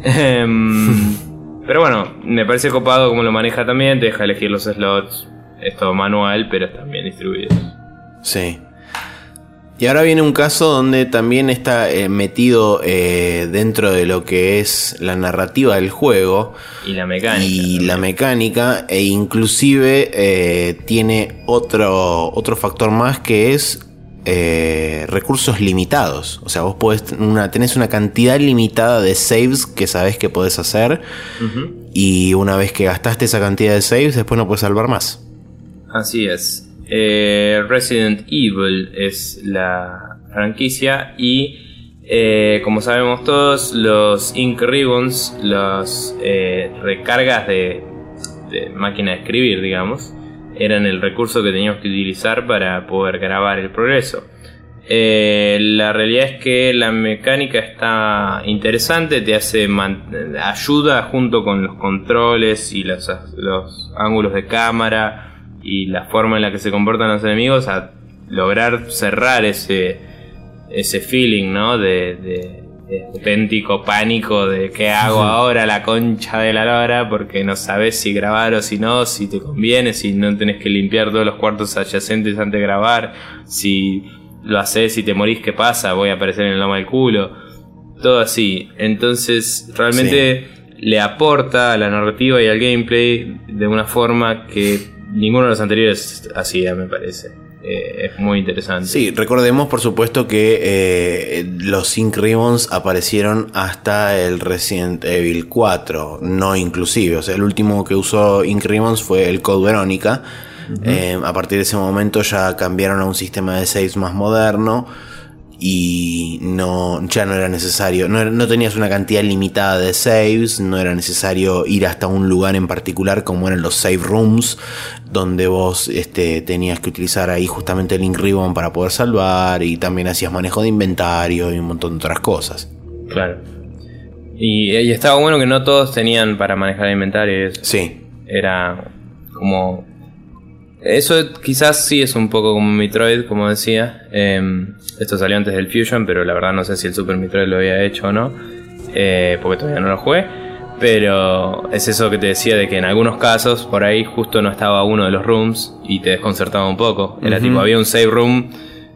Pero bueno, me parece copado como lo maneja también, te deja elegir los slots, es todo manual, pero están bien distribuidos. Sí. Y ahora viene un caso donde también está eh, metido eh, dentro de lo que es la narrativa del juego. Y la mecánica. Y también. la mecánica, e inclusive eh, tiene otro, otro factor más, que es eh, recursos limitados. O sea, vos podés una, tenés una cantidad limitada de saves que sabés que podés hacer. Uh-huh. Y una vez que gastaste esa cantidad de saves, después no podés salvar más. Así es. Eh, Resident Evil es la franquicia y eh, como sabemos todos, los Ink Ribbons, las eh, recargas de, de máquina de escribir, digamos, eran el recurso que teníamos que utilizar para poder grabar el progreso. Eh, la realidad es que la mecánica está interesante, te hace man- ayuda junto con los controles y los, los ángulos de cámara y la forma en la que se comportan los enemigos a lograr cerrar ese ese feeling, ¿no? De, de, de auténtico pánico de qué hago ahora, la concha de la lora, porque no sabes si grabar o si no, si te conviene, si no tenés que limpiar todos los cuartos adyacentes antes de grabar, si lo haces y te morís, ¿qué pasa? Voy a aparecer en el loma del culo. Todo así. Entonces, realmente sí, le aporta a la narrativa y al gameplay de una forma que ninguno de los anteriores hacía, me parece. Eh, es muy interesante. Sí, recordemos por supuesto que eh, los Ink Ribbons aparecieron hasta el Resident Evil cuatro, no inclusive. O sea, el último que usó Ink Ribbons fue el Code Veronica. Uh-huh. Eh, a partir de ese momento ya cambiaron a un sistema de saves más moderno y no, ya no era necesario, no, no tenías una cantidad limitada de saves, no era necesario ir hasta un lugar en particular como eran los save rooms, donde vos este, tenías que utilizar ahí justamente el Ink Ribbon para poder salvar, y también hacías manejo de inventario y un montón de otras cosas. Claro. Y, y estaba bueno que no todos tenían para manejar inventario. Sí. Era como... Eso quizás sí es un poco como Metroid, como decía. Eh, esto salió antes del Fusion, pero la verdad no sé si el Super Metroid lo había hecho o no, eh, porque todavía no lo jugué. Pero es eso que te decía, de que en algunos casos por ahí justo no estaba uno de los rooms y te desconcertaba un poco. Era uh-huh. tipo, había un save room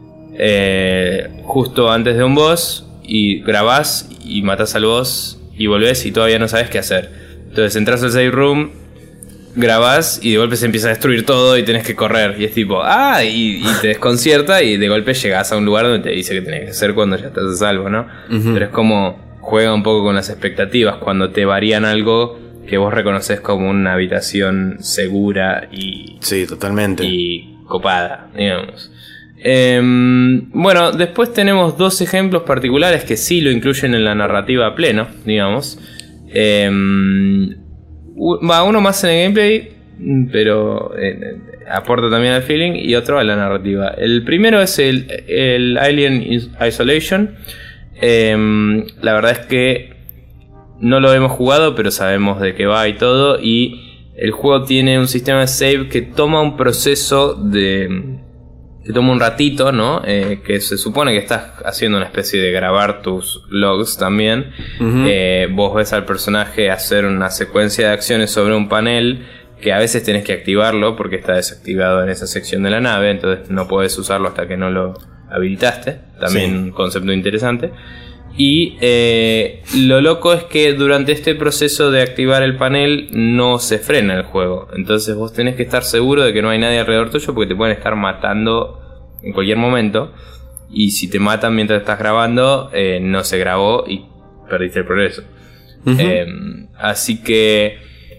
eh, justo antes de un boss y grabás y matás al boss y volvés y todavía no sabes qué hacer. Entonces entras al save room, grabás y de golpe se empieza a destruir todo y tenés que correr. Y es tipo, ah, y, y te desconcierta y de golpe llegás a un lugar donde te dice que tenés que hacer cuando ya estás a salvo, ¿no? Uh-huh. Pero es como juega un poco con las expectativas cuando te varían algo que vos reconoces como una habitación segura y... Sí, totalmente. Y copada, digamos. Eh, bueno, después tenemos dos ejemplos particulares que sí lo incluyen en la narrativa a pleno, digamos. Eh, va uno más en el gameplay, pero eh, aporta también al feeling, y otro a la narrativa. El primero es el, el Alien Isolation. Eh, la verdad es que no lo hemos jugado, pero sabemos de qué va y todo. Y el juego tiene un sistema de save que toma un proceso de... que toma un ratito, ¿no? Eh, que se supone que estás haciendo una especie de grabar tus logs también. Uh-huh. Eh, vos ves al personaje hacer una secuencia de acciones sobre un panel que a veces tenés que activarlo porque está desactivado en esa sección de la nave, entonces no podés usarlo hasta que no lo habilitaste. También sí. Un concepto interesante. Y eh, lo loco es que durante este proceso de activar el panel no se frena el juego. Entonces vos tenés que estar seguro de que no hay nadie alrededor tuyo porque te pueden estar matando en cualquier momento. Y si te matan mientras estás grabando, eh, no se grabó y perdiste el progreso. Uh-huh. Eh, así que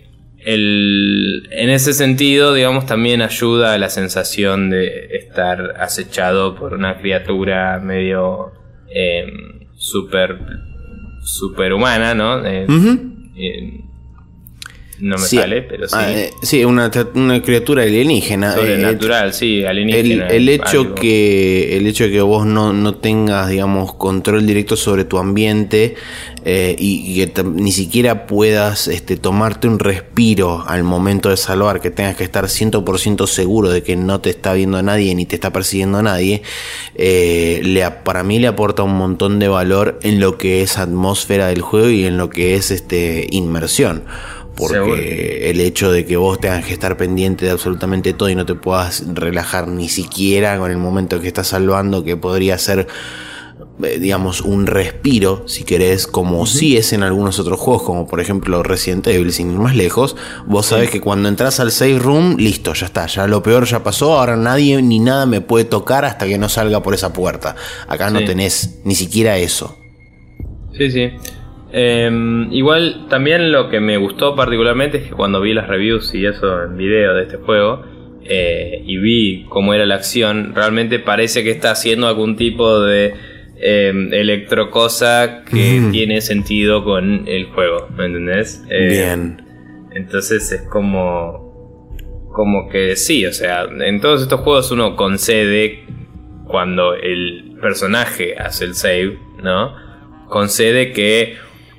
el, en ese sentido, digamos, también ayuda a la sensación de estar acechado por una criatura medio... Eh, super super humana, ¿no? Eh, uh-huh. eh, no me sí, sale, pero sí. Eh, sí, una, una criatura alienígena. Sobrenatural, eh, sí, alienígena. El, el hecho algo. que el hecho de que vos no, no tengas, digamos, control directo sobre tu ambiente eh, y, y que t- ni siquiera puedas este, tomarte un respiro al momento de salvar, que tengas que estar cien por ciento seguro de que no te está viendo nadie ni te está persiguiendo nadie, eh, le, para mí le aporta un montón de valor en lo que es atmósfera del juego y en lo que es este inmersión. Porque seguro. El hecho de que vos tengas que estar pendiente de absolutamente todo y no te puedas relajar ni siquiera con el momento que estás salvando, que podría ser, digamos, un respiro, si querés, como uh-huh. sí es en algunos otros juegos, como por ejemplo Resident Evil, sin ir más lejos. Vos sabés sí. que cuando entras al save room, listo, ya está, ya lo peor ya pasó, ahora nadie ni nada me puede tocar hasta que no salga por esa puerta. Acá sí. no tenés ni siquiera eso. Sí, sí. Eh, igual también lo que me gustó particularmente es que cuando vi las reviews y eso en video de este juego eh, y vi cómo era la acción, realmente parece que está haciendo algún tipo de eh, electrocosa que mm. tiene sentido con el juego, ¿me entendés? Eh, Bien. Entonces es como como que sí, o sea, en todos estos juegos uno concede cuando el personaje hace el save, ¿no? Concede que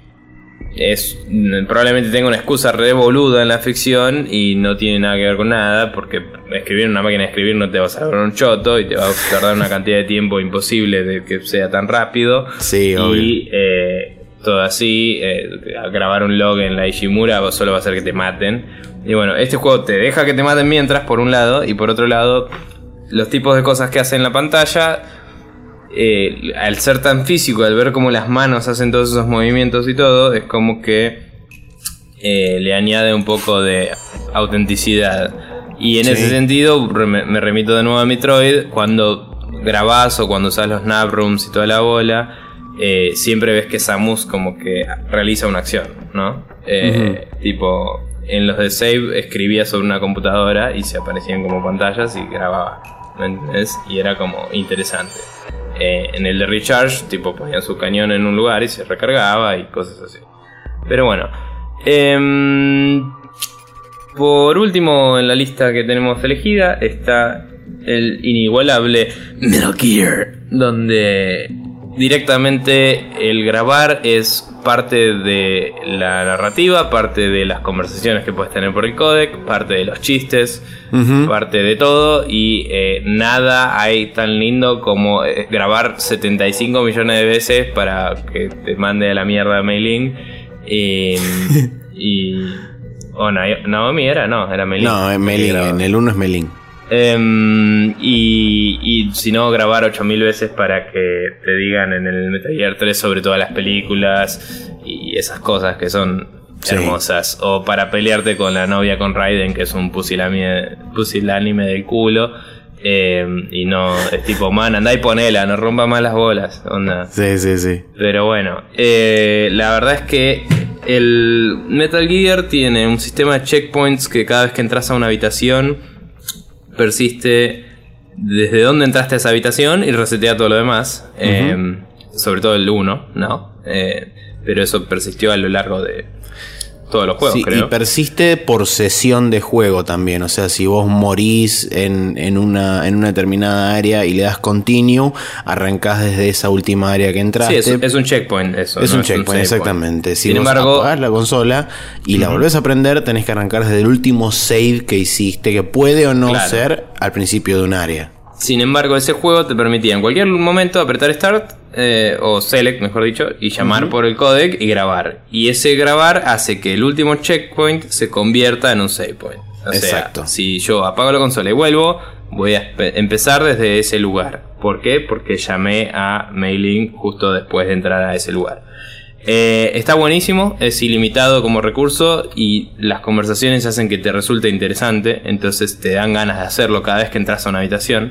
es probablemente tenga una excusa re boluda en la ficción y no tiene nada que ver con nada, porque escribir en una máquina de escribir no te va a salir un choto y te va a tardar una cantidad de tiempo imposible de que sea tan rápido. Sí, y obvio. Eh, todo así, eh, grabar un log en la Ishimura solo va a hacer que te maten. Y bueno, este juego te deja que te maten mientras, por un lado, y por otro lado, los tipos de cosas que hace en la pantalla... Eh, al ser tan físico, al ver cómo las manos hacen todos esos movimientos y todo, es como que eh, le añade un poco de autenticidad. Y en sí. ese sentido me, me remito de nuevo a Metroid. Cuando grabás o cuando usás los nav rooms y toda la bola, eh, siempre ves que Samus como que realiza una acción, ¿no? Eh, uh-huh. Tipo, en los de save escribía sobre una computadora y se aparecían como pantallas y grababa, ¿me entendés? Y era como interesante. Eh, en el de Recharge, tipo, ponían su cañón en un lugar y se recargaba y cosas así. Pero bueno, eh, por último en la lista que tenemos elegida está el inigualable Metal Gear, donde directamente el grabar es parte de la narrativa, parte de las conversaciones que puedes tener por el codec, parte de los chistes, uh-huh. parte de todo, y eh, nada hay tan lindo como eh, grabar setenta y cinco millones de veces para que te mande a la mierda Mei-Ling. Eh, y... ¿O oh, Naomi era? No, era Mei-Ling. No, es Mei-Ling, en el uno es Mei-Ling. Um, y, y si no, grabar ocho mil veces para que te digan en el Metal Gear tres sobre todas las películas y esas cosas que son sí. hermosas. O para pelearte con la novia con Raiden, que es un pusilánime, pusilánime del culo. Eh, y no, es tipo, man, andá y ponela, no rompa más las bolas. Onda. Sí, sí, sí. Pero bueno, eh, la verdad es que el Metal Gear tiene un sistema de checkpoints que cada vez que entras a una habitación persiste desde dónde entraste a esa habitación y resetea todo lo demás. Uh-huh. eh, sobre todo el uno, ¿no? Eh, pero eso persistió a lo largo de todos los juegos, sí, creo. Y persiste por sesión de juego también. O sea, si vos morís en, en, una, en una determinada área y le das continue, arrancás desde esa última área que entraste. Sí, es, es un checkpoint eso. Es no un es checkpoint, un exactamente. Si Sin vos embargo, apagás la consola y uh-huh. la volvés a prender, tenés que arrancar desde el último save que hiciste, que puede o no claro. ser al principio de un área. Sin embargo, ese juego te permitía en cualquier momento apretar Start eh, o Select, mejor dicho, y llamar uh-huh. por el codec y grabar. Y ese grabar hace que el último checkpoint se convierta en un save point. O Exacto. sea, si yo apago la consola y vuelvo, voy a espe- empezar desde ese lugar. ¿Por qué? Porque llamé a Mei Ling justo después de entrar a ese lugar. Eh, está buenísimo, es ilimitado como recurso y las conversaciones hacen que te resulte interesante, entonces te dan ganas de hacerlo cada vez que entras a una habitación.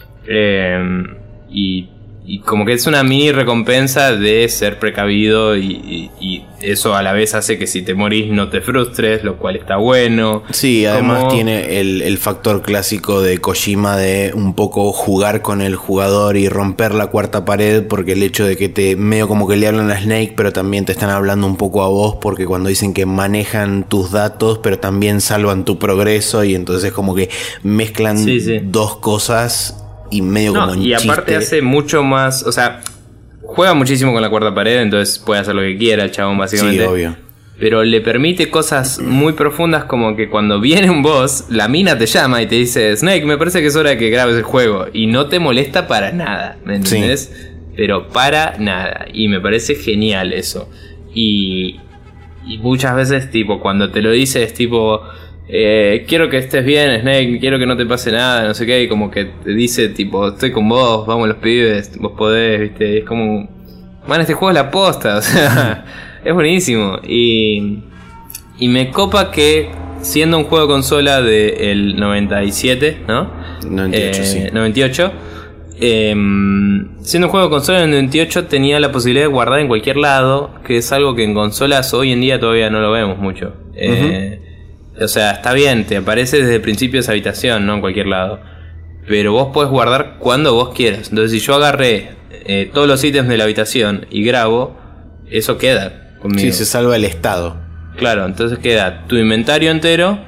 Eh, y, y como que es una mini recompensa de ser precavido y, y, y eso a la vez hace que si te morís no te frustres, lo cual está bueno. Sí, además como... tiene el, el factor clásico de Kojima de un poco jugar con el jugador y romper la cuarta pared, porque el hecho de que te medio como que le hablan a Snake, pero también te están hablando un poco a vos, porque cuando dicen que manejan tus datos, pero también salvan tu progreso, y entonces como que mezclan sí, sí. dos cosas y medio no, como un y chiste. Aparte hace mucho más, o sea, juega muchísimo con la cuarta pared, entonces puede hacer lo que quiera el chabón básicamente. Sí, obvio. Pero le permite cosas muy profundas, como que cuando viene un boss, la mina te llama y te dice: Snake, me parece que es hora de que grabes el juego. Y no te molesta para nada, ¿me entendés? Sí. Pero para nada. Y me parece genial eso. Y, y muchas veces, tipo, cuando te lo dice es tipo... Eh, quiero que estés bien, Snake, quiero que no te pase nada, no sé qué, y como que te dice tipo, estoy con vos, vamos los pibes, vos podés, viste, es como, man, este juego es la posta, o sea, es buenísimo. Y, y me copa que siendo un juego de consola del noventa y siete, ¿no? noventa y ocho, eh, sí. noventa y ocho, eh, siendo un juego de consola del noventa y ocho tenía la posibilidad de guardar en cualquier lado, que es algo que en consolas hoy en día todavía no lo vemos mucho. Eh, uh-huh. O sea, está bien, te aparece desde el principio de esa habitación, no en cualquier lado. Pero vos podés guardar cuando vos quieras. Entonces, si yo agarré eh, todos los ítems de la habitación y grabo, eso queda conmigo. Sí, se salva el estado. Claro, entonces queda tu inventario entero,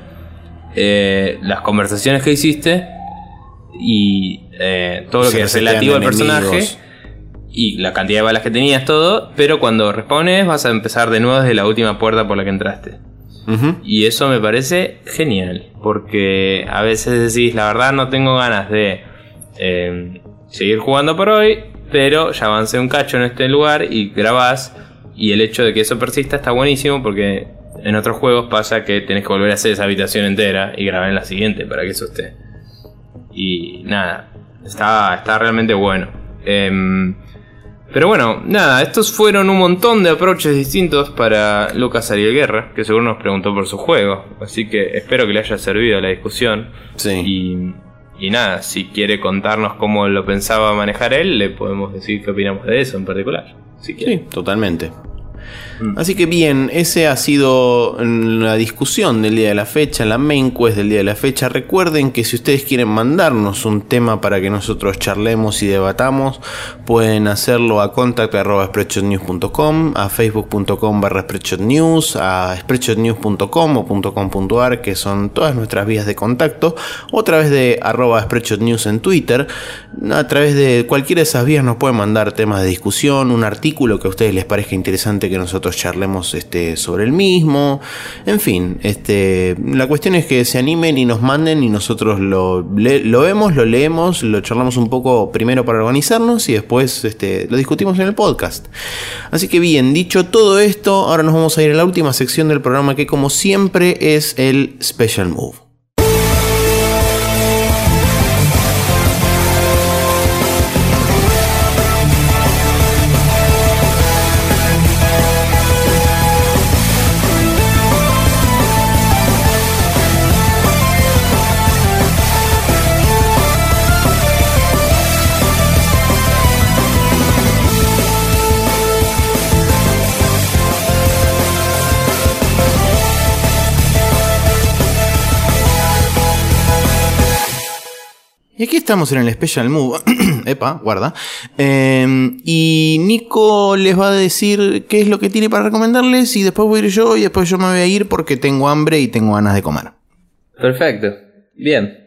eh, las conversaciones que hiciste y eh, todo lo que es relativo al personaje y la cantidad de balas que tenías, todo. Pero cuando respawnes vas a empezar de nuevo desde la última puerta por la que entraste. Uh-huh. Y eso me parece genial, porque a veces decís, la verdad no tengo ganas de eh, seguir jugando por hoy, pero ya avancé un cacho en este lugar y grabás, y el hecho de que eso persista está buenísimo, porque en otros juegos pasa que tenés que volver a hacer esa habitación entera y grabar en la siguiente para que eso esté. Y nada, está, está realmente bueno. eh, Pero bueno, nada, estos fueron un montón de approaches distintos para Lucas Ariel Guerra, que seguro nos preguntó por su juego. Así que espero que le haya servido a la discusión. Sí. Y, y nada, si quiere contarnos cómo lo pensaba manejar él, le podemos decir qué opinamos de eso en particular. Si quiere. Sí, totalmente. Así que bien, ese ha sido la discusión del día de la fecha, la main quest del día de la fecha. Recuerden que si ustedes quieren mandarnos un tema para que nosotros charlemos y debatamos, pueden hacerlo a contact arroba spreadshot news punto com, a facebook punto com barra spreadshot news, a spreadshot news punto com o .com.ar, que son todas nuestras vías de contacto, o a través de arroba spreadshot news en Twitter. A través de cualquiera de esas vías nos pueden mandar temas de discusión, un artículo que a ustedes les parezca interesante que nosotros charlemos este, sobre el mismo. En fin, este, la cuestión es que se animen y nos manden y nosotros lo, le, lo vemos, lo leemos, lo charlamos un poco primero para organizarnos y después este, lo discutimos en el podcast. Así que bien, dicho todo esto, ahora nos vamos a ir a la última sección del programa, que como siempre es el Special Move. Y aquí estamos en el Special Move. Epa, guarda. Eh, y Nico les va a decir qué es lo que tiene para recomendarles. Y después voy a ir yo. Y después yo me voy a ir porque tengo hambre y tengo ganas de comer. Perfecto. Bien.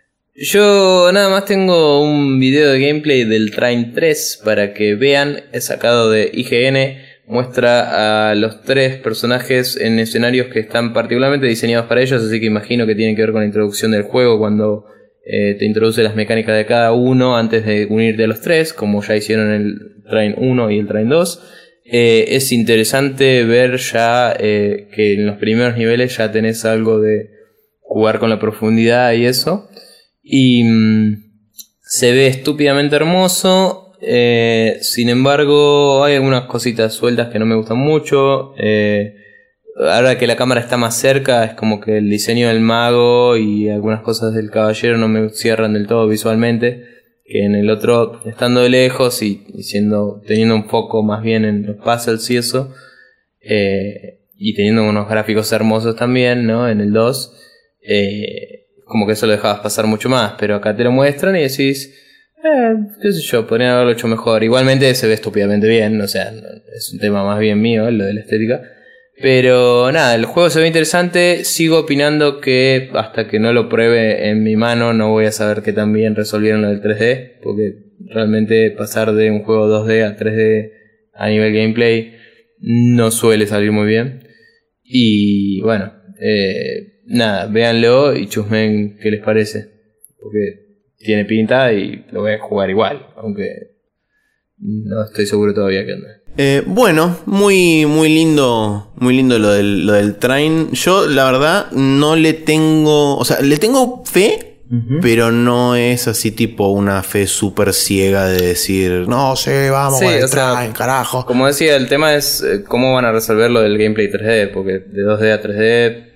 Yo nada más tengo un video de gameplay del Train tres para que vean. Es sacado de I G N. Muestra a los tres personajes en escenarios que están particularmente diseñados para ellos. Así que imagino que tienen que ver con la introducción del juego cuando eh, te introduce las mecánicas de cada uno antes de unirte a los tres, como ya hicieron en el Train uno y el Train dos. Eh, es interesante ver ya eh, que en los primeros niveles ya tenés algo de jugar con la profundidad y eso. Y mmm, se ve estúpidamente hermoso. Eh, sin embargo, hay algunas cositas sueltas que no me gustan mucho. Eh, ahora que la cámara está más cerca, es como que el diseño del mago y algunas cosas del caballero no me cierran del todo visualmente. Que en el otro, estando de lejos y, y siendo teniendo un foco más bien en los puzzles y eso, eh, y teniendo unos gráficos hermosos también, ¿no? En el dos. Eh, como que eso lo dejabas pasar mucho más, pero acá te lo muestran y decís, eh, qué sé yo, podrían haberlo hecho mejor. Igualmente se ve estúpidamente bien, o sea, es un tema más bien mío, lo de la estética. Pero nada, el juego se ve interesante. Sigo opinando que hasta que no lo pruebe en mi mano no voy a saber qué tan bien resolvieron lo del tres D, porque realmente pasar de un juego dos D a tres D a nivel gameplay no suele salir muy bien. Y bueno, eh... nada, véanlo y chusmen qué les parece. Porque tiene pinta y lo voy a jugar igual. Aunque no estoy seguro todavía qué onda. Eh, bueno, muy, muy lindo. Muy lindo lo del, lo del Train. Yo, la verdad, no le tengo. O sea, le tengo fe. Uh-huh. Pero no es así tipo una fe súper ciega de decir, no sé, vamos sí, con el o sea, Train, carajo. Como decía, el tema es eh, cómo van a resolver lo del gameplay tres D. Porque de dos D a tres D...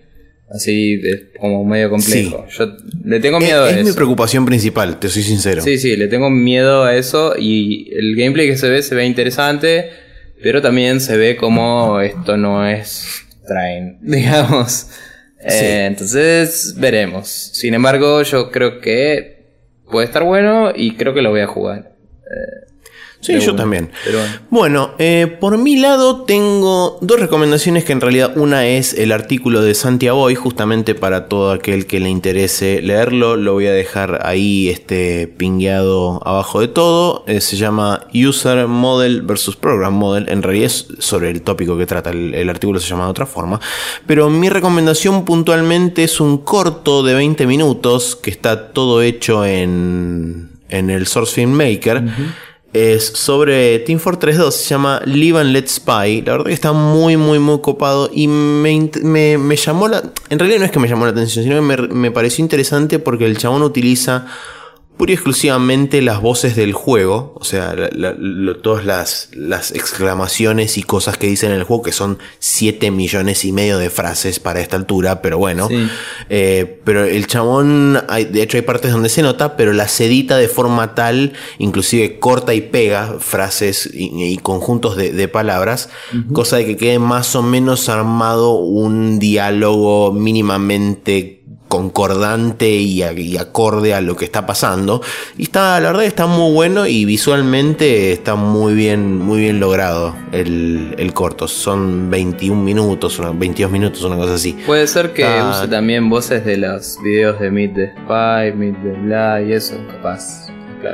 así es como medio complejo. Sí. Yo le tengo miedo es, a es eso. Es mi preocupación principal, te soy sincero. Sí, sí, le tengo miedo a eso. Y el gameplay que se ve, se ve interesante. Pero también se ve como esto no es Train, digamos. Sí. Eh, entonces, veremos. Sin embargo, yo creo que puede estar bueno y creo que lo voy a jugar. Eh, Sí, yo una, también. Pero bueno, bueno eh, por mi lado tengo dos recomendaciones que en realidad una es el artículo de Santiago Boy, justamente para todo aquel que le interese leerlo. Lo voy a dejar ahí este pingueado abajo de todo. Eh, se llama User Model versus Program Model. En realidad es sobre el tópico que trata. El, el artículo se llama de otra forma. Pero mi recomendación puntualmente es un corto de veinte minutos que está todo hecho en, en el Source Filmmaker. Uh-huh. Es sobre Team Fortress dos, se llama Live and Let Spy. La verdad que está muy, muy, muy copado. Y me, me, me llamó la... En realidad no es que me llamó la atención, sino que me, me pareció interesante porque el chabón utiliza pura y exclusivamente las voces del juego. O sea, la, la, la, todas las, las exclamaciones y cosas que dicen en el juego, que son siete millones y medio de frases para esta altura, pero bueno. Sí. Eh, pero el chabón, hay, de hecho hay partes donde se nota, pero las edita de forma tal, inclusive corta y pega frases y, y conjuntos de, de palabras, uh-huh. cosa de que quede más o menos armado un diálogo mínimamente concordante y, a, y acorde a lo que está pasando. Y está, la verdad está muy bueno y visualmente está muy bien, muy bien logrado el, el corto. Son veintiún minutos, veintidós minutos, una cosa así. Puede ser que está... use también voces de los videos de Meet the Spy, Meet the Blah y eso, capaz, claro.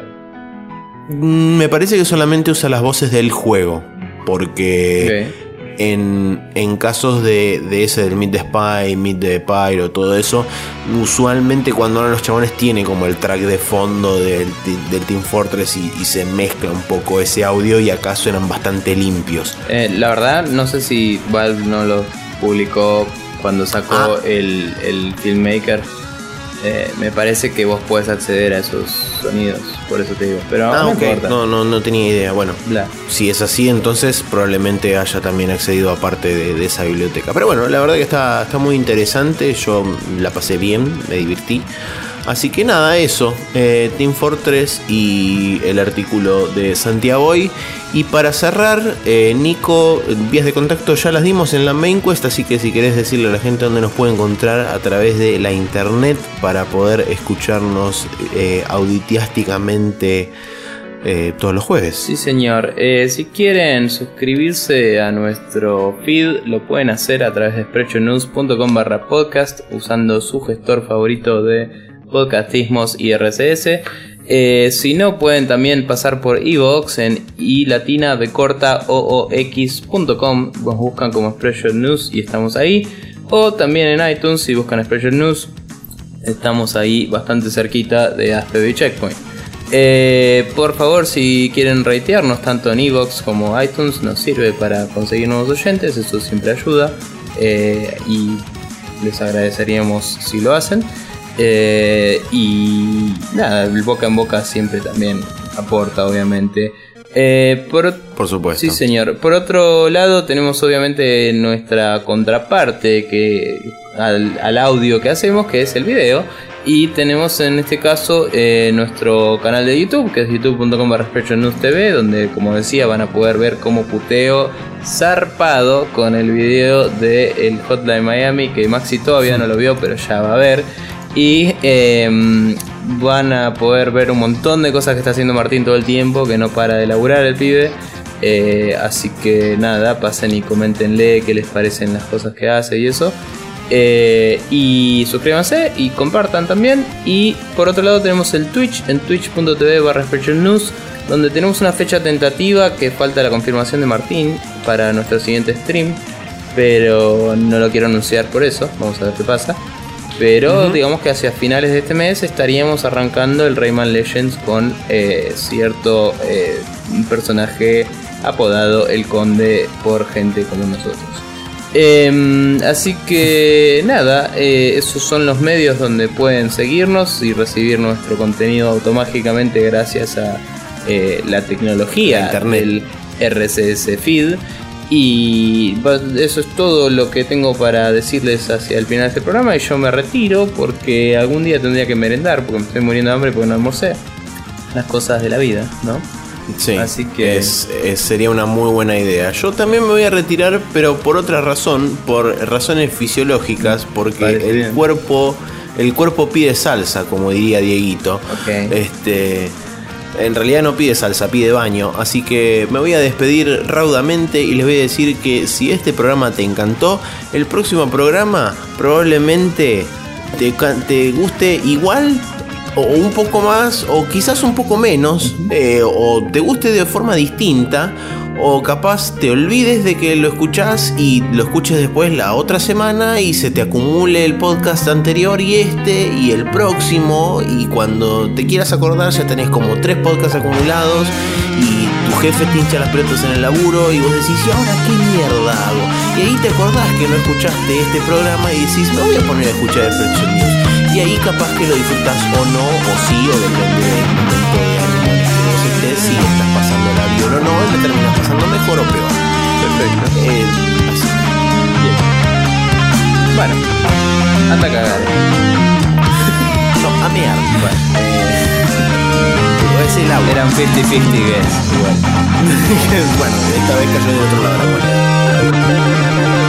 Me parece que solamente usa las voces del juego, porque... Okay. En, en casos de, de ese del Meet the Spy, Meet the Pyro, todo eso, usualmente cuando hablan los chabones tiene como el track de fondo del, del Team Fortress y, y se mezcla un poco ese audio y acá suenan bastante limpios. Eh, la verdad, no sé si Valve no lo publicó cuando sacó ah. el, el Filmmaker. Eh, me parece que vos podés acceder a esos sonidos, por eso te digo. Pero ah, no okay. importa. No, no, no tenía idea. Bueno, Bla. si es así, entonces probablemente haya también accedido a parte de, de esa biblioteca. Pero bueno, la verdad que está, está muy interesante. Yo la pasé bien, me divertí. Así que nada, eso, eh, Team Fortress y el artículo de Santiago. Y para cerrar, eh, Nico, vías de contacto ya las dimos en la main quest, así que si querés decirle a la gente dónde nos puede encontrar a través de la internet para poder escucharnos eh, auditiásticamente eh, todos los jueves. Sí, señor. Eh, si quieren suscribirse a nuestro feed, lo pueden hacer a través de sprechonews.com barra podcast usando su gestor favorito de podcastismos y R S S. Eh, si no, pueden también pasar por iVoox en i latina b corta o o x punto com. Nos buscan como Spreadshot News y estamos ahí. O también en iTunes, si buscan Spreadshot News, estamos ahí bastante cerquita de Aspeb y Checkpoint. Eh, por favor, si quieren ratearnos tanto en iVoox como iTunes, nos sirve para conseguir nuevos oyentes, eso siempre ayuda, eh, y les agradeceríamos si lo hacen. Eh, y nada, el boca en boca siempre también aporta, obviamente. Eh, por, por supuesto. Sí, señor. Por otro lado, tenemos obviamente nuestra contraparte que al, al audio que hacemos, que es el video. Y tenemos en este caso eh, nuestro canal de YouTube, que es youtube punto com barra spreadshotnews punto t v, donde, como decía, van a poder ver cómo puteo zarpado con el video de el Hotline Miami, que Maxi todavía no lo vio, pero ya va a ver. Y eh, van a poder ver un montón de cosas que está haciendo Martín todo el tiempo, que no para de laburar el pibe. Eh, así que nada, pasen y coméntenle qué les parecen las cosas que hace y eso. Eh, y suscríbanse y compartan también. Y por otro lado tenemos el Twitch, en twitch punto t v barra spreadshotnews, donde tenemos una fecha tentativa que falta la confirmación de Martín para nuestro siguiente stream, pero no lo quiero anunciar por eso, vamos a ver qué pasa. Pero uh-huh. digamos que hacia finales de este mes estaríamos arrancando el Rayman Legends con eh, cierto eh, personaje apodado El Conde por gente como nosotros. Eh, así que nada, eh, esos son los medios donde pueden seguirnos y recibir nuestro contenido automáticamente gracias a eh, la tecnología del R S S Feed. Y eso es todo lo que tengo para decirles hacia el final de este programa. Y yo me retiro porque algún día tendría que merendar, porque me estoy muriendo de hambre porque no almorcé. Las cosas de la vida, ¿no? Sí, así que es, es, sería una muy buena idea. Yo también me voy a retirar, pero por otra razón, por razones fisiológicas, porque Parece el bien. cuerpo el cuerpo pide salsa, como diría Dieguito. Okay. Este... En realidad no pide salsa, pide baño. Así que me voy a despedir raudamente y les voy a decir que si este programa te encantó, el próximo programa probablemente te, te guste igual o un poco más, o quizás un poco menos, eh, o te guste de forma distinta, o capaz te olvides de que lo escuchás y lo escuches después la otra semana y se te acumule el podcast anterior y este y el próximo, y cuando te quieras acordar ya tenés como tres podcasts acumulados y tu jefe te hincha las pelotas en el laburo y vos decís, ¿y ahora qué mierda hago? Y ahí te acordás que no escuchaste este programa y decís, me voy a poner a escuchar Spreadshot News. Y ahí capaz que lo disfrutás o no, o sí, o depende del momento de ánimo en el que vos estés, si estás pasando el avión o no, y le terminas pasando mejor o peor. Perfecto. Eh, así. Bien. Bueno, anda a cagar. No, a mear. Bueno. Eh, es el agua. Eran cincuenta cincuenta guess, igual. Bueno, esta vez cayó de otro lado de la moneda.